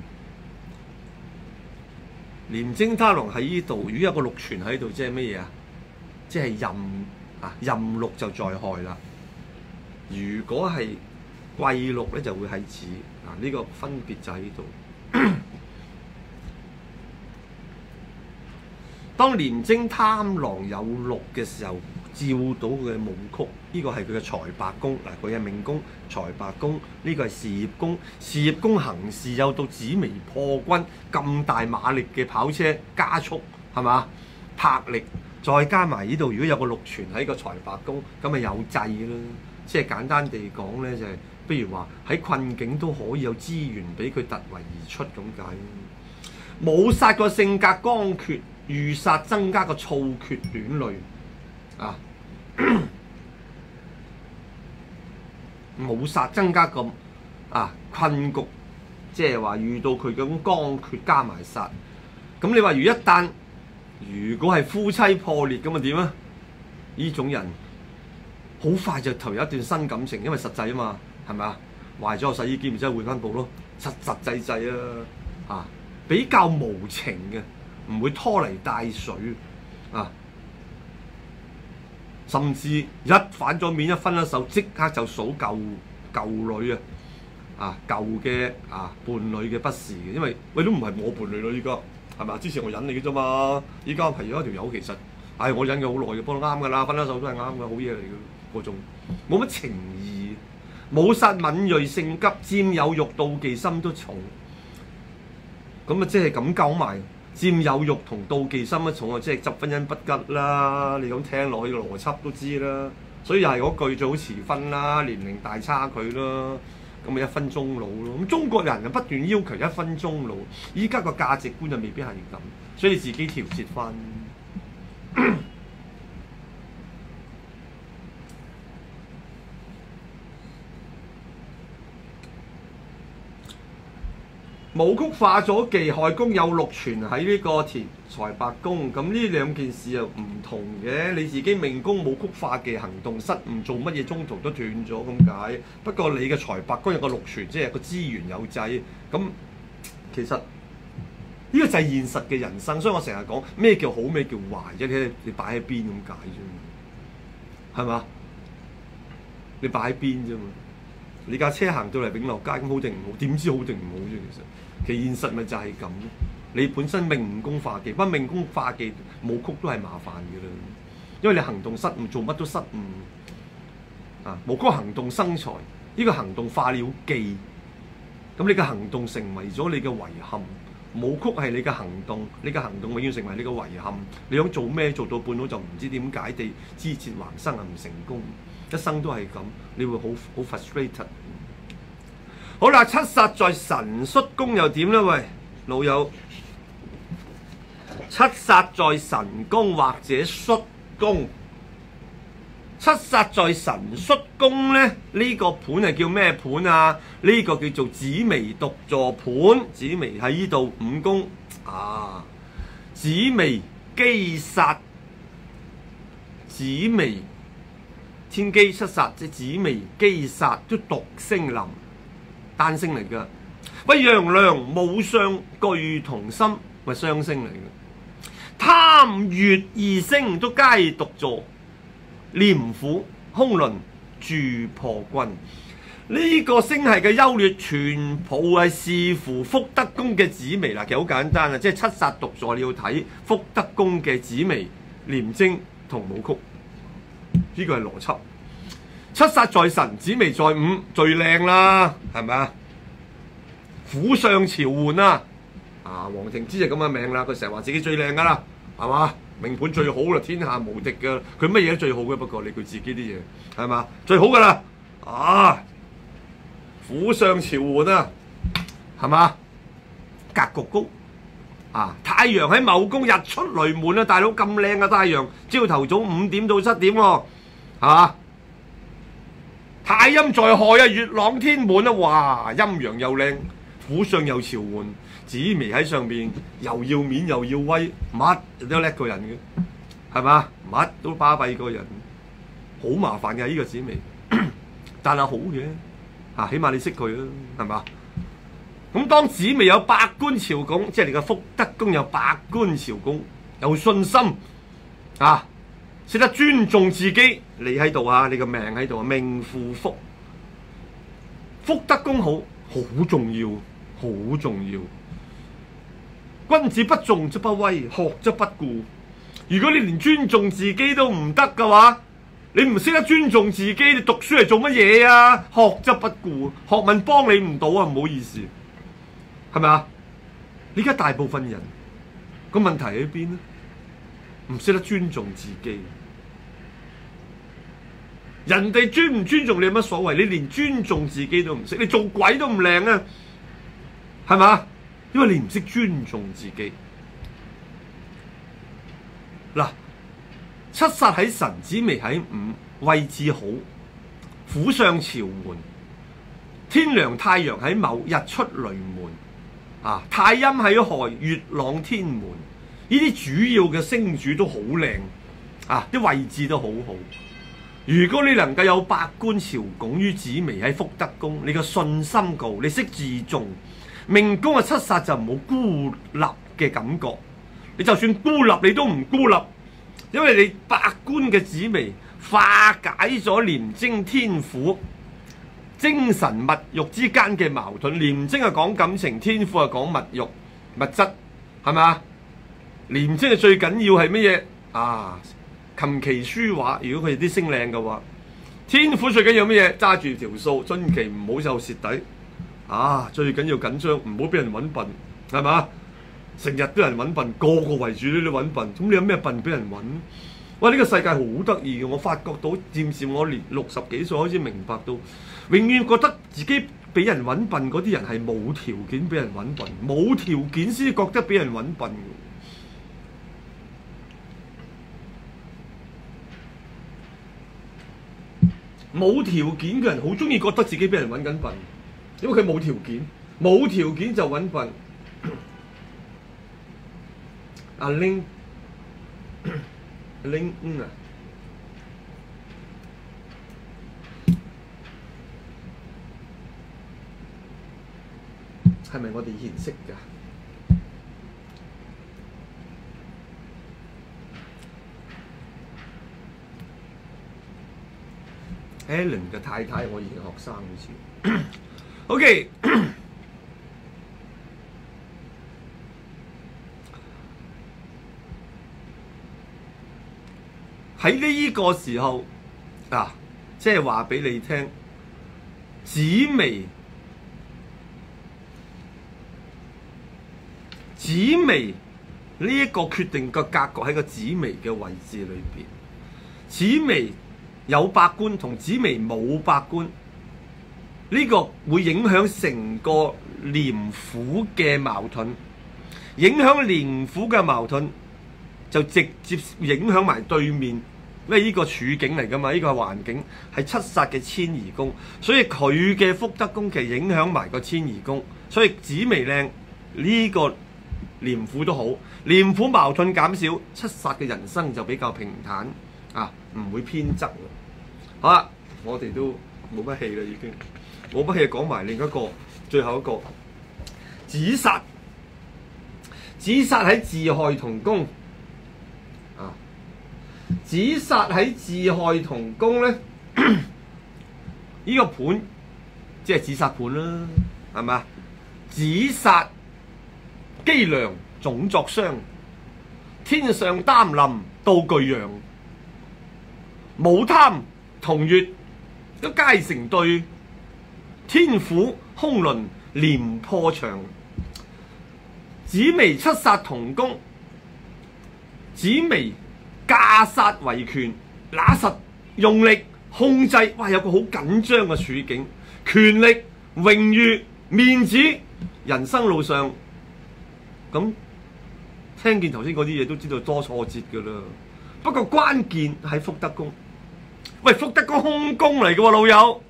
廉貞貪狼喺呢度，如果有個祿存喺度，即係乜嘢啊？即係任啊任祿就在害啦。如果係貴祿咧，就會喺子啊，呢、這個分別就喺呢度。當廉貞貪狼有祿嘅時候，照到佢嘅武曲，呢、這個係佢嘅財帛宮。嗱，佢嘅命宮財帛宮，呢、這個係事業宮。事業宮行事有到紫微破軍咁大馬力嘅跑車加速，係嘛？魄力，再加埋呢度，如果有個祿存喺個財帛宮，咁咪有制啦。即係簡單地講咧，就係、是、譬如話喺困境都可以有資源俾佢突圍而出咁解。冇殺個性格剛決，遇殺增加個躁決短慮啊！冇殺增加個啊困局，即係話遇到佢咁剛決加埋殺。咁你話如一旦如果係夫妻破裂咁啊點啊？呢種人好快就投入一段新感情，因為實際啊嘛，係咪啊？壞咗個洗衣機，咪真係換翻部咯，實實際際啊，啊比較無情嘅，唔會拖泥帶水啊，甚至一反咗面一分咗手，即刻就數舊舊女啊，啊舊嘅啊伴侶嘅不是嘅，因為喂都唔係我伴侶咯，依家係咪啊？之前我忍你嘅啫嘛，依家係咗一條友，其實唉、哎、我忍咗好耐嘅，幫到啱㗎啦，分咗手都係啱嘅，好嘢嚟嘅。嗰種冇乜情義，冇殺敏鋭性急，佔有慾妒忌心都重，咁啊即係咁講埋佔有慾同妒忌心都重啊，即係執婚姻不吉啦。你咁聽落去邏輯都知啦，所以又係嗰句最好遲婚啦，年齡大差距啦，咁咪一分終老咯。咁中國人就不斷要求一分終老，依家個價值觀就未必係咁，所以你自己調節翻。武曲化咗忌，亥宮有祿存喺呢個田財帛宮，咁呢兩件事又唔同嘅。你自己命宮武曲化忌，行動失誤，做乜嘢中途都斷咗咁解。不過你嘅財帛宮有個祿存，即係個資源有制。咁其實呢、呢個就係現實嘅人生，所以我成日講咩叫好，咩叫壞啫？你你擺喺邊咁解啫？係嘛？你擺喺邊啫嘛？你架車行到嚟永樂街咁好定唔好？點知好定唔好啫？其實其現實咪就係咁。你本身命五宮化忌，不過命宮化忌武曲都係麻煩嘅啦，因為你行動失誤，做乜都失誤啊！武曲行動生財，呢、這個行動化了忌，咁你嘅行動成為咗你嘅遺憾。武曲係你嘅行動，你嘅行動永遠成為你嘅遺憾。你想做咩做到半路就唔知點解地枝節橫生啊，唔成功。一生都係咁，你會好好 frustrated。好啦，七殺在辰戌宮又點咧？喂，老友，七殺在辰宮或者戌宮，七殺在辰戌宮咧，呢、這個盤係叫咩盤啊？呢、這個叫做紫微獨坐盤，紫微喺呢度五宮啊，紫微機殺，紫微。天機七殺即紫微機殺都獨星臨單星嚟㗎， 喂，陽梁武相具同心，咪雙星嚟嘅。貪月二星都皆獨坐，廉府空輪住破軍。呢個星系嘅優劣，全部係視乎福德宮嘅紫微啦。其實好簡單啊，即係七殺獨坐，你要睇福德宮嘅紫微、廉貞同武曲，呢個係邏輯。七殺在神，紫微在午，最靚啦，係咪啊？虎相朝喚啊！啊，黃庭之就咁嘅名啦，佢成日話自己最靚噶啦，係嘛？命盤最好啦，天下無敵噶，佢乜嘢都最好嘅，不過你佢自己啲嘢係嘛？最好噶啦，啊！虎相朝喚啊，係嘛？格局高啊！太陽喺某宮，日出雷門啊！大佬咁靚嘅太陽，朝頭早五點到七點喎，係嘛？太陰在亥啊，月朗天滿啊！哇，陰陽又靚，虎相又朝喚，紫微喺上邊，又要面又要威，乜都叻過人嘅，係嘛？乜都巴閉過人，好麻煩嘅呢個紫微，但係好嘅，嚇、啊，起碼你識佢啊，係嘛？咁當紫微有百官朝拱，即係你嘅福德宮有百官朝拱，有信心啊！識得尊重自己，你喺度啊，你個命喺度啊，命富福，福德宮好，好重要，好重要。君子不重則不威，學則不固。如果你連尊重自己都唔得嘅話，你唔識得尊重自己，你讀書係做乜嘢啊？學則不固，學問幫你唔到啊，唔好意思，係咪啊？而家大部分人個問題喺邊呢？唔識得尊重自己。人哋尊唔尊重你有乜所謂？你連尊重自己都唔識，你做鬼都唔靚啊，係嘛？因為你唔識尊重自己。嗱，七殺喺神，紫微喺午，位置好，虎相朝喚，天梁太陽喺卯，日出雷門，啊，太陰喺亥，月朗天門，呢啲主要嘅星主都好靚，啊，啲位置都好好。如果你能夠有百官朝拱於紫微喺福德宮，你個信心高，你識自重，命宮嘅七殺就唔好孤立嘅感覺。你就算孤立，你都唔孤立，因為你百官嘅紫微化解咗廉貞天府精神物欲之間嘅矛盾。廉貞係講感情，天府係講物欲物質，係咪？廉貞係最緊要係乜嘢啊？琴棋書畫，如果佢哋啲星靚嘅話，天府最緊要乜嘢？揸住條數，盡期唔好就蝕底。啊，最緊要緊張，唔好俾人揾笨，係嘛？成日都有人揾笨，個個圍住呢啲揾笨，咁你有咩笨俾人揾？哇！呢、這個世界好得意嘅，我發覺到，漸漸我年六十幾歲開始明白到，永遠覺得自己俾人揾笨嗰啲人係冇條件俾人揾笨，冇條件先覺得俾人揾笨。冇條件嘅人好中意覺得自己俾人揾緊笨，因為佢冇條件，冇條件就揾笨。阿 Ling， 阿 Ling 嗯啊，係咪我哋以前識㗎？Alan 嘅太太，我以前學生好似。OK， 喺呢個時候啊，即係話俾你聽，紫微紫微呢一個決定個格局喺個紫微嘅位置裏邊，紫微有百官同紫微冇百官，呢個會影響成個廉府嘅矛盾，影響廉府嘅矛盾就直接影響埋對面，因為呢個處境嚟㗎嘛，呢個環境係七殺嘅遷移宮，所以佢嘅福德宮其實影響埋個遷移宮，所以紫微靚呢個廉府都好，廉府矛盾減少，七殺嘅人生就比較平坦啊，唔會偏側。好啦，我哋都冇乜氣啦，已經冇乜氣，講埋另一個最後一個紫煞，紫煞喺自害同宮啊，紫煞喺自害同宮咧，呢個盤即係紫煞盤啦，係咪啊？紫煞機梁總作傷，天上擔臨到巨陽，武貪同月都皆成對，天府空輪連破牆。紫微七煞同宮，紫微架煞為權，拿實用力控制，哇！有個好緊張嘅處境，權力、榮譽、面子，人生路上咁聽見頭先嗰啲嘢都知道多挫折㗎啦。不過關鍵喺福德宮，喂，福德宮空宮嚟嘅喎，老友，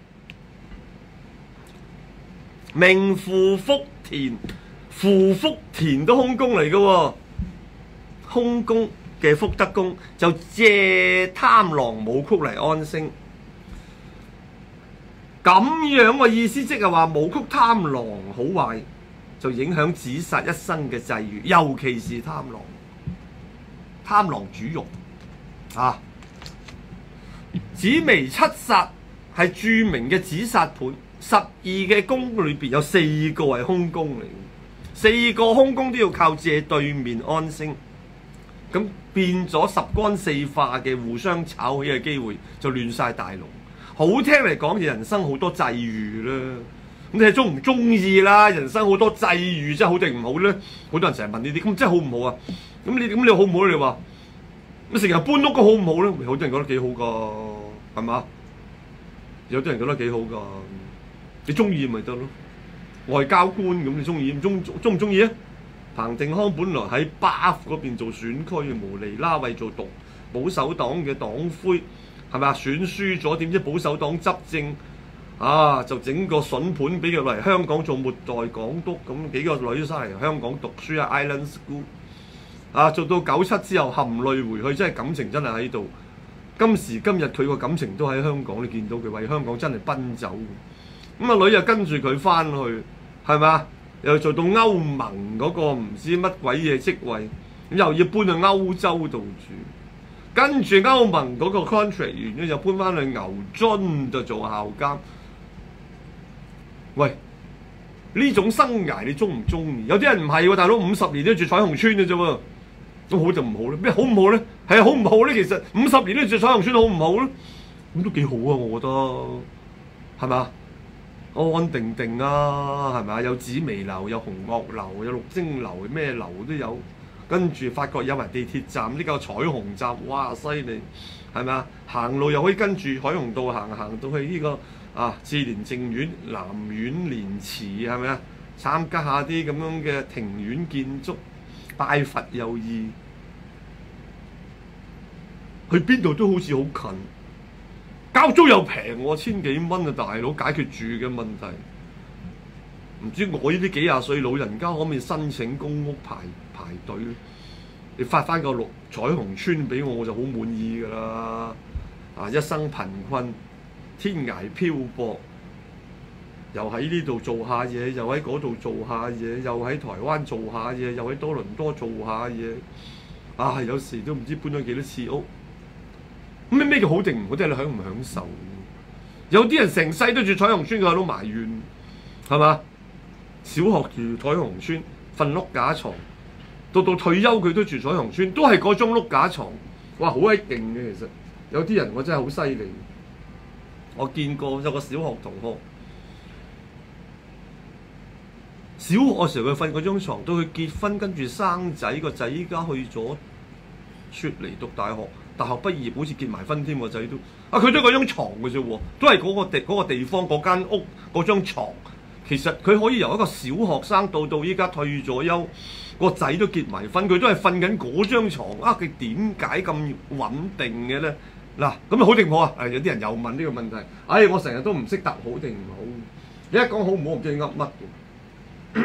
名符福田。符福田都空宮嚟嘅喎，空宮嘅福德宮就借貪狼武曲嚟安星，咁樣嘅意思即係話武曲貪狼好壞，就影響紫煞一生嘅際遇，尤其是貪狼，貪狼主肉啊！紫微七煞係著名嘅紫煞盤，十二嘅宮裏邊有四個係空宮嚟。四個空宮都要靠借對面安星，咁變咗十干四化嘅互相炒起嘅機會就亂晒大龍。好聽嚟講，人生好多際遇啦。咁你係中唔中意啦？人生好多際遇，真係好定唔好咧？好多人成日問呢啲，咁真係好唔好啊？咁你咁你好唔好咧？你話咁成日搬屋都好唔好咧？好多人覺得幾好噶，係嘛？有啲人覺得幾好噶，你中意咪得咯？外交官咁你中意唔中中唔中意啊？彭定康本來喺巴嗰邊做選區，無厘啦為做獨保守黨嘅黨魁，係咪啊？選輸咗，點知保守黨執政啊，就整個筍盤俾佢嚟香港做末代港督，咁幾個女生嚟香港讀書啊 ，Island School 啊，做到九七之後含淚回去，真係感情真係喺度。今時今日佢個感情都喺香港，你見到佢為香港真係奔走。咁啊女又跟住佢翻去，係咪？又做到歐盟嗰個唔知乜鬼嘢職位，咁又要搬去歐洲度住，跟住歐盟嗰個 contract 完咗，又搬翻去牛津度做校監。喂，呢種生涯你中唔中意？有啲人唔係喎，大佬五十年都住彩虹村嘅啫喎，咁好就唔好咧？咩好唔好咧？係啊，好唔好咧？其實五十年都住彩虹村好唔好咧？咁都幾好啊，我覺得，係咪？安安定定啊，係咪？有紫微樓，有紅鶴樓，有綠晶樓，咩樓都有。跟住發覺有埋地鐵站，呢個彩虹站，哇犀利，係咪啊？行路又可以跟住海虹道行，行到去呢、這個啊志蓮淨苑、南苑蓮池，係咪啊？參加下啲咁樣嘅庭院建築，拜佛又易，去邊度都好似好近。交租又平喎，千幾蚊啊！大佬解決住嘅問題，唔知我呢啲幾廿歲老人家可唔可以申請公屋排排隊？你發翻個綠彩虹村俾我，我就好滿意㗎啦！啊，一生貧困，天涯漂泊，又喺呢度做下嘢，又喺嗰度做下嘢，又喺台灣做下嘢，又喺多倫多做下嘢，啊，有時都唔知搬咗幾多次屋。咩咩叫好定唔好？即係你享唔享受？有啲人成世都住彩虹村，佢都埋怨，係嘛？小學住彩虹村，瞓碌架床，到到退休佢都住彩虹村，都係嗰種碌架床。哇，好鬼勁嘅其實。有啲人我真係好犀利。我見過有個小學同學，小學嘅時候佢瞓嗰張牀，到佢結婚跟住生仔，個仔依家去咗雪梨讀大學。大學畢業好似結埋婚添，個仔都啊，佢都係嗰張牀嘅啫喎，都係嗰個地嗰個地方嗰間屋嗰張牀。其實佢可以由一個小學生到到依家退咗休，個仔都結埋婚，佢都係瞓緊嗰張牀啊！佢點解咁穩定嘅咧？嗱，咁啊好定唔好啊？誒，有啲人又問呢個問題。唉、哎，我成日都唔識答好定唔好。你一講好唔好，唔知你噏乜嘅。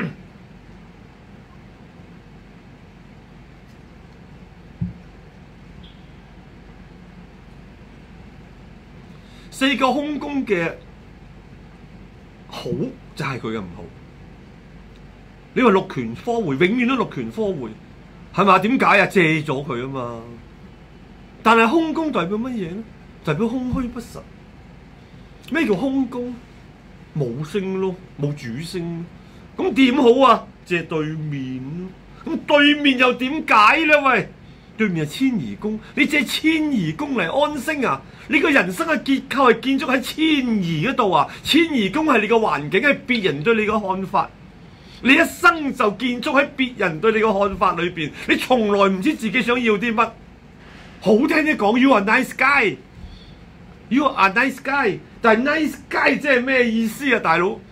四個空宮嘅好就係佢嘅唔好， 你話六權科會，永遠都六權科會，係嘛？點解啊？借咗佢啊嘛。但係空宮代表乜嘢咧？代表空虛不實。咩叫空宮？冇星咯，冇主星。咁點好啊？借對面咯。咁對面又點解咧？喂，對面係遷移宮，你借遷移宮嚟安星啊？你個人生嘅結構係建築喺遷移嗰度啊！遷移宮係你個環境，係別人對你嘅看法。你一生就建築喺別人對你嘅看法裏邊，你從來唔知自己想要啲乜。好聽啲講 ，You are nice guy，You are nice guy， 但係 nice guy 即係咩意思啊，大佬？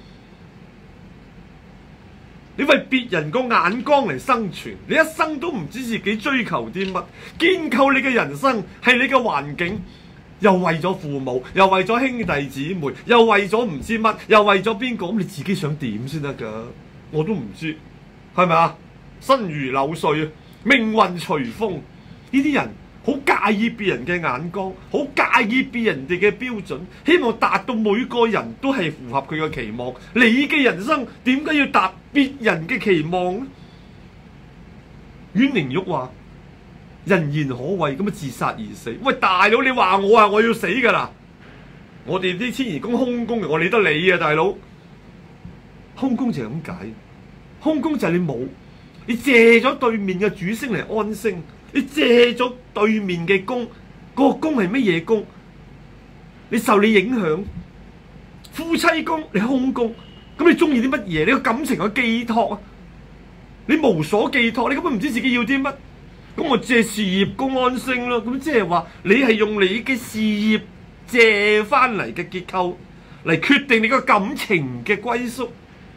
你為別人個眼光嚟生存，你一生都唔知自己追求啲乜，建構你嘅人生係你嘅環境。又為咗父母，又為咗兄弟姊妹，又為咗唔知乜，又為咗邊個？咁你自己想點先得㗎？我都唔知，係咪啊？身如柳絮啊，命運隨風。呢啲人好介意別人嘅眼光，好介意別人哋嘅標準，希望達到每個人都係符合佢嘅期望。你嘅人生點解要達別人嘅期望呢？阮玲玉話：人言可畏，咁啊自殺而死。喂，大佬，你話我啊，我要死噶啦！我哋啲遷移宮空宮，我理得你啊，大佬。空宮就係咁解，空宮就係你冇，你借咗對面嘅主星嚟安星，你借咗對面嘅宮，嗰個宮係乜嘢宮？你受你影響，夫妻宮你空宮，咁你中意啲乜嘢？你個感情嘅寄託啊，你無所寄託，你根本唔知自己要啲乜。咁我借事業宮安星咯，咁即係話你係用你嘅事業借翻嚟嘅結構嚟決定你個感情嘅歸宿。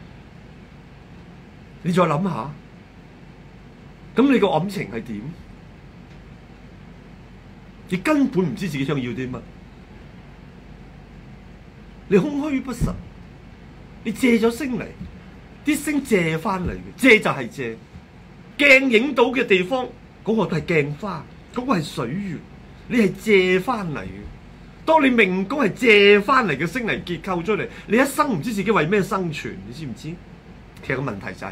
你再諗下，咁你個感情係點？你根本唔知自己想要啲乜，你空虛不實，你借咗星嚟，啲星借翻嚟嘅，借就係借，鏡影到嘅地方。嗰個都係鏡花，嗰、嗰個係水月，你係借翻嚟嘅。當你命宮係借翻嚟嘅星嚟結構出嚟，你一生唔知自己為咩生存，你知唔知？其實個問題就係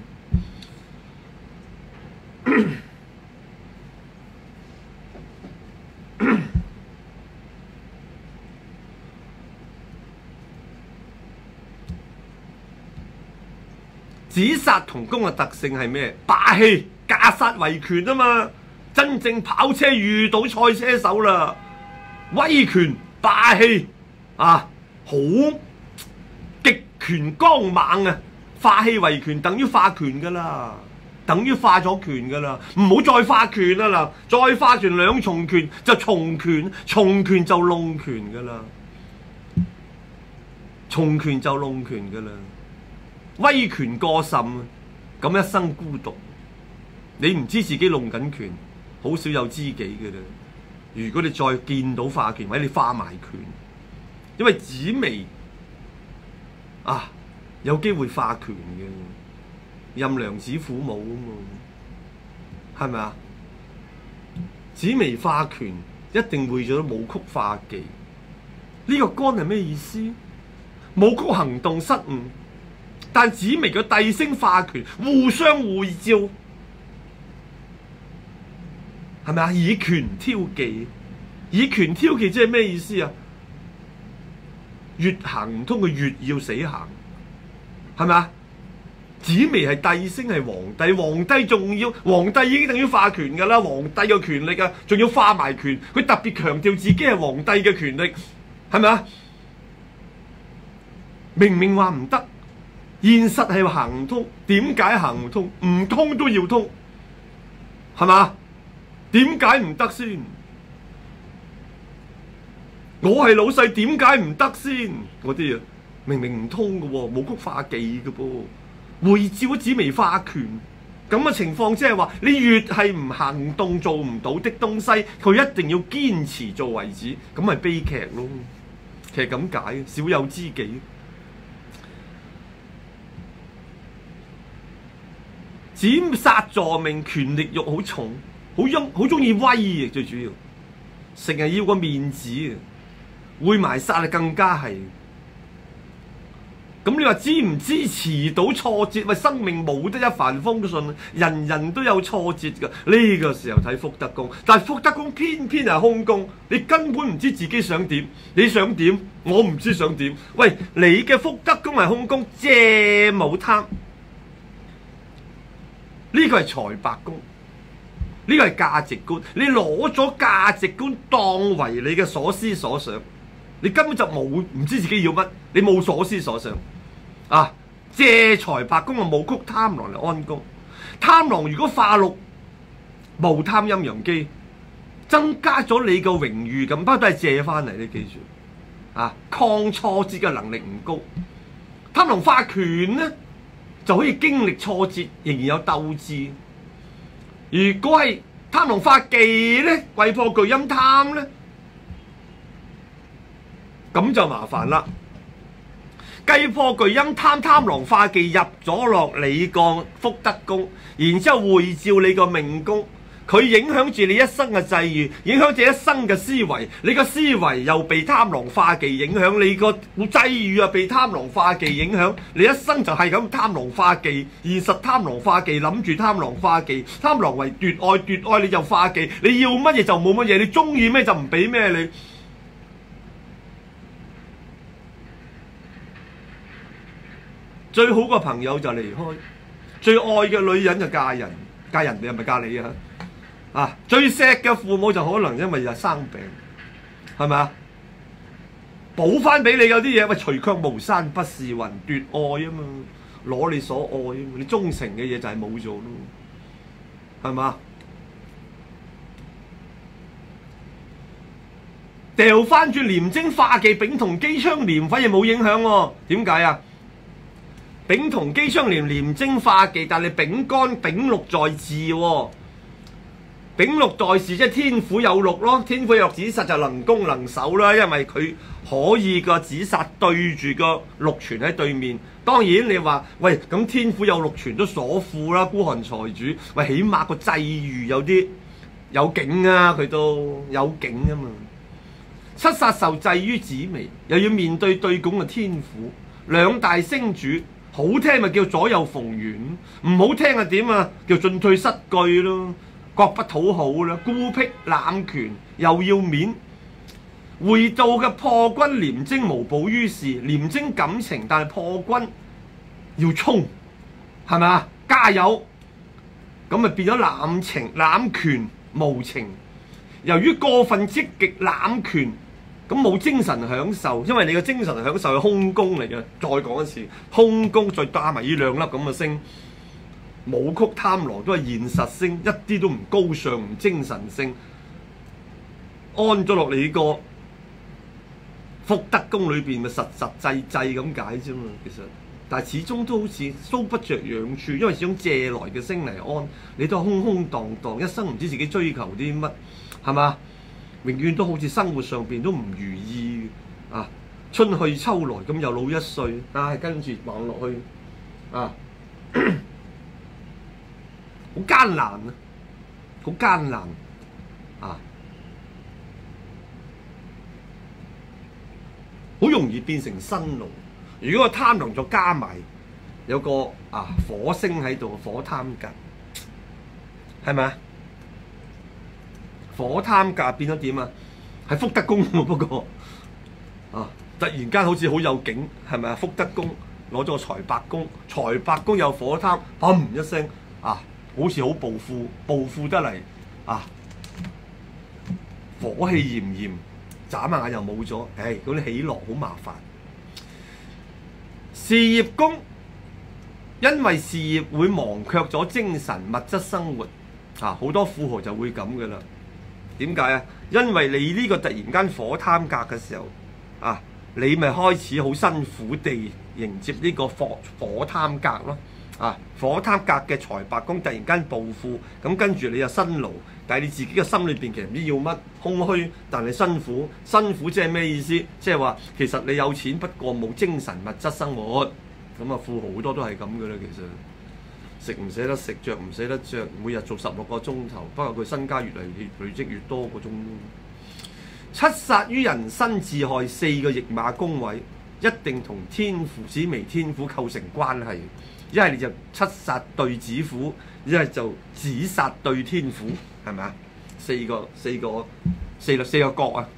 咁。紫殺同宮嘅特性係咩？霸氣。駕剎為權啊嘛，真正跑車遇到賽車手啦，威權霸氣啊，好極權剛猛啊，化氣為權等於化權噶啦，等於化咗權噶啦，唔好再化權啦嗱，再化權兩重權就重權，重權就弄權噶啦，重權就弄權噶啦，威權過甚，咁一生孤獨。你唔知自己弄緊權，好少有知己嘅啦。如果你再見到化權，或者你化埋權，因為紫微啊有機會化權嘅，任娘子苦母啊嘛，係咪啊？紫微化權一定會咗武曲化忌。呢、這個干係咩意思？武曲行動失誤，但紫微嘅帝星化權，互相互照。係咪啊？以權挑忌，以權挑忌即係咩意思啊？越行唔通，佢越要死行，係咪啊？紫微係帝星，係皇帝，皇帝仲要，皇帝已經等於化權噶啦，皇帝嘅權力啊，仲要化埋權，佢特別強調自己係皇帝嘅權力，係咪啊？明明話唔得，現實係行唔通，點解行唔通？唔通都要通，係嘛？點解唔得先？我係老細，點解唔得先？嗰啲啊，明明唔通嘅喎，武曲化忌嘅噃，會照紫微化權，咁嘅情況即係話，你越係唔行動做唔到的東西，佢一定要堅持做為止，咁咪悲劇咯。其實咁解，少有知己。紫殺坐命，權力欲好重。好中好中意威嘅，最主要成日要個面子嘅，會埋殺啊，更加係咁你話支唔支持到挫折？喂，生命冇得一帆風順，人人都有挫折㗎。呢、這個時候睇福德宮，但係福德宮偏偏係空宮，你根本唔知自己想點，你想點，我唔知想點。喂，你嘅福德宮係空宮，借冇貪，呢個係財帛宮，呢個係價值觀。你攞咗價值觀當為你嘅所思所想。你根本就冇唔知自己要乜，你冇所思所想啊！借財帛宮啊，武曲貪狼嚟安宮。貪狼如果化祿無貪陰陽機，增加咗你個榮譽感，不過都係借翻嚟。你記住啊，抗挫折嘅能力唔高。貪狼化權咧，就可以經歷挫折，仍然有鬥志。如果係貪狼化忌咧，貴破巨陰貪咧。咁就麻煩啦！計破巨陰貪，貪狼化忌入咗落你個福德宮，然之後會照你個命宮，佢影響住你一生嘅際遇，影響住一生嘅思維。你個思維又被貪狼化忌影響，你個際遇又被貪狼化忌影響，你一生就係咁貪狼化忌，現實貪狼化忌，諗住貪狼化忌，貪狼為奪愛，奪愛你就化忌，你要乜嘢就冇乜嘢，你中意咩就唔俾咩你。最好個朋友就離開，最愛嘅女人就嫁人，嫁人哋係咪嫁你啊？啊，最錫嘅父母就可能因為又生病，係咪啊？補翻俾你有啲嘢，喂，除卻巫山不是雲，奪愛啊嘛，攞你所愛啊嘛，你忠誠嘅嘢就係冇咗咯，係嘛？掉翻轉廉貞化忌，丙同機槍廉反而冇影響喎，點解啊？丙同機槍廉廉貞化忌，但係丙干丙祿在字喎。丙祿在字即係天府有祿咯，天府有祿子煞就能攻能守啦，因為佢可以個子煞對住個祿存喺對面。當然你話喂，咁天府有祿存都鎖富啦，孤寒財主，喂，起碼個際遇有啲有景啊，佢都有景啊嘛。七煞受制於紫微，又要面對對拱嘅天府，兩大星主。好聽咪叫左右逢源，唔好聽啊點啊？叫進退失據咯，各不討好啦，孤僻濫權又要面，會到嘅破軍廉貞無補於事，廉貞感情，但係破軍要衝，係咪啊？加油！咁咪變咗濫情濫權無情，由於過分積極濫權。咁冇精神享受，因為你嘅精神享受係空宮嚟嘅。再講一次，空宮再加埋呢兩粒咁嘅星，武曲貪狼都係現實星，一啲都唔高尚，唔精神性，安咗落你個福德宮裏邊咪實實際際咁解啫嘛。其實，但係始終都好似搔不着癢處，因為始終借來嘅星嚟安，你都係空空蕩蕩，一生唔知自己追求啲乜，係嘛？永遠都好似生活上邊都唔如意啊！春去秋來咁又老一歲，啊跟住望落去啊，好艱難啊！好艱難啊！好容易變成辛勞。如果個貪狼再加埋有個啊火星喺度，火貪格，係咪啊？火貪格變咗點啊？係福德宮喎，不過啊，突然間好似好有景，係咪啊？福德宮攞咗個財帛宮，財帛宮有火貪，砰一聲啊，好似好暴富，暴富得嚟啊，火氣炎炎，眨下眼又冇咗，唉，嗰啲喜樂好麻煩。事業宮因為事業會忘卻咗精神物質生活啊，好多富豪就會咁噶啦。點解啊？因為你呢個突然間火貪格嘅時候啊，你咪開始好辛苦地迎接呢個火火貪格咯。啊，火貪格嘅財帛宮突然間暴富，咁跟住你又辛勞，但係你自己嘅心裏邊其實唔知要乜，空虛，但係辛苦。辛苦即係咩意思？即係話其實你有錢，不過冇精神物質生活。咁啊，富豪好多都係咁嘅啦，其實。食唔捨得食，着唔捨得着，每日做十六個鐘頭，不過佢身家越嚟越累積越多個鐘。七殺於人身自害，四個驛馬宮位， 一定同天府紫微天府構成關係。一係你就七殺對子府，一係就子殺對天府，係咪啊？四個四個四個四個角啊！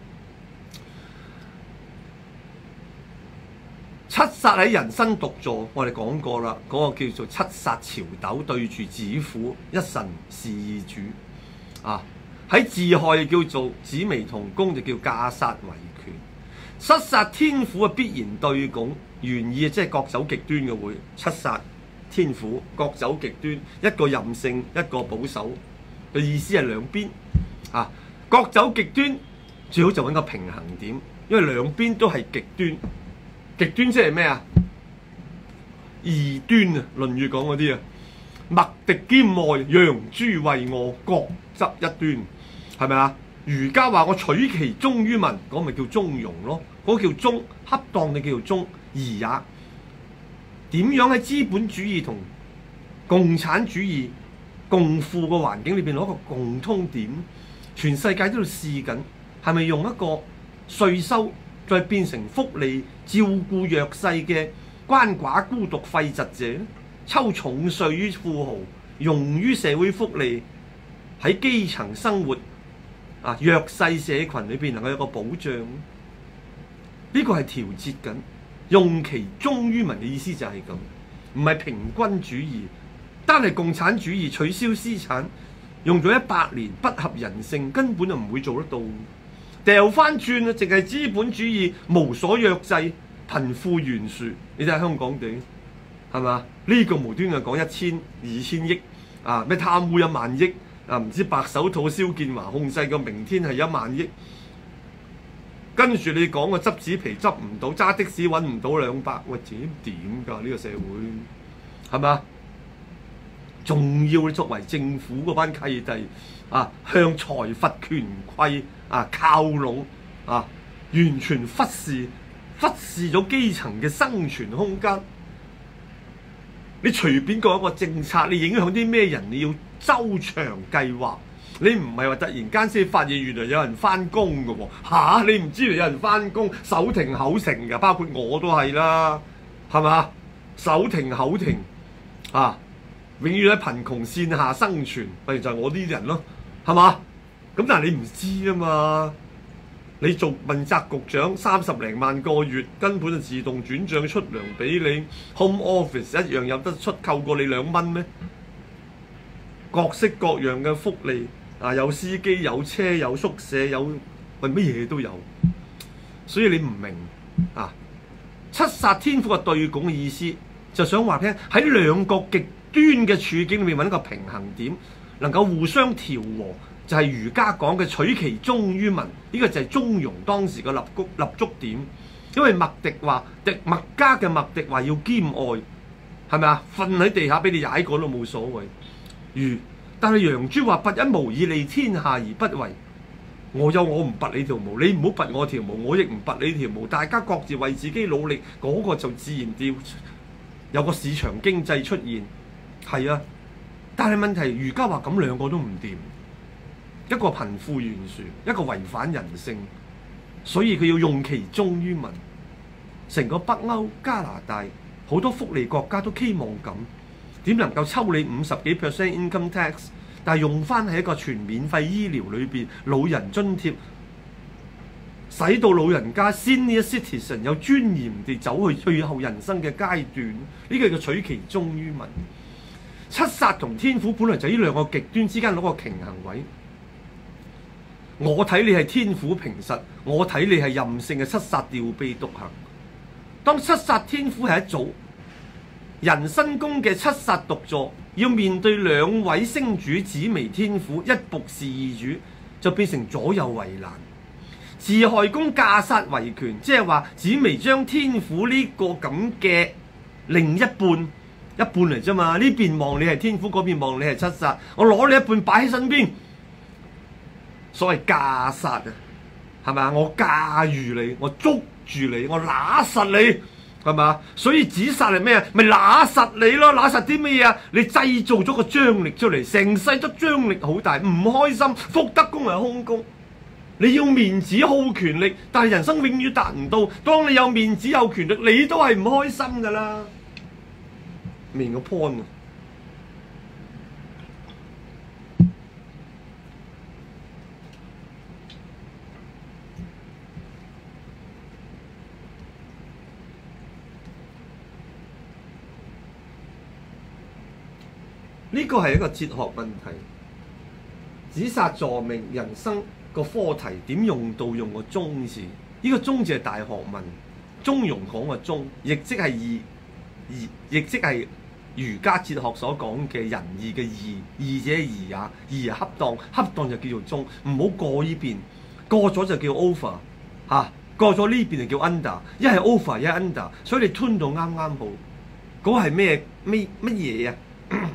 七殺喺人生獨坐，我哋講過啦，嗰、那個叫做七殺朝斗對住子府，一神是二主啊！喺自害叫做紫微同宮，就叫架殺為權。七殺天府啊，必然對拱，原意即係各走極端嘅會。七殺天府各走極端，一個任性，一個保守，嘅意思係兩邊啊，各走極端，最好就揾個平衡點，因為兩邊都係極端。極端即係咩啊？異端啊，《論語》講嗰啲啊，麥敵兼愛，楊朱為我，各執一端，係咪啊？儒家話我取其中於民，嗰咪叫中庸咯，嗰叫中，恰當嘅叫做中，義也。點樣喺資本主義同共產主義共富嘅環境裏邊攞個共通點？全世界都喺度試緊，係咪用一個稅收再變成福利照顧弱勢嘅鰥寡孤獨廢疾者，抽重稅於富豪，用於社會福利，喺基層生活啊弱勢社群裏邊能夠有個保障？呢個係調節緊，用其中於民嘅意思就係咁，唔係平均主義。單係共產主義取消私產，用咗一百年不合人性，根本就唔會做得到。掉翻轉啊，淨係資本主義無所約制，貧富懸殊。你睇下香港地係嘛？呢、這個無端就講一千二千億啊，咩貪污一萬億啊，唔知白手套蕭建華控制個明天係一萬億。跟住你講個執紙皮執唔到，揸的士揾唔到兩百，喂點點㗎？呢、這個社會係嘛？仲要你作為政府嗰班契弟啊，向財閥權貴啊靠攏啊，完全忽視忽視咗基層嘅生存空間。你隨便講一個政策，你影響啲咩人？你要周長計劃。你唔係話突然間先發現原來有人翻工㗎喎嚇，你唔知道有人翻工手停口停㗎，包括我都係啦，係嘛？手停口停啊！永遠喺貧窮線下生存，例如就係我呢啲人咯，係嘛？咁但係你唔知啊嘛，你做問責局長三十零萬個月，根本就自動轉帳出糧俾你 ，home office 一樣有得出扣過你兩蚊咩？各式各樣嘅福利啊，有司機、有車、有宿舍、有喂乜嘢都有，所以你唔明啊？七殺天府嘅對拱嘅意思，就想話聽喺兩個極端嘅處境裏面揾一個平衡點，能夠互相調和，就係、是、儒家講嘅取其中於民，呢、這個就係中庸當時嘅立谷立足點。因為麥迪話，迪麥家嘅麥迪話要兼愛，係咪啊？瞓喺地下俾你踩過都冇所謂。如但係楊朱話：拔一毛以利天下而不為。我有我唔拔你條毛，你唔好拔我條毛，我亦唔拔你條毛，大家各自為自己努力，嗰、那個就自然地有個市場經濟出現。係啊，但係問題，儒家話咁兩個都唔掂，一個貧富懸殊，一個違反人性，所以佢要用其中於民。成個北歐、加拿大好多福利國家都期望咁，點能夠抽你五十幾 percent income tax， 但係用翻喺一個全免費醫療裏邊，老人津貼，使到老人家 senior citizen 有尊嚴地走去最後人生嘅階段，呢個叫取其中於民。七殺同天府本來就呢兩個極端之間攞個平衡位，我睇你係天府平實，我睇你係任性嘅七殺調秘獨行。當七殺天府係一組，人生宮嘅七殺獨坐，要面對兩位星主紫微天府，一僕是二主，就變成左右為難。自害宮架殺為權，即係話紫微將天府呢個咁嘅另一半。一半嚟啫嘛，呢邊望你係天府，嗰邊望你係七殺，我攞你一半擺喺身邊，所謂架殺啊，係咪啊？我駕馭你，我捉住你，我揦實你，係咪啊？所以子殺係咩啊？咪揦實你咯，揦實啲咩嘢啊？你製造咗個張力出嚟，成世都張力好大，唔開心。福德宮係空宮， 你要面子好權力，但係人生永遠達唔到。當你有面子有權力，你都係唔開心㗎啦。明個 point 啊！呢個係一個哲學問題。紫殺坐命，人生個課題點用到用個中字？呢、這個中字係大學問，中庸講個中，亦即係義，義亦即係儒家哲學所講嘅仁義嘅義，義者義也，義係恰當，恰當就叫做中，唔好過呢邊，過咗就叫 over 嚇、啊，過咗呢邊就叫 under， 一係 over 一係 under， 所以你吞到啱啱好，嗰、那個係咩咩乜嘢啊？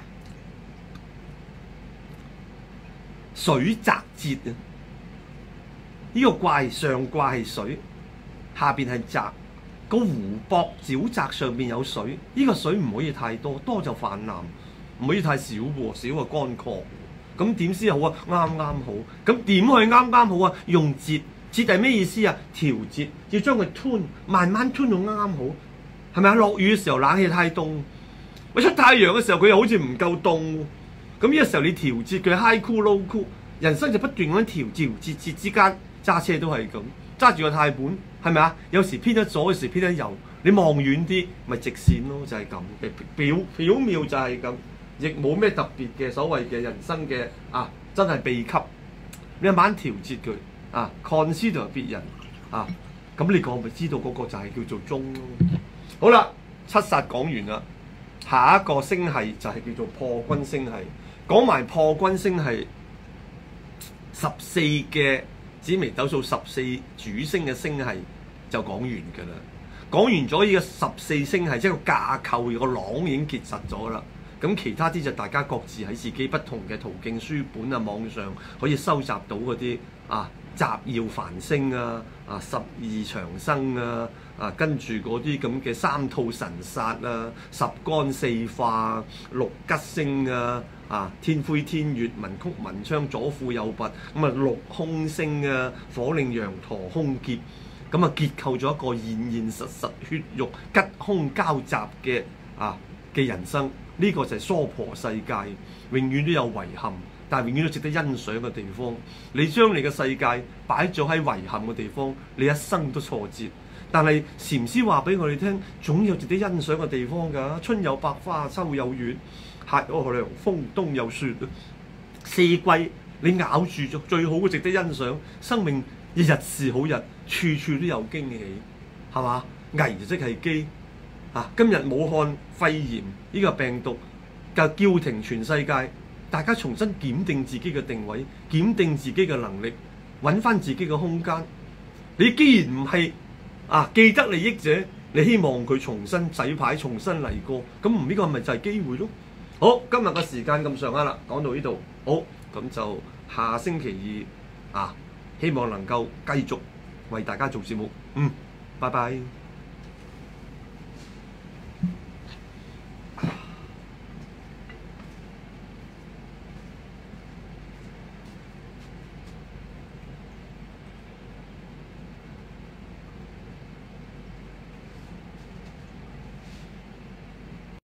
水澤節啊！呢、這個卦上卦係水，下邊係澤。個湖泊沼澤上邊有水，呢、這個水唔可以太多，多就泛濫；唔可以太少喎，少就乾涸。咁點先好啊？啱啱好。咁點去啱啱好啊？用節，節係咩意思啊？調節，要將佢吞，慢慢吞到啱啱好。係咪啊？落雨嘅時候冷氣太凍，喂出太陽嘅時候佢又好似唔夠凍。咁呢個時候你調節佢 high cool low cool，人生就不斷咁樣調調節節之間，揸車都係咁，揸住個軚盤係咪啊？有時偏得左，有時偏得右，你望遠啲咪直線咯，就係咁嘅表表妙就係咁，亦冇咩特別嘅所謂嘅人生嘅啊，真係秘笈。你慢慢調節佢啊 ，consider 別人啊，咁你講咪知道嗰個就係叫做中咯。好啦，七殺講完啦，下一個星系就係叫做破軍星系。講埋破軍星系十四嘅紫微斗數十四主星嘅星系就講完㗎啦。講完咗呢個十四星系，即係個架構個廊已經結實咗啦。咁其他啲就大家各自喺自己不同嘅途徑、書本啊、網上可以收集到嗰啲啊集曜繁星啊、啊十二長生啊、啊跟住嗰啲咁嘅三套神煞啊、十干四化、六吉星啊。啊！天魁天月文曲文昌左輔右弼，咁啊六凶星啊，火令羊陀凶劫，咁啊結構咗一個現現實實血肉吉凶交集嘅啊嘅人生。呢、這個就係娑婆世界，永遠都有遺憾，但係永遠都值得欣賞嘅地方。你將你嘅世界擺咗喺遺憾嘅地方，你一生都挫折。但係禪師話俾我哋聽，總有值得欣賞嘅地方㗎。春有百花，秋有月。夏有涼風，冬有雪。四季你咬住咗最好嘅，值得欣賞。生命日日是好日，處處都有驚喜，係嘛？危就即係機啊！今日武漢肺炎呢個病毒就叫停全世界，大家重新檢定自己嘅定位，檢定自己嘅能力，揾翻自己嘅空間。你既然唔係啊既得利益者，你希望佢重新洗牌、重新嚟過，咁唔呢個咪就係機會咯？好，今日嘅時間咁上下啦，講到呢度，好，咁就下星期二啊，希望能夠繼續為大家做節目，嗯，拜拜。